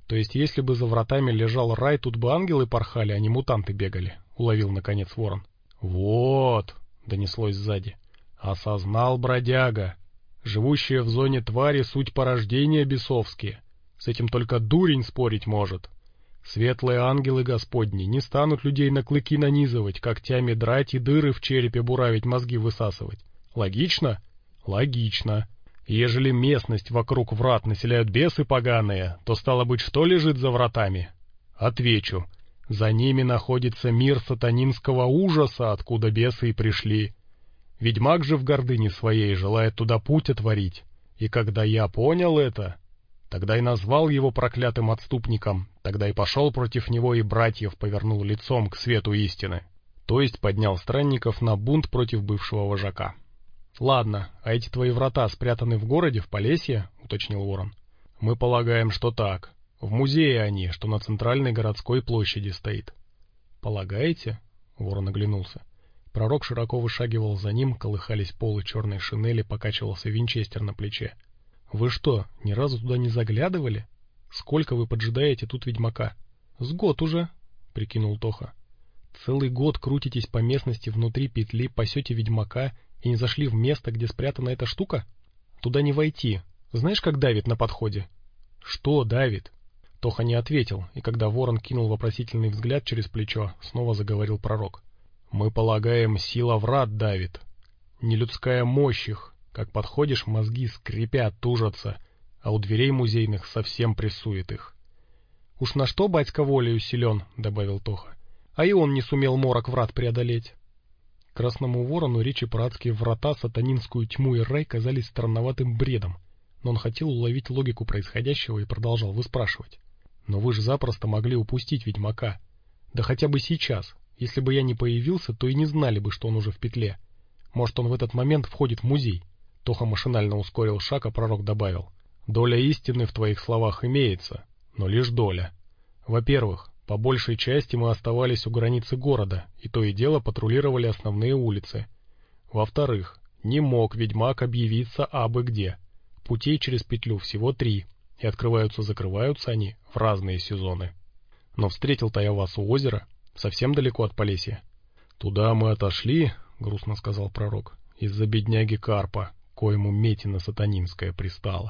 То есть, если бы за вратами лежал рай, тут бы ангелы порхали, а не мутанты бегали, — уловил, наконец, ворон. — Вот, — донеслось сзади, — осознал бродяга. Живущие в зоне твари суть порождения бесовские. С этим только дурень спорить может. Светлые ангелы Господни не станут людей на клыки нанизывать, когтями драть и дыры в черепе буравить, мозги высасывать. Логично? Логично. Ежели местность вокруг врат населяют бесы поганые, то, стало быть, что лежит за вратами? Отвечу. За ними находится мир сатанинского ужаса, откуда бесы и пришли. Ведьмак же в гордыне своей желает туда путь отворить. И когда я понял это, тогда и назвал его проклятым отступником, тогда и пошел против него и братьев повернул лицом к свету истины. То есть поднял странников на бунт против бывшего вожака. «Ладно, а эти твои врата спрятаны в городе, в Полесье?» — уточнил ворон. «Мы полагаем, что так. В музее они, что на центральной городской площади стоит». «Полагаете?» — ворон оглянулся. Пророк широко вышагивал за ним, колыхались полы черной шинели, покачивался винчестер на плече. «Вы что, ни разу туда не заглядывали? Сколько вы поджидаете тут ведьмака?» «С год уже», — прикинул Тоха. «Целый год крутитесь по местности внутри петли, пасете ведьмака и не зашли в место, где спрятана эта штука? Туда не войти. Знаешь, как давит на подходе?» «Что давит?» Тоха не ответил, и когда ворон кинул вопросительный взгляд через плечо, снова заговорил пророк. «Мы полагаем, сила врат давит. Нелюдская мощь их. Как подходишь, мозги скрипят, тужатся, а у дверей музейных совсем прессует их». «Уж на что батька волею силен», — добавил Тоха. «А и он не сумел морок врат преодолеть». Красному ворону речи про адские врата, сатанинскую тьму и рай казались странноватым бредом, но он хотел уловить логику происходящего и продолжал выспрашивать. «Но вы же запросто могли упустить ведьмака. Да хотя бы сейчас. Если бы я не появился, то и не знали бы, что он уже в петле. Может, он в этот момент входит в музей». Тоха машинально ускорил шаг, а пророк добавил. «Доля истины в твоих словах имеется, но лишь доля. Во-первых, по большей части мы оставались у границы города, и то и дело патрулировали основные улицы. Во-вторых, не мог ведьмак объявиться абы где. Путей через петлю всего три, и открываются-закрываются они в разные сезоны. Но встретил-то я вас у озера, совсем далеко от Полесья». «Туда мы отошли, — грустно сказал пророк, — из-за бедняги Карпа, коему метина сатанинская пристала».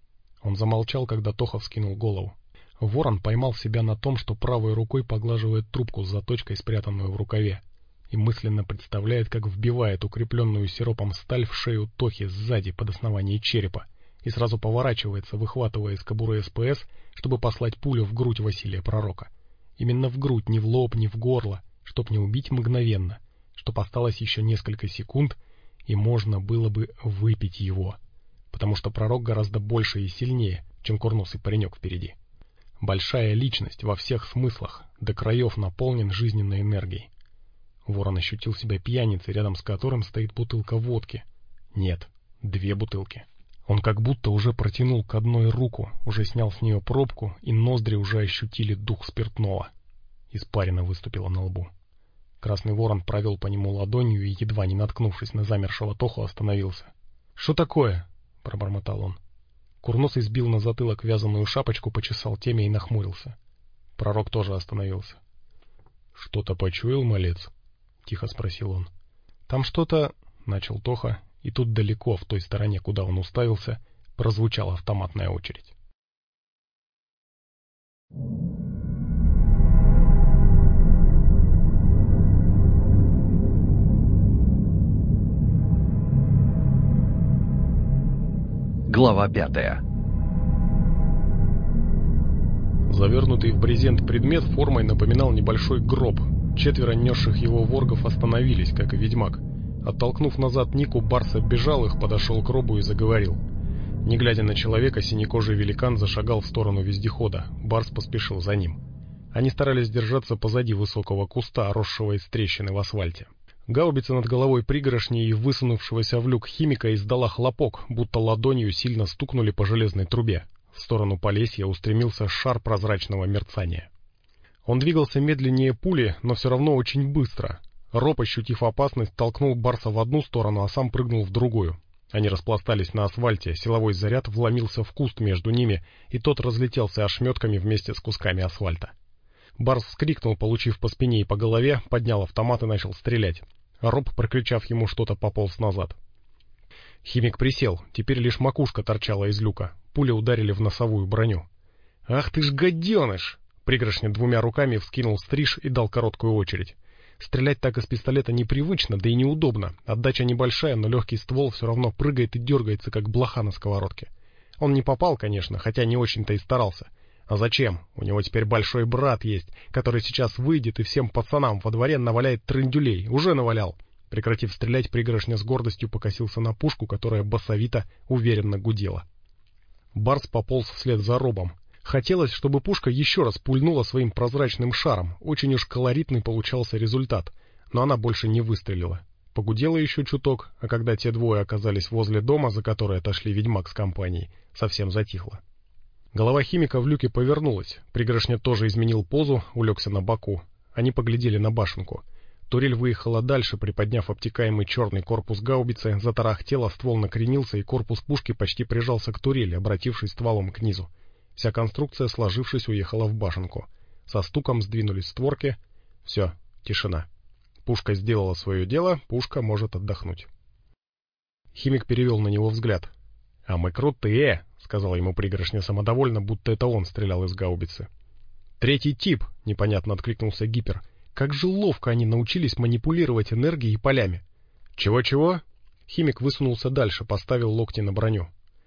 Он замолчал, когда Тоха вскинул голову. Ворон поймал себя на том, что правой рукой поглаживает трубку с заточкой, спрятанную в рукаве, и мысленно представляет, как вбивает укрепленную сиропом сталь в шею Тохи сзади под основание черепа, и сразу поворачивается, выхватывая из кобуры СПС, чтобы послать пулю в грудь Василия Пророка. Именно в грудь, не в лоб, не в горло, чтоб не убить мгновенно, чтоб осталось еще несколько секунд, и можно было бы выпить его, потому что Пророк гораздо больше и сильнее, чем курносый паренек впереди. Большая личность во всех смыслах, до краев наполнен жизненной энергией. Ворон ощутил себя пьяницей, рядом с которым стоит бутылка водки. Нет, две бутылки. Он как будто уже протянул к одной руку, уже снял с нее пробку, и ноздри уже ощутили дух спиртного. Испарина выступила на лбу. Красный ворон провел по нему ладонью и, едва не наткнувшись на замершего Тоху, остановился. «Что такое?» — пробормотал он. Курносый сбил на затылок вязаную шапочку, почесал темя и нахмурился. Пророк тоже остановился. «Что-то почуял, малец?» — тихо спросил он. «Там что-то...» — начал Тоха, и тут далеко, в той стороне, куда он уставился, прозвучала автоматная очередь. Глава пятая. Завернутый в брезент предмет формой напоминал небольшой гроб. Четверо несших его воргов остановились, как и ведьмак. Оттолкнув назад Нику, Барс оббежал их, подошел к гробу и заговорил. Не глядя на человека, синекожий великан зашагал в сторону вездехода. Барс поспешил за ним. Они старались держаться позади высокого куста, росшего из трещины в асфальте. Гаубица над головой пригоршни и высунувшегося в люк химика издала хлопок, будто ладонью сильно стукнули по железной трубе. В сторону Полесья устремился шар прозрачного мерцания. Он двигался медленнее пули, но все равно очень быстро. Роб, ощутив опасность, толкнул Барса в одну сторону, а сам прыгнул в другую. Они распластались на асфальте, силовой заряд вломился в куст между ними, и тот разлетелся ошметками вместе с кусками асфальта. Барс вскрикнул, получив по спине и по голове, поднял автомат и начал стрелять. Роб, прокричав ему что-то, пополз назад. Химик присел, теперь лишь макушка торчала из люка. Пули ударили в носовую броню. «Ах ты ж гаденыш!» Пригоршня двумя руками вскинул стриж и дал короткую очередь. Стрелять так из пистолета непривычно, да и неудобно. Отдача небольшая, но легкий ствол все равно прыгает и дергается, как блоха на сковородке. Он не попал, конечно, хотя не очень-то и старался. А зачем? У него теперь большой брат есть, который сейчас выйдет и всем пацанам во дворе наваляет трындюлей. Уже навалял. Прекратив стрелять, Пригоршня с гордостью покосился на пушку, которая басовито, уверенно гудела. Барс пополз вслед за Робом. Хотелось, чтобы пушка еще раз пульнула своим прозрачным шаром. Очень уж колоритный получался результат, но она больше не выстрелила. Погудела еще чуток, а когда те двое оказались возле дома, за который отошли ведьмак с компанией, совсем затихло. Голова Химика в люке повернулась. Пригоршня тоже изменил позу, улегся на боку. Они поглядели на башенку. Турель выехала дальше, приподняв обтекаемый черный корпус гаубицы, затарахтело, ствол накренился, и корпус пушки почти прижался к турели, обратившись стволом к низу. Вся конструкция, сложившись, уехала в башенку. Со стуком сдвинулись створки. Все, тишина. Пушка сделала свое дело, пушка может отдохнуть. Химик перевел на него взгляд. «А мы крутые», — сказала ему Пригоршня самодовольно, будто это он стрелял из гаубицы. «Третий тип», — непонятно откликнулся Гипер. «Как же ловко они научились манипулировать энергией и полями». «Чего-чего?» Химик высунулся дальше, поставил локти на броню.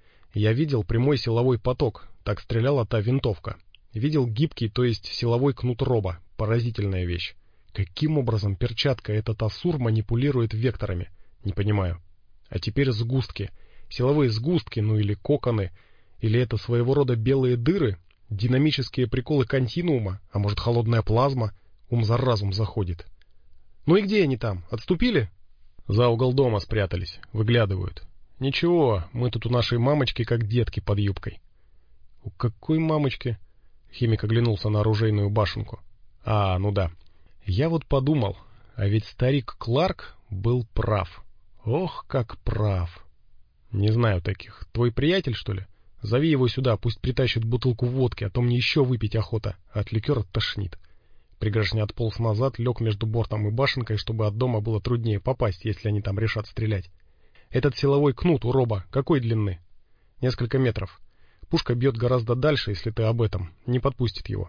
«Я видел прямой силовой поток. Так стреляла та винтовка. Видел гибкий, то есть силовой кнут Роба. Поразительная вещь. Каким образом перчатка этот Асур манипулирует векторами? Не понимаю. А теперь сгустки. Силовые сгустки, ну или коконы. Или это своего рода белые дыры? Динамические приколы континуума? А может, холодная плазма? Ум за разум заходит. Ну и где они там? Отступили? За угол дома спрятались. Выглядывают. Ничего, мы тут у нашей мамочки как детки под юбкой. «У какой мамочки?» Химик оглянулся на оружейную башенку. «А, ну да. Я вот подумал, а ведь старик Кларк был прав. Ох, как прав. Не знаю таких. Твой приятель, что ли? Зови его сюда, пусть притащит бутылку водки, а то мне еще выпить охота, а от ликера тошнит». Пригоршня отполз назад, лег между бортом и башенкой, чтобы от дома было труднее попасть, если они там решат стрелять. «Этот силовой кнут у Роба какой длины?» «Несколько метров. Пушка бьет гораздо дальше, если ты об этом. Не подпустит его».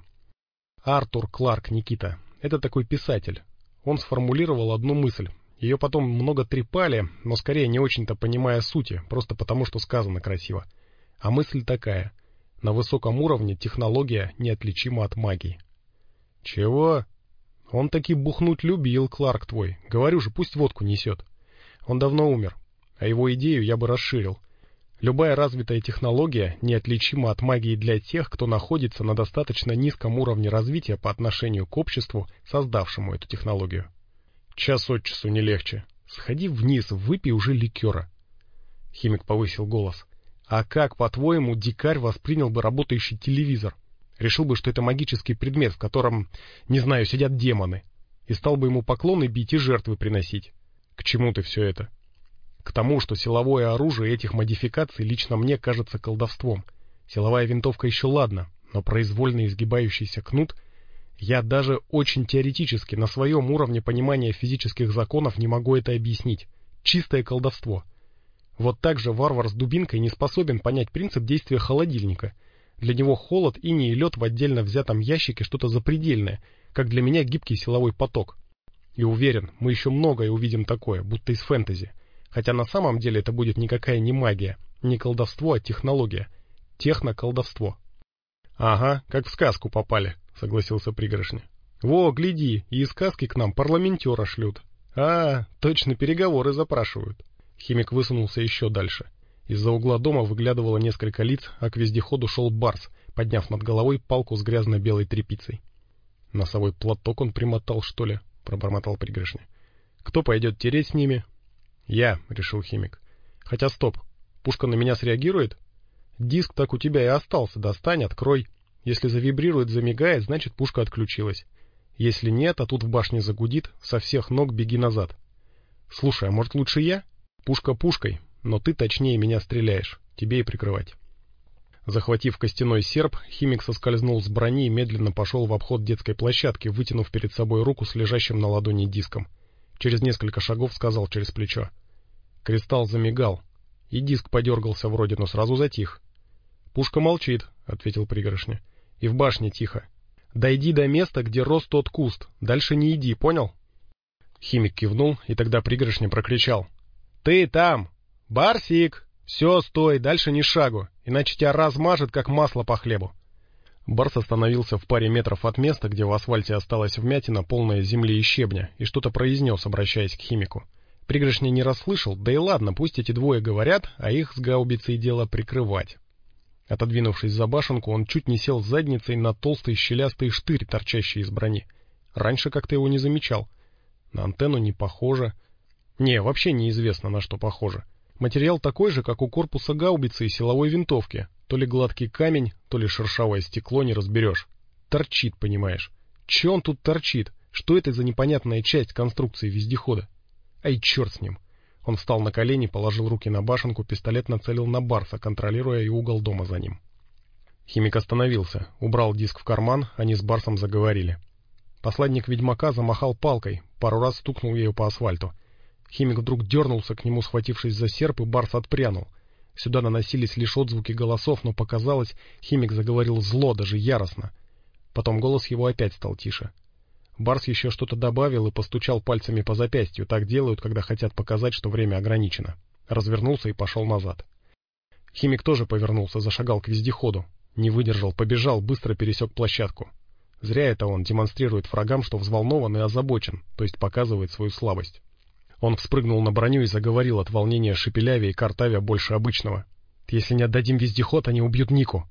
Артур Кларк Никита. Это такой писатель. Он сформулировал одну мысль. Ее потом много трепали, но скорее не очень-то понимая сути, просто потому, что сказано красиво. А мысль такая. На высоком уровне технология неотличима от магии. «Чего?» «Он таки бухнуть любил, Кларк твой. Говорю же, пусть водку несет. Он давно умер, а его идею я бы расширил. Любая развитая технология неотличима от магии для тех, кто находится на достаточно низком уровне развития по отношению к обществу, создавшему эту технологию. Час от часу не легче. Сходи вниз, выпей уже ликера». Химик повысил голос. «А как, по-твоему, дикарь воспринял бы работающий телевизор? Решил бы, что это магический предмет, в котором, не знаю, сидят демоны, и стал бы ему поклоны бить и жертвы приносить. К чему ты все это?» «К тому, что силовое оружие этих модификаций лично мне кажется колдовством. Силовая винтовка еще ладно, но произвольно изгибающийся кнут... Я даже очень теоретически, на своем уровне понимания физических законов не могу это объяснить. Чистое колдовство. Вот так же варвар с дубинкой не способен понять принцип действия холодильника. Для него холод, иней и лед в отдельно взятом ящике что-то запредельное, как для меня гибкий силовой поток. И уверен, мы еще многое увидим такое, будто из фэнтези. Хотя на самом деле это будет никакая не магия, не колдовство, а технология. Техноколдовство». «Ага, как в сказку попали», — согласился Пригоршня. «Во, гляди, и из сказки к нам парламентера шлют. А, точно, переговоры запрашивают». Химик высунулся еще дальше. Из-за угла дома выглядывало несколько лиц, а к вездеходу шел Барс, подняв над головой палку с грязно-белой тряпицей. «Носовой платок он примотал, что ли?» — пробормотал Пригоршня. «Кто пойдет тереть с ними?» «Я», — решил Химик. «Хотя стоп, пушка на меня среагирует? Диск так у тебя и остался, достань, открой. Если завибрирует, замигает, значит пушка отключилась. Если нет, а тут в башне загудит, со всех ног беги назад. Слушай, а может лучше я? Пушка пушкой, но ты точнее меня стреляешь, тебе и прикрывать». Захватив костяной серп, химик соскользнул с брони и медленно пошел в обход детской площадки, вытянув перед собой руку с лежащим на ладони диском. Через несколько шагов сказал через плечо: «Кристалл замигал, и диск подергался вроде, но сразу затих». «Пушка молчит», — ответил Пригоршня. «И в башне тихо. Дойди до места, где рос тот куст, дальше не иди, понял?» Химик кивнул, и тогда Пригоршня прокричал: «Ты там! Барсик! Все, стой, дальше ни шагу, иначе тебя размажет, как масло по хлебу». Барс остановился в паре метров от места, где в асфальте осталась вмятина, полная земли и щебня, и что-то произнес, обращаясь к химику. Пригоршня не расслышал, да и ладно, пусть эти двое говорят, а их с гаубицей дело прикрывать. Отодвинувшись за башенку, он чуть не сел задницей на толстый щелястый штырь, торчащий из брони. Раньше как-то его не замечал. На антенну не похоже. Не, вообще неизвестно, на что похоже. Материал такой же, как у корпуса гаубицы и силовой винтовки. То ли гладкий камень, то ли шершавое стекло, не разберешь. Торчит, понимаешь. Че он тут торчит? Что это за непонятная часть конструкции вездехода? Ай, черт с ним. Он встал на колени, положил руки на башенку, пистолет нацелил на Барса, контролируя и угол дома за ним. Химик остановился, убрал диск в карман, они с Барсом заговорили. Посланник ведьмака замахал палкой, пару раз стукнул ею по асфальту. Химик вдруг дернулся к нему, схватившись за серп, и Барс отпрянул. Сюда наносились лишь отзвуки голосов, но показалось, химик заговорил зло, даже яростно. Потом голос его опять стал тише. Барс еще что-то добавил и постучал пальцами по запястью, так делают, когда хотят показать, что время ограничено. Развернулся и пошел назад. Химик тоже повернулся, зашагал к вездеходу. Не выдержал, побежал, быстро пересек площадку. Зря это он демонстрирует врагам, что взволнован и озабочен, то есть показывает свою слабость. Он вспрыгнул на броню и заговорил от волнения шепелявя и картавя больше обычного. «Если не отдадим вездеход, они убьют Нику».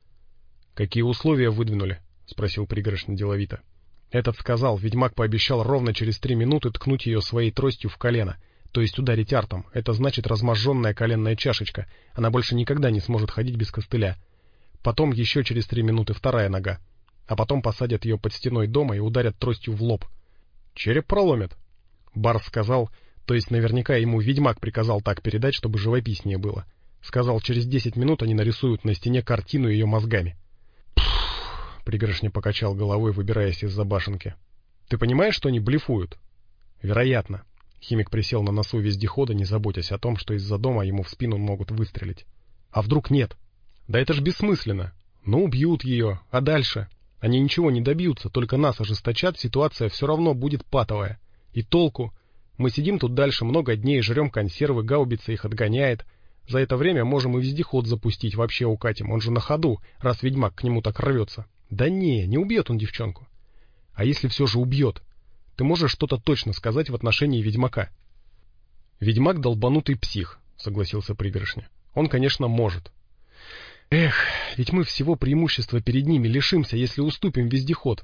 «Какие условия выдвинули?» — спросил Пригоршня деловито. Этот сказал, ведьмак пообещал ровно через три минуты ткнуть ее своей тростью в колено, то есть ударить артом. Это значит разможженная коленная чашечка. Она больше никогда не сможет ходить без костыля. Потом еще через три минуты вторая нога. А потом посадят ее под стеной дома и ударят тростью в лоб. Череп проломят. Барс сказал, то есть наверняка ему ведьмак приказал так передать, чтобы живописнее было. Сказал, через десять минут они нарисуют на стене картину ее мозгами. Пфф, Пригоршня покачал головой, выбираясь из-за башенки. Ты понимаешь, что они блефуют? Вероятно. Химик присел на носу вездехода, не заботясь о том, что из-за дома ему в спину могут выстрелить. А вдруг нет? Да это ж бессмысленно. Ну, убьют ее, а дальше? Они ничего не добьются, только нас ожесточат, ситуация все равно будет патовая. И толку? Мы сидим тут дальше много дней, жрем консервы, гаубица их отгоняет. За это время можем и вездеход запустить, вообще укатим. Он же на ходу, раз ведьмак к нему так рвется. Да не, не убьет он девчонку. А если все же убьет? Ты можешь что-то точно сказать в отношении ведьмака? Ведьмак долбанутый псих, согласился Пригоршня. Он, конечно, может. Эх, ведь мы всего преимущества перед ними лишимся, если уступим вездеход.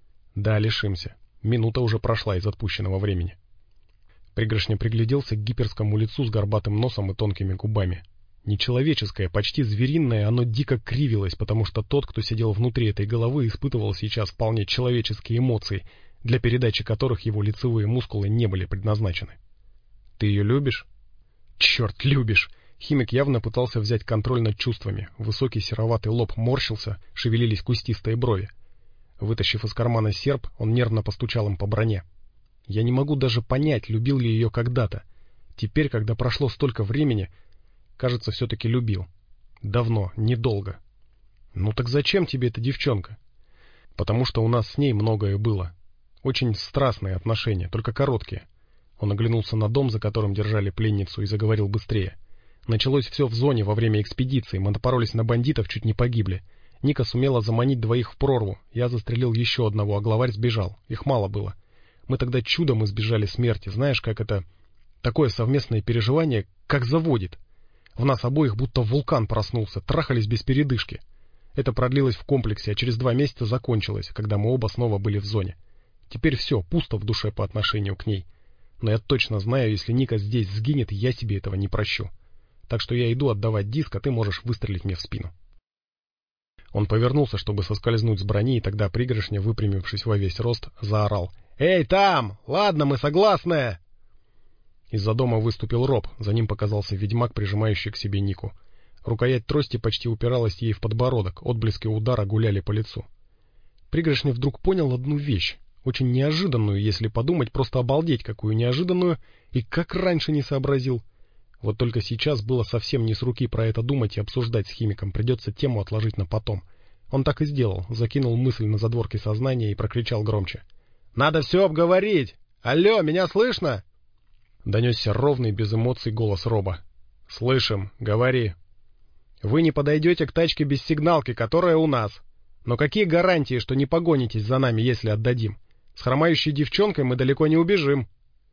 Да, лишимся. Минута уже прошла из отпущенного времени. Пригоршня пригляделся к гиперскому лицу с горбатым носом и тонкими губами. Нечеловеческое, почти звериное, оно дико кривилось, потому что тот, кто сидел внутри этой головы, испытывал сейчас вполне человеческие эмоции, для передачи которых его лицевые мускулы не были предназначены. «Ты ее любишь?» «Черт, любишь!» Химик явно пытался взять контроль над чувствами. Высокий сероватый лоб морщился, шевелились кустистые брови. Вытащив из кармана серп, он нервно постучал им по броне. Я не могу даже понять, любил ли ее когда-то. Теперь, когда прошло столько времени, кажется, все-таки любил. Давно, недолго. Ну так зачем тебе эта девчонка? Потому что у нас с ней многое было. Очень страстные отношения, только короткие. Он оглянулся на дом, за которым держали пленницу, и заговорил быстрее. Началось все в зоне во время экспедиции, мы напоролись на бандитов, чуть не погибли. Ника сумела заманить двоих в прорву, я застрелил еще одного, а главарь сбежал, их мало было. Мы тогда чудом избежали смерти, знаешь, как это... Такое совместное переживание, как заводит. В нас обоих будто вулкан проснулся, трахались без передышки. Это продлилось в комплексе, а через два месяца закончилось, когда мы оба снова были в зоне. Теперь все, пусто в душе по отношению к ней. Но я точно знаю, если Ника здесь сгинет, я себе этого не прощу. Так что я иду отдавать диск, а ты можешь выстрелить мне в спину. Он повернулся, чтобы соскользнуть с брони, и тогда Пригоршня, выпрямившись во весь рост, заорал. «Эй, там! Ладно, мы согласны!» Из-за дома выступил Роб, за ним показался ведьмак, прижимающий к себе Нику. Рукоять трости почти упиралась ей в подбородок, отблески удара гуляли по лицу. Пригоршня вдруг понял одну вещь, очень неожиданную, если подумать, просто обалдеть какую неожиданную, и как раньше не сообразил. Вот только сейчас было совсем не с руки про это думать и обсуждать с химиком, придется тему отложить на потом. Он так и сделал, закинул мысль на задворки сознания и прокричал громче. «Надо все обговорить! Алло, меня слышно?» Донесся ровный, без эмоций голос Роба. «Слышим, говори». «Вы не подойдете к тачке без сигналки, которая у нас. Но какие гарантии, что не погонитесь за нами, если отдадим? С хромающей девчонкой мы далеко не убежим».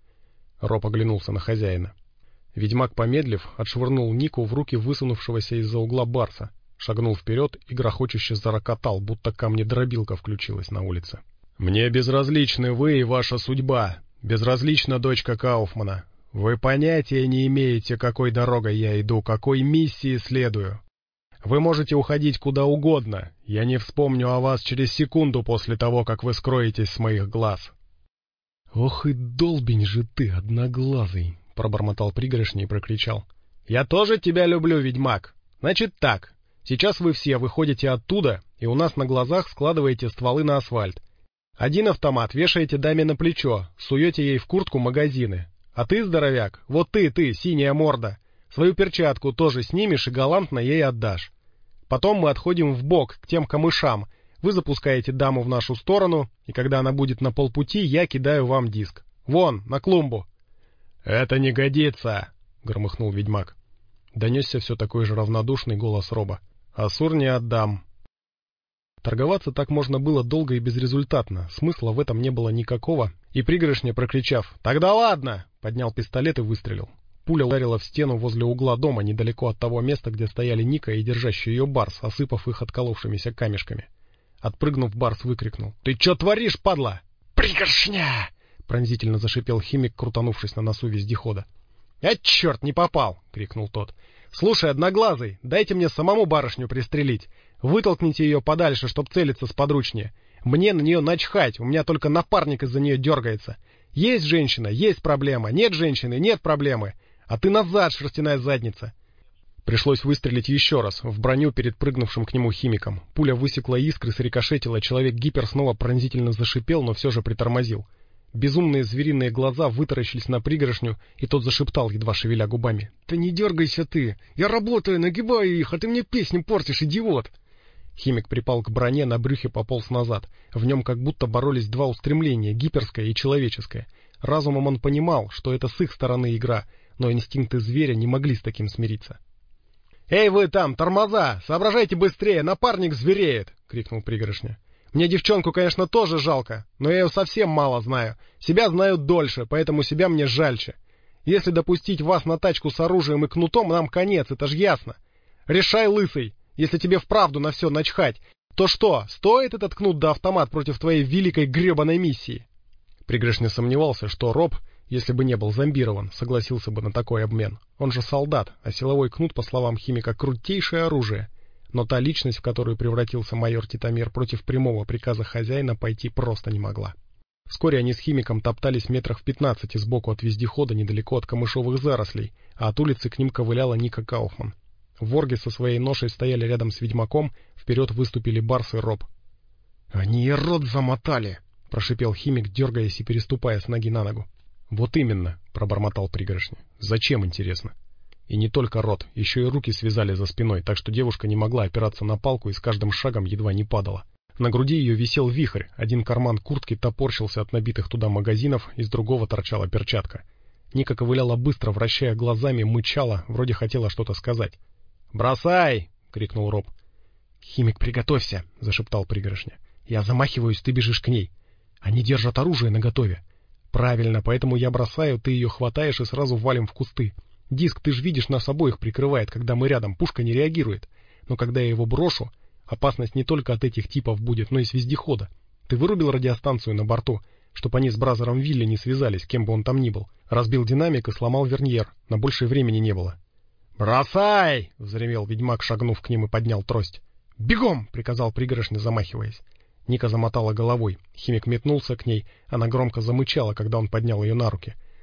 Роб оглянулся на хозяина. Ведьмак, помедлив, отшвырнул Нику в руки высунувшегося из-за угла барса, шагнул вперед и грохочуще зарокотал, будто камнедробилка включилась на улице. «Мне безразличны вы и ваша судьба. Безразлична дочка Кауфмана. Вы понятия не имеете, какой дорогой я иду, какой миссии следую. Вы можете уходить куда угодно. Я не вспомню о вас через секунду после того, как вы скроетесь с моих глаз». «Ох и долбень же ты, одноглазый!» — пробормотал Пригоршня и прокричал. «Я тоже тебя люблю, ведьмак. Значит так, сейчас вы все выходите оттуда и у нас на глазах складываете стволы на асфальт. Один автомат вешаете даме на плечо, суете ей в куртку магазины. А ты, здоровяк, вот ты, ты, синяя морда, свою перчатку тоже снимешь и галантно ей отдашь. Потом мы отходим в бок к тем камышам. Вы запускаете даму в нашу сторону, и когда она будет на полпути, я кидаю вам диск. Вон, на клумбу». «Это не годится!» — громыхнул ведьмак. Донесся все такой же равнодушный голос Роба. «Асур не отдам». Торговаться так можно было долго и безрезультатно, смысла в этом не было никакого, и Пригоршня, прокричав «Тогда ладно!», поднял пистолет и выстрелил. Пуля ударила в стену возле угла дома, недалеко от того места, где стояли Ника и держащий ее барс, осыпав их отколовшимися камешками. Отпрыгнув, барс выкрикнул: «Ты че творишь, падла?» «Пригоршня!» — пронзительно зашипел химик, крутанувшись на носу вездехода. «А черт, не попал!» — крикнул тот. «Слушай, одноглазый, дайте мне самому барышню пристрелить. Вытолкните ее подальше, чтоб целиться сподручнее. Мне на нее начхать, у меня только напарник из-за нее дергается. Есть женщина, есть проблема, нет женщины, нет проблемы. А ты назад, шерстяная задница!» Пришлось выстрелить еще раз, в броню перед прыгнувшим к нему химиком. Пуля высекла искры, срикошетила, человек-гипер снова пронзительно зашипел, но все же притормозил. Безумные звериные глаза вытаращились на Пригоршню, и тот зашептал, едва шевеля губами: «Да не дергайся ты! Я работаю, нагибаю их, а ты мне песни портишь, идиот!» Химик припал к броне, на брюхе пополз назад. В нем как будто боролись два устремления, гиперское и человеческое. Разумом он понимал, что это с их стороны игра, но инстинкты зверя не могли с таким смириться. «Эй, вы там, тормоза! Соображайте быстрее, напарник звереет!» — крикнул Пригоршня. «Мне девчонку, конечно, тоже жалко, но я ее совсем мало знаю. Себя знаю дольше, поэтому себя мне жальче. Если допустить вас на тачку с оружием и кнутом, нам конец, это ж ясно. Решай, лысый, если тебе вправду на все начхать, то что, стоит этот кнут да автомат против твоей великой гребаной миссии?» Пригоршня сомневался, что Роб, если бы не был зомбирован, согласился бы на такой обмен. Он же солдат, а силовой кнут, по словам химика, крутейшее оружие. Но та личность, в которую превратился майор Титомир, против прямого приказа хозяина пойти просто не могла. Вскоре они с химиком топтались метрах в пятнадцати сбоку от вездехода, недалеко от камышовых зарослей, а от улицы к ним ковыляла Ника Кауфман. Ворги со своей ношей стояли рядом с ведьмаком, вперед выступили Барс и Роб. «Они и рот замотали!» — прошипел химик, дергаясь и переступая с ноги на ногу. «Вот именно», — пробормотал Пригоршня. «Зачем, интересно?» И не только рот, еще и руки связали за спиной, так что девушка не могла опираться на палку и с каждым шагом едва не падала. На груди ее висел вихрь, один карман куртки топорщился от набитых туда магазинов, из другого торчала перчатка. Ника ковыляла быстро, вращая глазами, мычала, вроде хотела что-то сказать. «Бросай!» — крикнул Роб. «Химик, приготовься!» — зашептал Пригоршня. «Я замахиваюсь, ты бежишь к ней. Они держат оружие наготове. Правильно, поэтому я бросаю, ты ее хватаешь и сразу валим в кусты. Диск, ты ж видишь, нас обоих прикрывает, когда мы рядом, пушка не реагирует. Но когда я его брошу, опасность не только от этих типов будет, но и с вездехода. Ты вырубил радиостанцию на борту, чтобы они с Бразером Вилли не связались, кем бы он там ни был. Разбил динамик и сломал верньер, на большее времени не было». «Бросай!» — взревел ведьмак, шагнув к ним и поднял трость. «Бегом!» — приказал Пригоршня, замахиваясь. Ника замотала головой. Химик метнулся к ней, она громко замычала, когда он поднял ее на руки.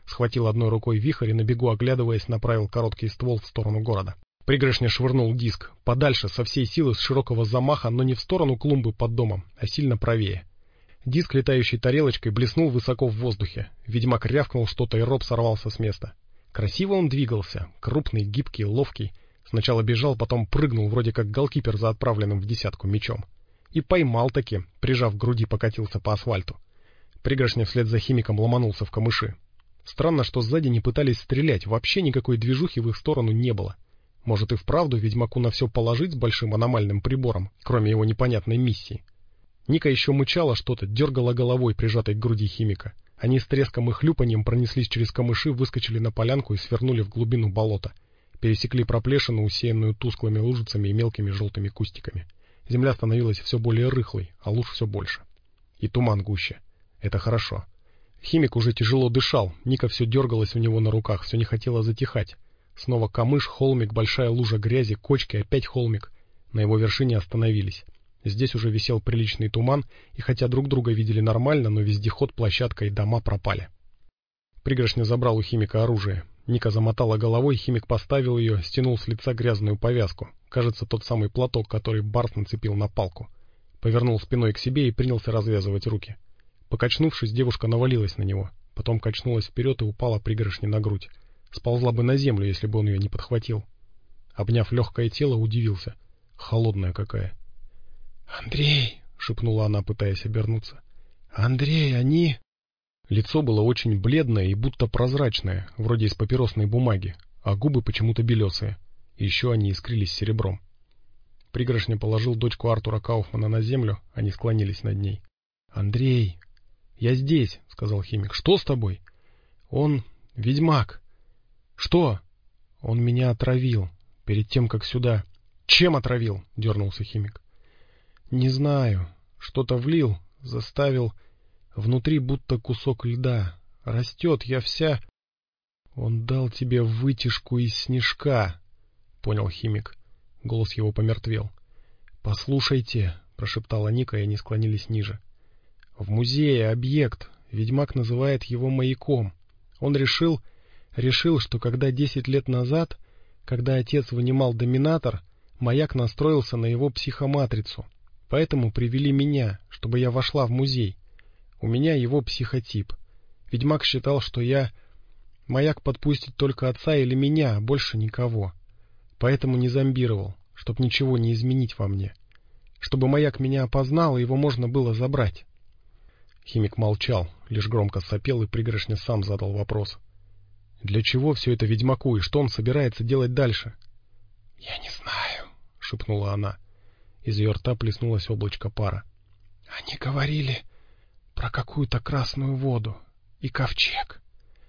Схватил одной рукой вихрь и на бегу, оглядываясь, направил короткий ствол в сторону города. Пригоршня швырнул диск подальше, со всей силы, с широкого замаха, но не в сторону клумбы под домом, а сильно правее. Диск, летающей тарелочкой, блеснул высоко в воздухе. Ведьмак рявкнул что-то, и Роб сорвался с места. Красиво он двигался, крупный, гибкий, ловкий. Сначала бежал, потом прыгнул, вроде как голкипер за отправленным в десятку мячом. И поймал-таки, прижав к груди, покатился по асфальту. Пригоршня вслед за химиком ломанулся в камыши. Странно, что сзади не пытались стрелять, вообще никакой движухи в их сторону не было. Может и вправду ведьмаку на все положить с большим аномальным прибором, кроме его непонятной миссии. Ника еще мычала что-то, дергала головой, прижатой к груди химика. Они с треском и хлюпаньем пронеслись через камыши, выскочили на полянку и свернули в глубину болота. Пересекли проплешину, усеянную тусклыми лужицами и мелкими желтыми кустиками. Земля становилась все более рыхлой, а луж все больше. И туман гуще. Это хорошо. Химик уже тяжело дышал, Ника все дергалась у него на руках, все не хотела затихать. Снова камыш, холмик, большая лужа грязи, кочки, опять холмик. На его вершине остановились. Здесь уже висел приличный туман, и хотя друг друга видели нормально, но вездеход, площадка и дома пропали. Пригоршня забрал у химика оружие. Ника замотала головой, химик поставил ее, стянул с лица грязную повязку. Кажется, тот самый платок, который Барс нацепил на палку. Повернул спиной к себе и принялся развязывать руки. Покачнувшись, девушка навалилась на него. Потом качнулась вперед и упала Пригоршне на грудь. Сползла бы на землю, если бы он ее не подхватил. Обняв легкое тело, удивился. Холодная какая. «Андрей!» — шепнула она, пытаясь обернуться. «Андрей, они...» Лицо было очень бледное и будто прозрачное, вроде из папиросной бумаги, а губы почему-то белесые. И еще они искрились серебром. Пригоршня положил дочку Артура Кауфмана на землю, они склонились над ней. «Андрей!» «Я здесь!» — сказал химик. «Что с тобой?» «Он... ведьмак!» «Что?» «Он меня отравил, перед тем, как сюда...» «Чем отравил?» — дернулся химик. «Не знаю. Что-то влил, заставил. Внутри будто кусок льда. Растет, я вся...» «Он дал тебе вытяжку из снежка», — понял химик. Голос его помертвел. «Послушайте», — прошептала Ника, и они склонились ниже. «В музее объект. Ведьмак называет его маяком. Он решил... решил, что когда десять лет назад, когда отец вынимал доминатор, маяк настроился на его психоматрицу. Поэтому привели меня, чтобы я вошла в музей. У меня его психотип. Ведьмак считал, что я... маяк подпустит только отца или меня, а больше никого. Поэтому не зомбировал, чтоб ничего не изменить во мне. Чтобы маяк меня опознал, и его можно было забрать». Химик молчал, лишь громко сопел, и Пригоршня сам задал вопрос. «Для чего все это ведьмаку, и что он собирается делать дальше?» «Я не знаю», — шепнула она. Из ее рта плеснулось облачко пара. «Они говорили про какую-то красную воду и ковчег.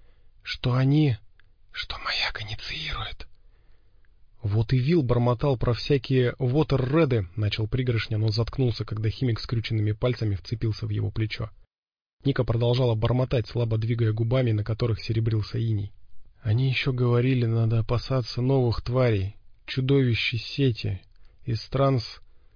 Что они... что маяк инициирует». «Вот и Вилл бормотал про всякие вотерреды», — начал Пригоршня, но заткнулся, когда химик скрюченными пальцами вцепился в его плечо. Ника продолжала бормотать, слабо двигая губами, на которых серебрился иней. «Они еще говорили, надо опасаться новых тварей, чудовищ из сети, из транс...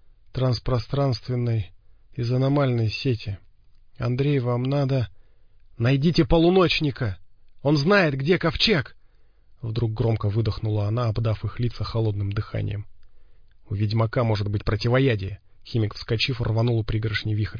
транспространственной, из аномальной сети. Андрей, вам надо... Найдите полуночника! Он знает, где ковчег!» Вдруг громко выдохнула она, обдав их лица холодным дыханием. «У ведьмака может быть противоядие!» Химик, вскочив, рванул у Пригоршни вихрь.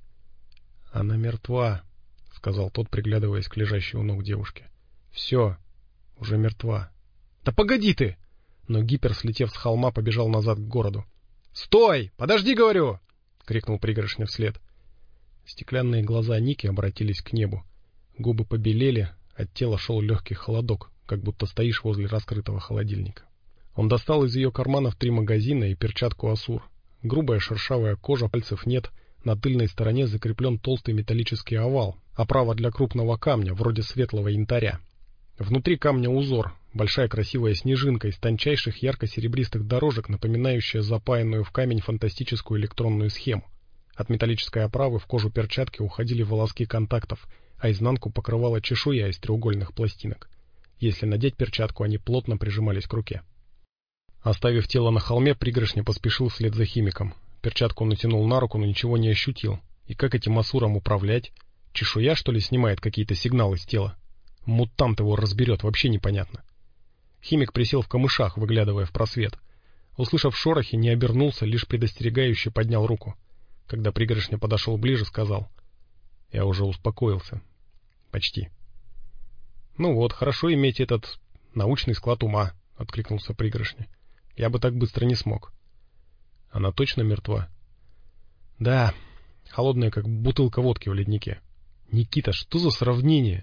«Она мертва», — сказал тот, приглядываясь к лежащей у ног девушке. «Все, уже мертва». «Да погоди ты!» Но Гипер, слетев с холма, побежал назад к городу. «Стой! Подожди, говорю!» — крикнул Пригоршня вслед. Стеклянные глаза Ники обратились к небу. Губы побелели, от тела шел легкий холодок, как будто стоишь возле раскрытого холодильника. Он достал из ее карманов три магазина и перчатку Асур. Грубая шершавая кожа, пальцев нет, на тыльной стороне закреплен толстый металлический овал, оправа для крупного камня, вроде светлого янтаря. Внутри камня узор, большая красивая снежинка из тончайших ярко-серебристых дорожек, напоминающая запаянную в камень фантастическую электронную схему. От металлической оправы в кожу перчатки уходили волоски контактов, а изнанку покрывала чешуя из треугольных пластинок. Если надеть перчатку, они плотно прижимались к руке. Оставив тело на холме, Пригоршня поспешил вслед за химиком. Перчатку он натянул на руку, но ничего не ощутил. И как этим асуром управлять? Чешуя, что ли, снимает какие-то сигналы с тела? Мутант его разберет, вообще непонятно. Химик присел в камышах, выглядывая в просвет. Услышав шорохи, не обернулся, лишь предостерегающе поднял руку. Когда пригоршня подошел ближе, сказал: «Я уже успокоился. Почти». «Ну вот, хорошо иметь этот научный склад ума», — откликнулся пригоршня. «Я бы так быстро не смог». «Она точно мертва?» «Да, холодная, как бутылка водки в леднике». «Никита, что за сравнение?»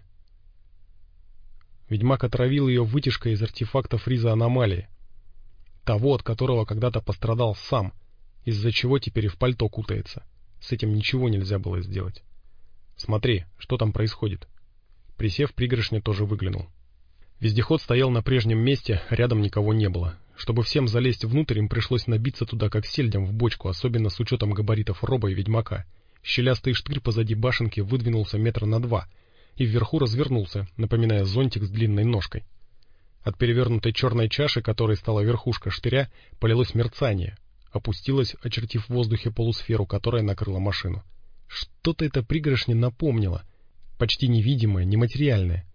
Ведьмак отравил ее вытяжкой из артефакта фриза аномалии. Того, от которого когда-то пострадал сам, из-за чего теперь и в пальто кутается. С этим ничего нельзя было сделать. «Смотри, что там происходит». Присев, пригоршня тоже выглянул. Вездеход стоял на прежнем месте, рядом никого не было. Чтобы всем залезть внутрь, им пришлось набиться туда как сельдям в бочку, особенно с учетом габаритов Роба и Ведьмака. Щелястый штырь позади башенки выдвинулся метра на два и вверху развернулся, напоминая зонтик с длинной ножкой. От перевернутой черной чаши, которой стала верхушка штыря, полилось мерцание. Опустилась, очертив в воздухе полусферу, которая накрыла машину. Что-то это пригоршне напомнило. Почти невидимое, нематериальное.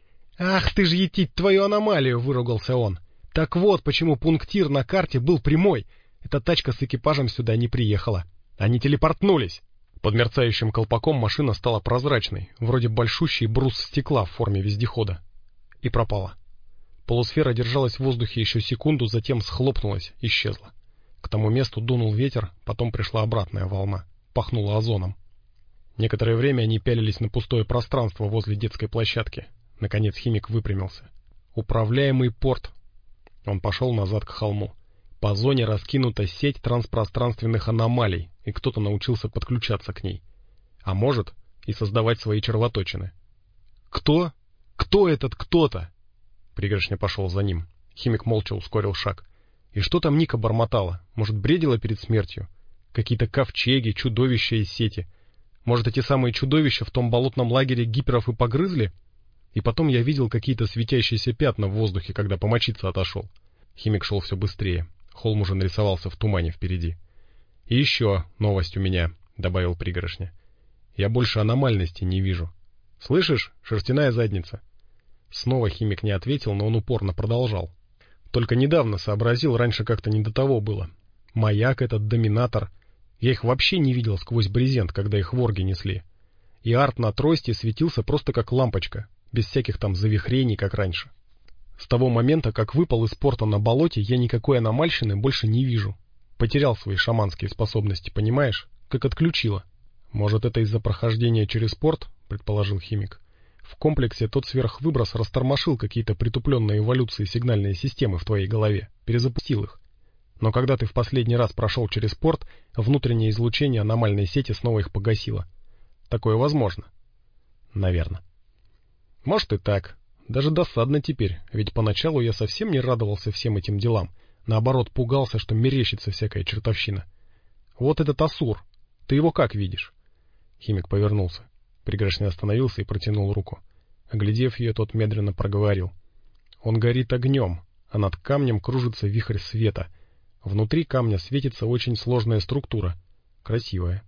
«Ах ты ж етить твою аномалию!» — выругался он. «Так вот, почему пунктир на карте был прямой. Эта тачка с экипажем сюда не приехала. Они телепортнулись». Под мерцающим колпаком машина стала прозрачной, вроде большущий брус стекла в форме вездехода. И пропала. Полусфера держалась в воздухе еще секунду, затем схлопнулась, исчезла. К тому месту дунул ветер, потом пришла обратная волна. Пахнуло озоном. Некоторое время они пялились на пустое пространство возле детской площадки. Наконец химик выпрямился. «Управляемый порт». Он пошел назад к холму. По зоне раскинута сеть транспространственных аномалий, и кто-то научился подключаться к ней. А может, и создавать свои червоточины. «Кто? Кто этот кто-то?» Пригоршня пошел за ним. Химик молча ускорил шаг. И что там Ника бормотала? Может, бредила перед смертью? Какие-то ковчеги, чудовища из сети. Может, эти самые чудовища в том болотном лагере гиперов и погрызли? И потом я видел какие-то светящиеся пятна в воздухе, когда помочиться отошел. Химик шел все быстрее. Холм уже нарисовался в тумане впереди. «И еще новость у меня», — добавил пригоршня. «Я больше аномальности не вижу. Слышишь, шерстяная задница?» Снова химик не ответил, но он упорно продолжал. «Только недавно сообразил, раньше как-то не до того было. Маяк этот, доминатор. Я их вообще не видел сквозь брезент, когда их ворги несли. И арт на трости светился просто как лампочка, без всяких там завихрений, как раньше. С того момента, как выпал из порта на болоте, я никакой аномальщины больше не вижу. Потерял свои шаманские способности, понимаешь? Как отключило. Может, это из-за прохождения через порт, предположил химик. В комплексе тот сверхвыброс растормошил какие-то притупленные эволюции сигнальные системы в твоей голове, перезапустил их. Но когда ты в последний раз прошел через порт, внутреннее излучение аномальной сети снова их погасило. Такое возможно. Наверное. Может и так. Даже досадно теперь, ведь поначалу я совсем не радовался всем этим делам. Наоборот, пугался, что мерещится всякая чертовщина. Вот этот Асур. Ты его как видишь? Химик повернулся. Пригоршня остановился и протянул руку. Оглядев ее, тот медленно проговорил. Он горит огнем, а над камнем кружится вихрь света. Внутри камня светится очень сложная структура. Красивая.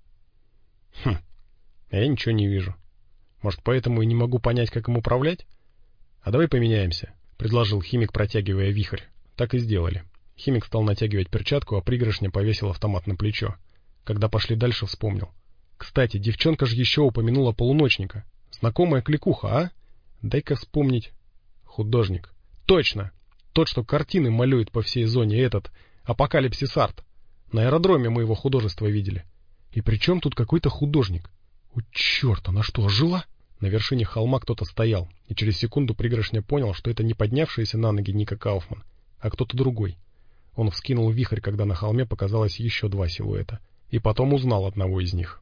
Хм, а я ничего не вижу. Может, поэтому и не могу понять, как им управлять? А давай поменяемся, предложил химик, протягивая вихрь. Так и сделали. Химик стал натягивать перчатку, а пригоршня повесил автомат на плечо. Когда пошли дальше, вспомнил. Кстати, девчонка же еще упомянула полуночника. Знакомая кликуха, а? Дай-ка вспомнить. Художник. Точно! Тот, что картины малюет по всей зоне, этот Апокалипсис Арт. На аэродроме мы его художество видели. И при чем тут какой-то художник? О, черт, она что, жила? На вершине холма кто-то стоял, и через секунду пригоршня понял, что это не поднявшаяся на ноги Ника Кауфман, а кто-то другой. Он вскинул вихрь, когда на холме показалось еще два силуэта, и потом узнал одного из них.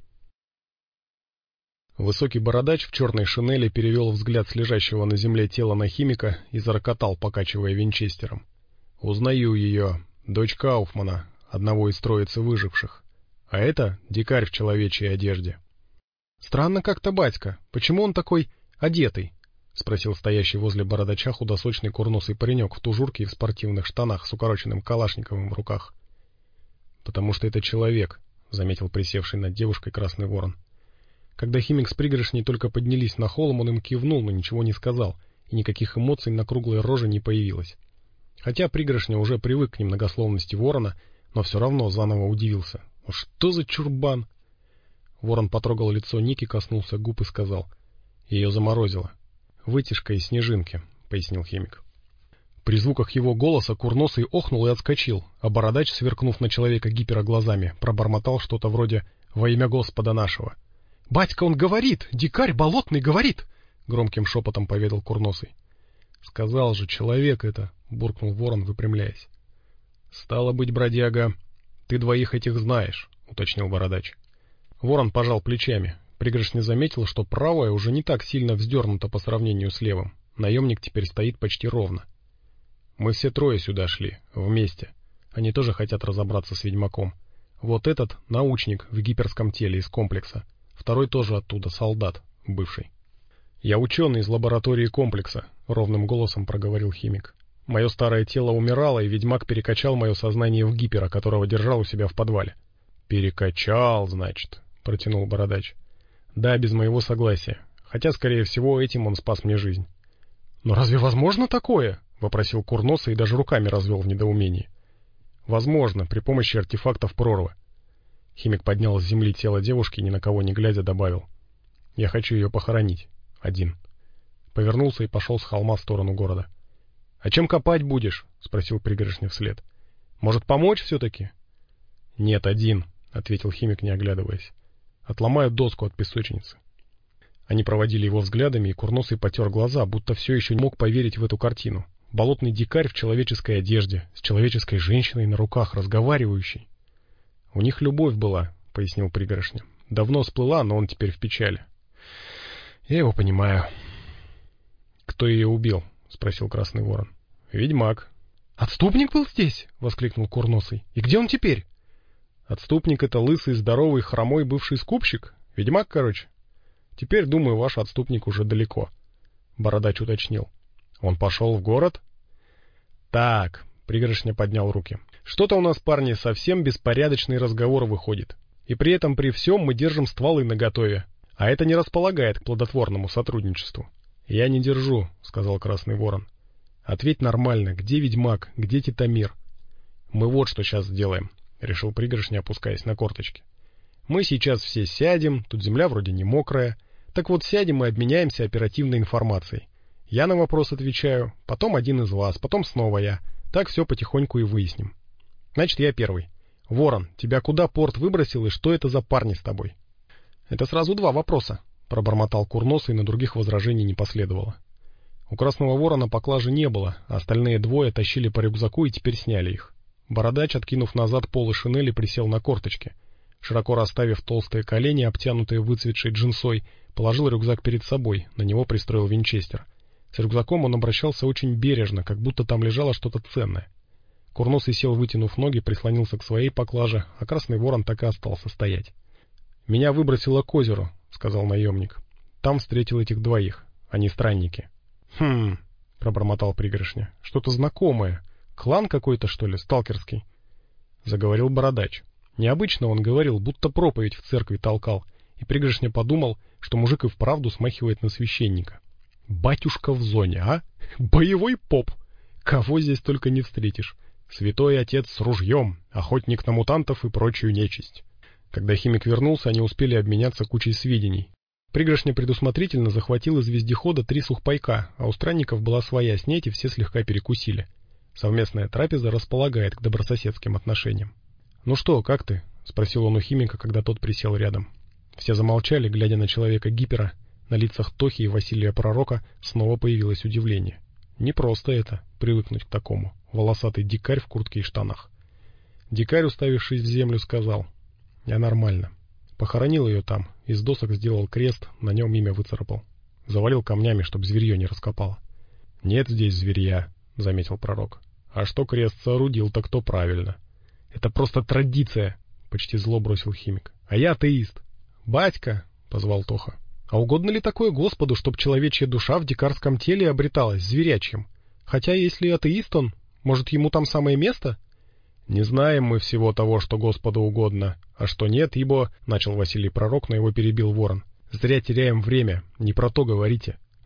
Высокий бородач в черной шинели перевел взгляд с лежащего на земле тела на химика и зарокотал, покачивая винчестером. «Узнаю ее, дочь Кауфмана, одного из троицы выживших. А это дикарь в человечьей одежде». «Странно как-то, батька. Почему он такой одетый?» — спросил стоящий возле бородача худосочный курносый паренек в тужурке и в спортивных штанах с укороченным калашниковым в руках. «Потому что это человек», — заметил присевший над девушкой красный ворон. Когда химик с пригоршней только поднялись на холм, он им кивнул, но ничего не сказал, и никаких эмоций на круглой роже не появилось. Хотя пригоршня уже привык к немногословности ворона, но все равно заново удивился. «Ну что за чурбан?» Ворон потрогал лицо Ники, коснулся губ и сказал: «Ее заморозило. Вытяжка из снежинки», — пояснил химик. При звуках его голоса Курносый охнул и отскочил, а Бородач, сверкнув на человека гипера глазами, пробормотал что-то вроде «Во имя Господа нашего». «Батька, он говорит! Дикарь болотный говорит!» — громким шепотом поведал Курносый. «Сказал же, человек это!» — буркнул ворон, выпрямляясь. «Стало быть, бродяга, ты двоих этих знаешь», — уточнил Бородач. Ворон пожал плечами. Пригоршня заметил, что правая уже не так сильно вздернута по сравнению с левым. Наемник теперь стоит почти ровно. «Мы все трое сюда шли, вместе. Они тоже хотят разобраться с ведьмаком. Вот этот — научник в гиперском теле из комплекса. Второй тоже оттуда, солдат, бывший». «Я ученый из лаборатории комплекса», — ровным голосом проговорил химик. «Мое старое тело умирало, и ведьмак перекачал мое сознание в гипера, которого держал у себя в подвале». «Перекачал, значит», — протянул Бородач. «Да, без моего согласия. Хотя, скорее всего, этим он спас мне жизнь». «Но разве возможно такое?» — вопросил Курносый и даже руками развел в недоумении. «Возможно, при помощи артефактов прорвы». Химик поднял с земли тело девушки и, ни на кого не глядя, добавил: «Я хочу ее похоронить. Один». Повернулся и пошел с холма в сторону города. «А чем копать будешь?» — спросил пригоршня вслед. «Может, помочь все-таки?» «Нет, один», — ответил химик, не оглядываясь. «Отломаю доску от песочницы». Они проводили его взглядами, и Курносый потер глаза, будто все еще не мог поверить в эту картину. Болотный дикарь в человеческой одежде, с человеческой женщиной на руках, разговаривающей. «У них любовь была», — пояснил пригоршня. «Давно сплыла, но он теперь в печали». «Я его понимаю». «Кто ее убил?» — спросил Красный Ворон. «Ведьмак». «Отступник был здесь?» — воскликнул Курносый. «И где он теперь?» «Отступник — это лысый, здоровый, хромой бывший скупщик. Ведьмак, короче. Теперь, думаю, ваш отступник уже далеко», — Бородач уточнил. «Он пошел в город?» «Так», — пригоршня поднял руки. «Что-то у нас, парни, совсем беспорядочный разговор выходит. И при этом при всем мы держим стволы наготове. А это не располагает к плодотворному сотрудничеству». «Я не держу», — сказал Красный Ворон. «Ответь нормально, где ведьмак, где Титамир?» «Мы вот что сейчас сделаем», — решил пригоршня, опускаясь на корточки. «Мы сейчас все сядем, тут земля вроде не мокрая. Так вот сядем и обменяемся оперативной информацией. Я на вопрос отвечаю, потом один из вас, потом снова я. Так все потихоньку и выясним. Значит, я первый. Ворон, тебя куда порт выбросил и что это за парни с тобой?» «Это сразу два вопроса», — пробормотал Курносый, и на других возражений не последовало. У Красного Ворона поклажи не было, а остальные двое тащили по рюкзаку и теперь сняли их. Бородач, откинув назад полы шинели, присел на корточки. Широко расставив толстые колени, обтянутые выцветшей джинсой, положил рюкзак перед собой, на него пристроил винчестер. С рюкзаком он обращался очень бережно, как будто там лежало что-то ценное. Курносый сел, вытянув ноги, прислонился к своей поклаже, а Красный Ворон так и остался стоять. «Меня выбросило к озеру», — сказал наемник. «Там встретил этих двоих. Они странники». «Хм...» — пробормотал пригоршня. «Что-то знакомое. Клан какой-то, что ли, сталкерский?» Заговорил Бородач. Необычно он говорил, будто проповедь в церкви толкал, и пригоршня подумал, что мужик и вправду смахивает на священника. «Батюшка в зоне, а? Боевой поп! Кого здесь только не встретишь. Святой отец с ружьем, охотник на мутантов и прочую нечисть». Когда химик вернулся, они успели обменяться кучей сведений. Пригоршня предусмотрительно захватил из вездехода три сухпайка, а у странников была своя снеть, и все слегка перекусили. Совместная трапеза располагает к добрососедским отношениям. «Ну что, как ты?» — спросил он у химика, когда тот присел рядом. Все замолчали, глядя на человека-гипера. На лицах Тохи и Василия Пророка снова появилось удивление. Не просто это — привыкнуть к такому. Волосатый дикарь в куртке и штанах. Дикарь, уставившись в землю, сказал: «Я нормально». Похоронил ее там, из досок сделал крест, на нем имя выцарапал. Завалил камнями, чтоб зверье не раскопало. «Нет здесь зверья», — заметил Пророк. «А что крест соорудил, так то правильно». «Это просто традиция», — почти зло бросил химик. «А я атеист». «Батька», — позвал Тоха, — «а угодно ли такое Господу, чтоб человечья душа в дикарском теле обреталась зверячьим? Хотя, если атеист он, может, ему там самое место?» «Не знаем мы всего того, что Господу угодно, а что нет, ибо...» — начал Василий Пророк, но его перебил Ворон. «Зря теряем время, не про то говорите.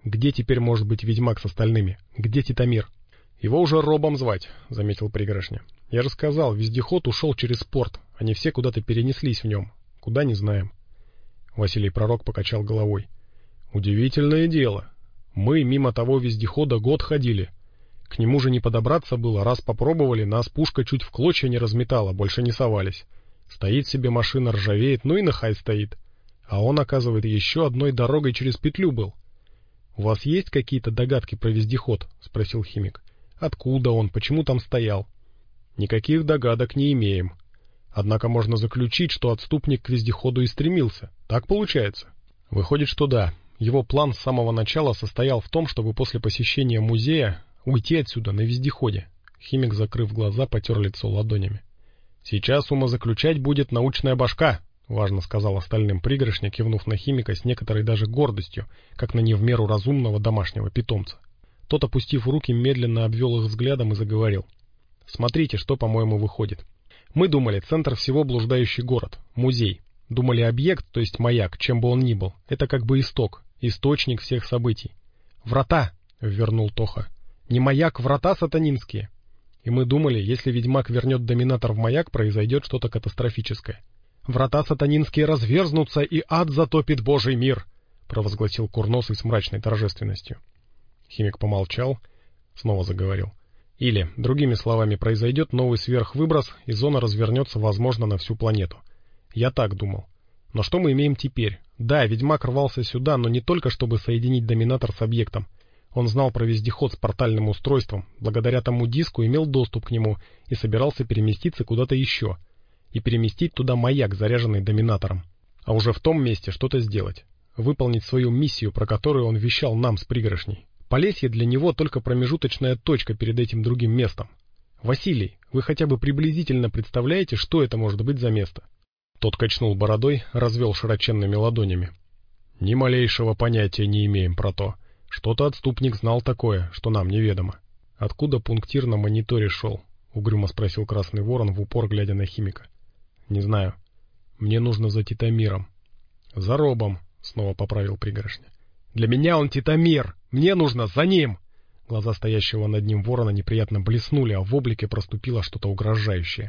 Где теперь может быть ведьмак с остальными? Где Титамир? Его уже Робом звать, заметил Пригоршня. Я же сказал, вездеход ушел через порт. Они все куда-то перенеслись в нем. Куда, не знаем. Василий Пророк покачал головой. Удивительное дело. Мы мимо того вездехода год ходили. К нему же не подобраться было. Раз попробовали, нас пушка чуть в клочья не разметала, больше не совались. Стоит себе машина, ржавеет, ну и нахай стоит. А он, оказывается, еще одной дорогой через петлю был. — У вас есть какие-то догадки про вездеход? — спросил химик. — Откуда он, почему там стоял? — Никаких догадок не имеем. Однако можно заключить, что отступник к вездеходу и стремился. Так получается? Выходит, что да. Его план с самого начала состоял в том, чтобы после посещения музея уйти отсюда на вездеходе. Химик, закрыв глаза, потер лицо ладонями. — Сейчас умозаключать будет научная башка, — важно сказал остальным Пригоршня, кивнув на химика с некоторой даже гордостью, как на не в меру разумного домашнего питомца. Тот, опустив руки, медленно обвел их взглядом и заговорил. — Смотрите, что, по-моему, выходит. Мы думали, центр всего блуждающий город, музей. Думали, объект, то есть маяк, чем бы он ни был, это как бы исток, источник всех событий. «Врата!» — ввернул Тоха. «Не маяк, врата сатанинские!» И мы думали, если ведьмак вернет доминатор в маяк, произойдет что-то катастрофическое. «Врата сатанинские разверзнутся, и ад затопит Божий мир!» — провозгласил Курносый с мрачной торжественностью. Химик помолчал, снова заговорил. «Или, другими словами, произойдет новый сверхвыброс, и зона развернется, возможно, на всю планету. Я так думал. Но что мы имеем теперь? Да, ведьмак рвался сюда, но не только чтобы соединить доминатор с объектом. Он знал про вездеход с портальным устройством, благодаря тому диску имел доступ к нему и собирался переместиться куда-то еще. И переместить туда маяк, заряженный доминатором. А уже в том месте что-то сделать. Выполнить свою миссию, про которую он вещал нам с Пригоршней. Полесье для него только промежуточная точка перед этим другим местом. Василий, вы хотя бы приблизительно представляете, что это может быть за место? Тот качнул бородой, развел широченными ладонями. Ни малейшего понятия не имеем про то. Что-то отступник знал такое, что нам неведомо. Откуда пунктир на мониторе шел? Угрюмо спросил Красный Ворон, в упор глядя на химика. Не знаю. Мне нужно за Титамиром. За Робом, снова поправил Пригоршня. Для меня он Титамир! Мне нужно за ним! Глаза стоящего над ним ворона неприятно блеснули, а в облике проступило что-то угрожающее.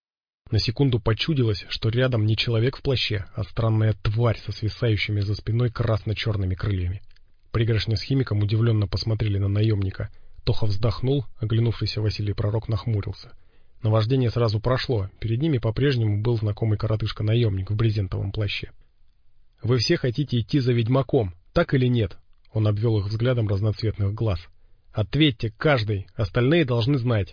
На секунду почудилось, что рядом не человек в плаще, а странная тварь со свисающими за спиной красно-черными крыльями. Пригоршня с химиком удивленно посмотрели на наемника. Тоха вздохнул, оглянувшийся Василий Пророк нахмурился. Наваждение сразу прошло, перед ними по-прежнему был знакомый коротышка-наемник в брезентовом плаще. — Вы все хотите идти за ведьмаком, так или нет? — он обвел их взглядом разноцветных глаз. — Ответьте, каждый, остальные должны знать.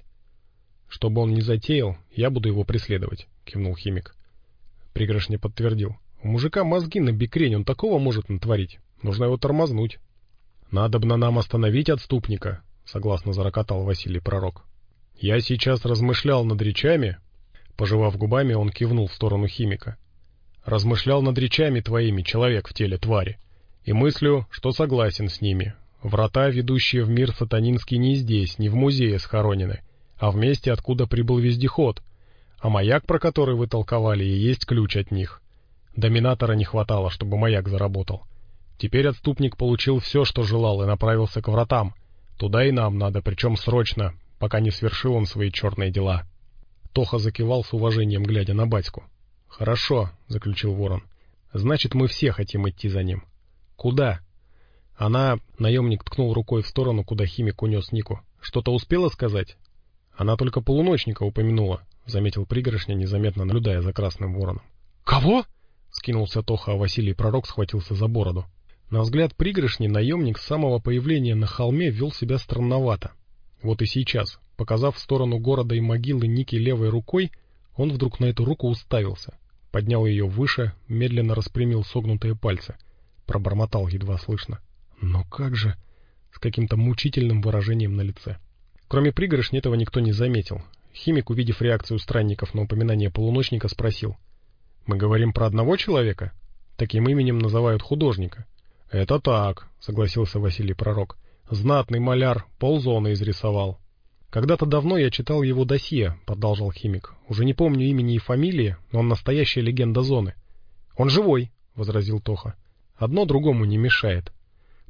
— Чтобы он не затеял, я буду его преследовать, — кивнул химик. Пригоршня подтвердил. — У мужика мозги на бекрень, он такого может натворить. Нужно его тормознуть. — Надобно нам остановить отступника, — согласно зарокотал Василий Пророк. — Я сейчас размышлял над речами... Пожевав губами, он кивнул в сторону химика. — Размышлял над речами твоими, человек в теле твари, и мыслю, что согласен с ними. Врата, ведущие в мир сатанинский, не здесь, не в музее схоронены, а в месте, откуда прибыл вездеход, а маяк, про который вы толковали, и есть ключ от них. Доминатора не хватало, чтобы маяк заработал. Теперь отступник получил все, что желал, и направился к вратам. Туда и нам надо, причем срочно, пока не свершил он свои черные дела. Тоха закивал с уважением, глядя на батьку. — Хорошо, — заключил Ворон. — Значит, мы все хотим идти за ним. — Куда? Она... Наемник ткнул рукой в сторону, куда химик унес Нику. — Что-то успела сказать? — Она только полуночника упомянула, — заметил Пригоршня, незаметно наблюдая за Красным Вороном. — Кого? — скинулся Тоха, а Василий Пророк схватился за бороду. На взгляд Пригоршни наемник с самого появления на холме вел себя странновато. Вот и сейчас, показав в сторону города и могилы Ники левой рукой, он вдруг на эту руку уставился, поднял ее выше, медленно распрямил согнутые пальцы, пробормотал едва слышно. «Но как же?» с каким-то мучительным выражением на лице. Кроме Пригоршни этого никто не заметил. Химик, увидев реакцию странников на упоминание полуночника, спросил. «Мы говорим про одного человека? Таким именем называют художника». «Это так», — согласился Василий Пророк. «Знатный маляр, ползона изрисовал». «Когда-то давно я читал его досье», — продолжал химик. «Уже не помню имени и фамилии, но он настоящая легенда зоны». «Он живой», — возразил Тоха. «Одно другому не мешает».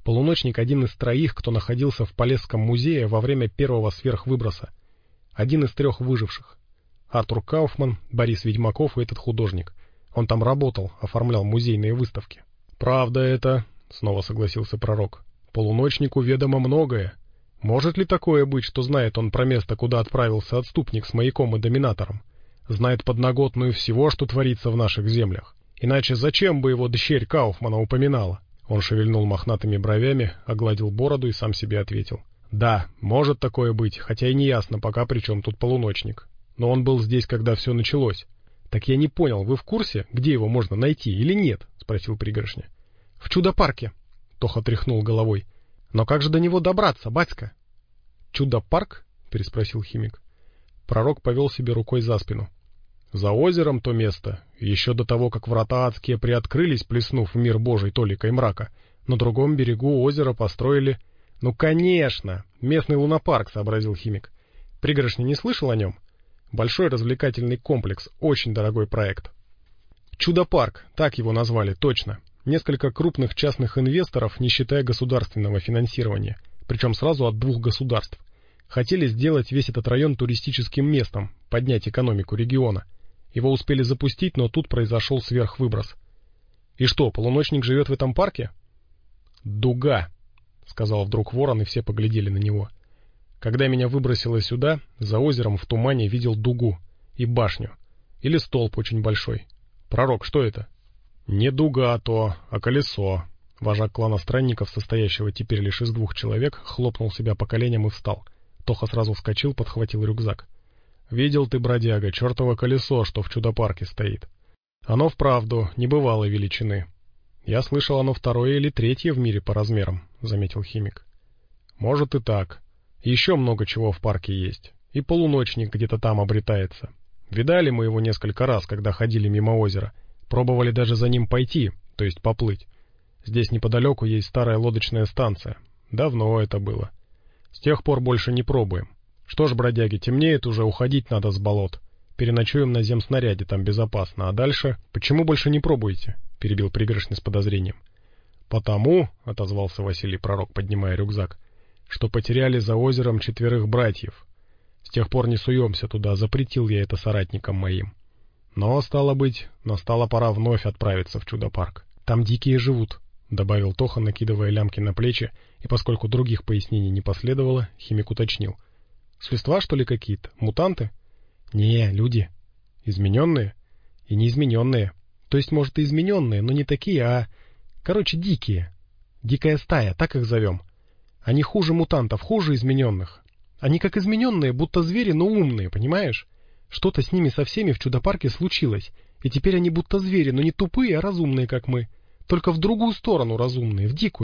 Полуночник один из троих, кто находился в Полесском музее во время первого сверхвыброса. Один из трех выживших. Артур Кауфман, Борис Ведьмаков и этот художник. Он там работал, оформлял музейные выставки. «Правда это», — снова согласился пророк. «Полуночнику ведомо многое. Может ли такое быть, что знает он про место, куда отправился отступник с маяком и доминатором? Знает подноготную всего, что творится в наших землях. Иначе зачем бы его дщерь Кауфмана упоминала?» Он шевельнул мохнатыми бровями, огладил бороду и сам себе ответил. «Да, может такое быть, хотя и не ясно пока, при чем тут полуночник. Но он был здесь, когда все началось». «Так я не понял, вы в курсе, где его можно найти или нет?» — спросил Пригоршня. «В Чудо-парке», — Тоха тряхнул головой. «Но как же до него добраться, батька?» «Чудо-парк?» — переспросил химик. Пророк повел себе рукой за спину. «За озером то место, еще до того, как врата адские приоткрылись, плеснув в мир Божий толикой мрака, на другом берегу озера построили...» «Ну, конечно! Местный лунопарк», — сообразил химик. «Пригоршня не слышал о нем?» Большой развлекательный комплекс, очень дорогой проект. Чудо-парк, так его назвали, точно. Несколько крупных частных инвесторов, не считая государственного финансирования, причем сразу от двух государств. Хотели сделать весь этот район туристическим местом, поднять экономику региона. Его успели запустить, но тут произошел сверхвыброс. И что, полуночник живет в этом парке? «Дуга», — сказал вдруг ворон, и все поглядели на него. Когда меня выбросило сюда, за озером в тумане видел дугу и башню. Или столб очень большой. Пророк, что это? Не дуга а то, а колесо. Вожак клана странников, состоящего теперь лишь из двух человек, хлопнул себя по коленям и встал. Тоха сразу вскочил, подхватил рюкзак. Видел ты, бродяга, чертово колесо, что в Чудо-парке стоит. Оно вправду небывалой величины. Я слышал, оно второе или третье в мире по размерам, заметил химик. Может и так. Еще много чего в парке есть. И полуночник где-то там обретается. Видали мы его несколько раз, когда ходили мимо озера. Пробовали даже за ним пойти, то есть поплыть. Здесь неподалеку есть старая лодочная станция. Давно это было. С тех пор больше не пробуем. Что ж, бродяги, темнеет уже, уходить надо с болот. Переночуем на земснаряде, там безопасно. А дальше... Почему больше не пробуете? Перебил Пригоршня с подозрением. Потому, отозвался Василий Пророк, поднимая рюкзак, что потеряли за озером четверых братьев. С тех пор не суемся туда, запретил я это соратникам моим. Но, стало быть, настала пора вновь отправиться в Чудо-парк. Там дикие живут, — добавил Тоха, накидывая лямки на плечи, и поскольку других пояснений не последовало, химик уточнил. Существа, что ли, какие-то? Мутанты? Не, люди. Измененные? И неизмененные. То есть, может, и измененные, но не такие, а... Короче, дикие. Дикая стая, так их зовем. Они хуже мутантов, хуже измененных. Они как измененные, будто звери, но умные, понимаешь? Что-то с ними со всеми в Чудо-парке случилось, и теперь они будто звери, но не тупые, а разумные, как мы. Только в другую сторону разумные, в дикую.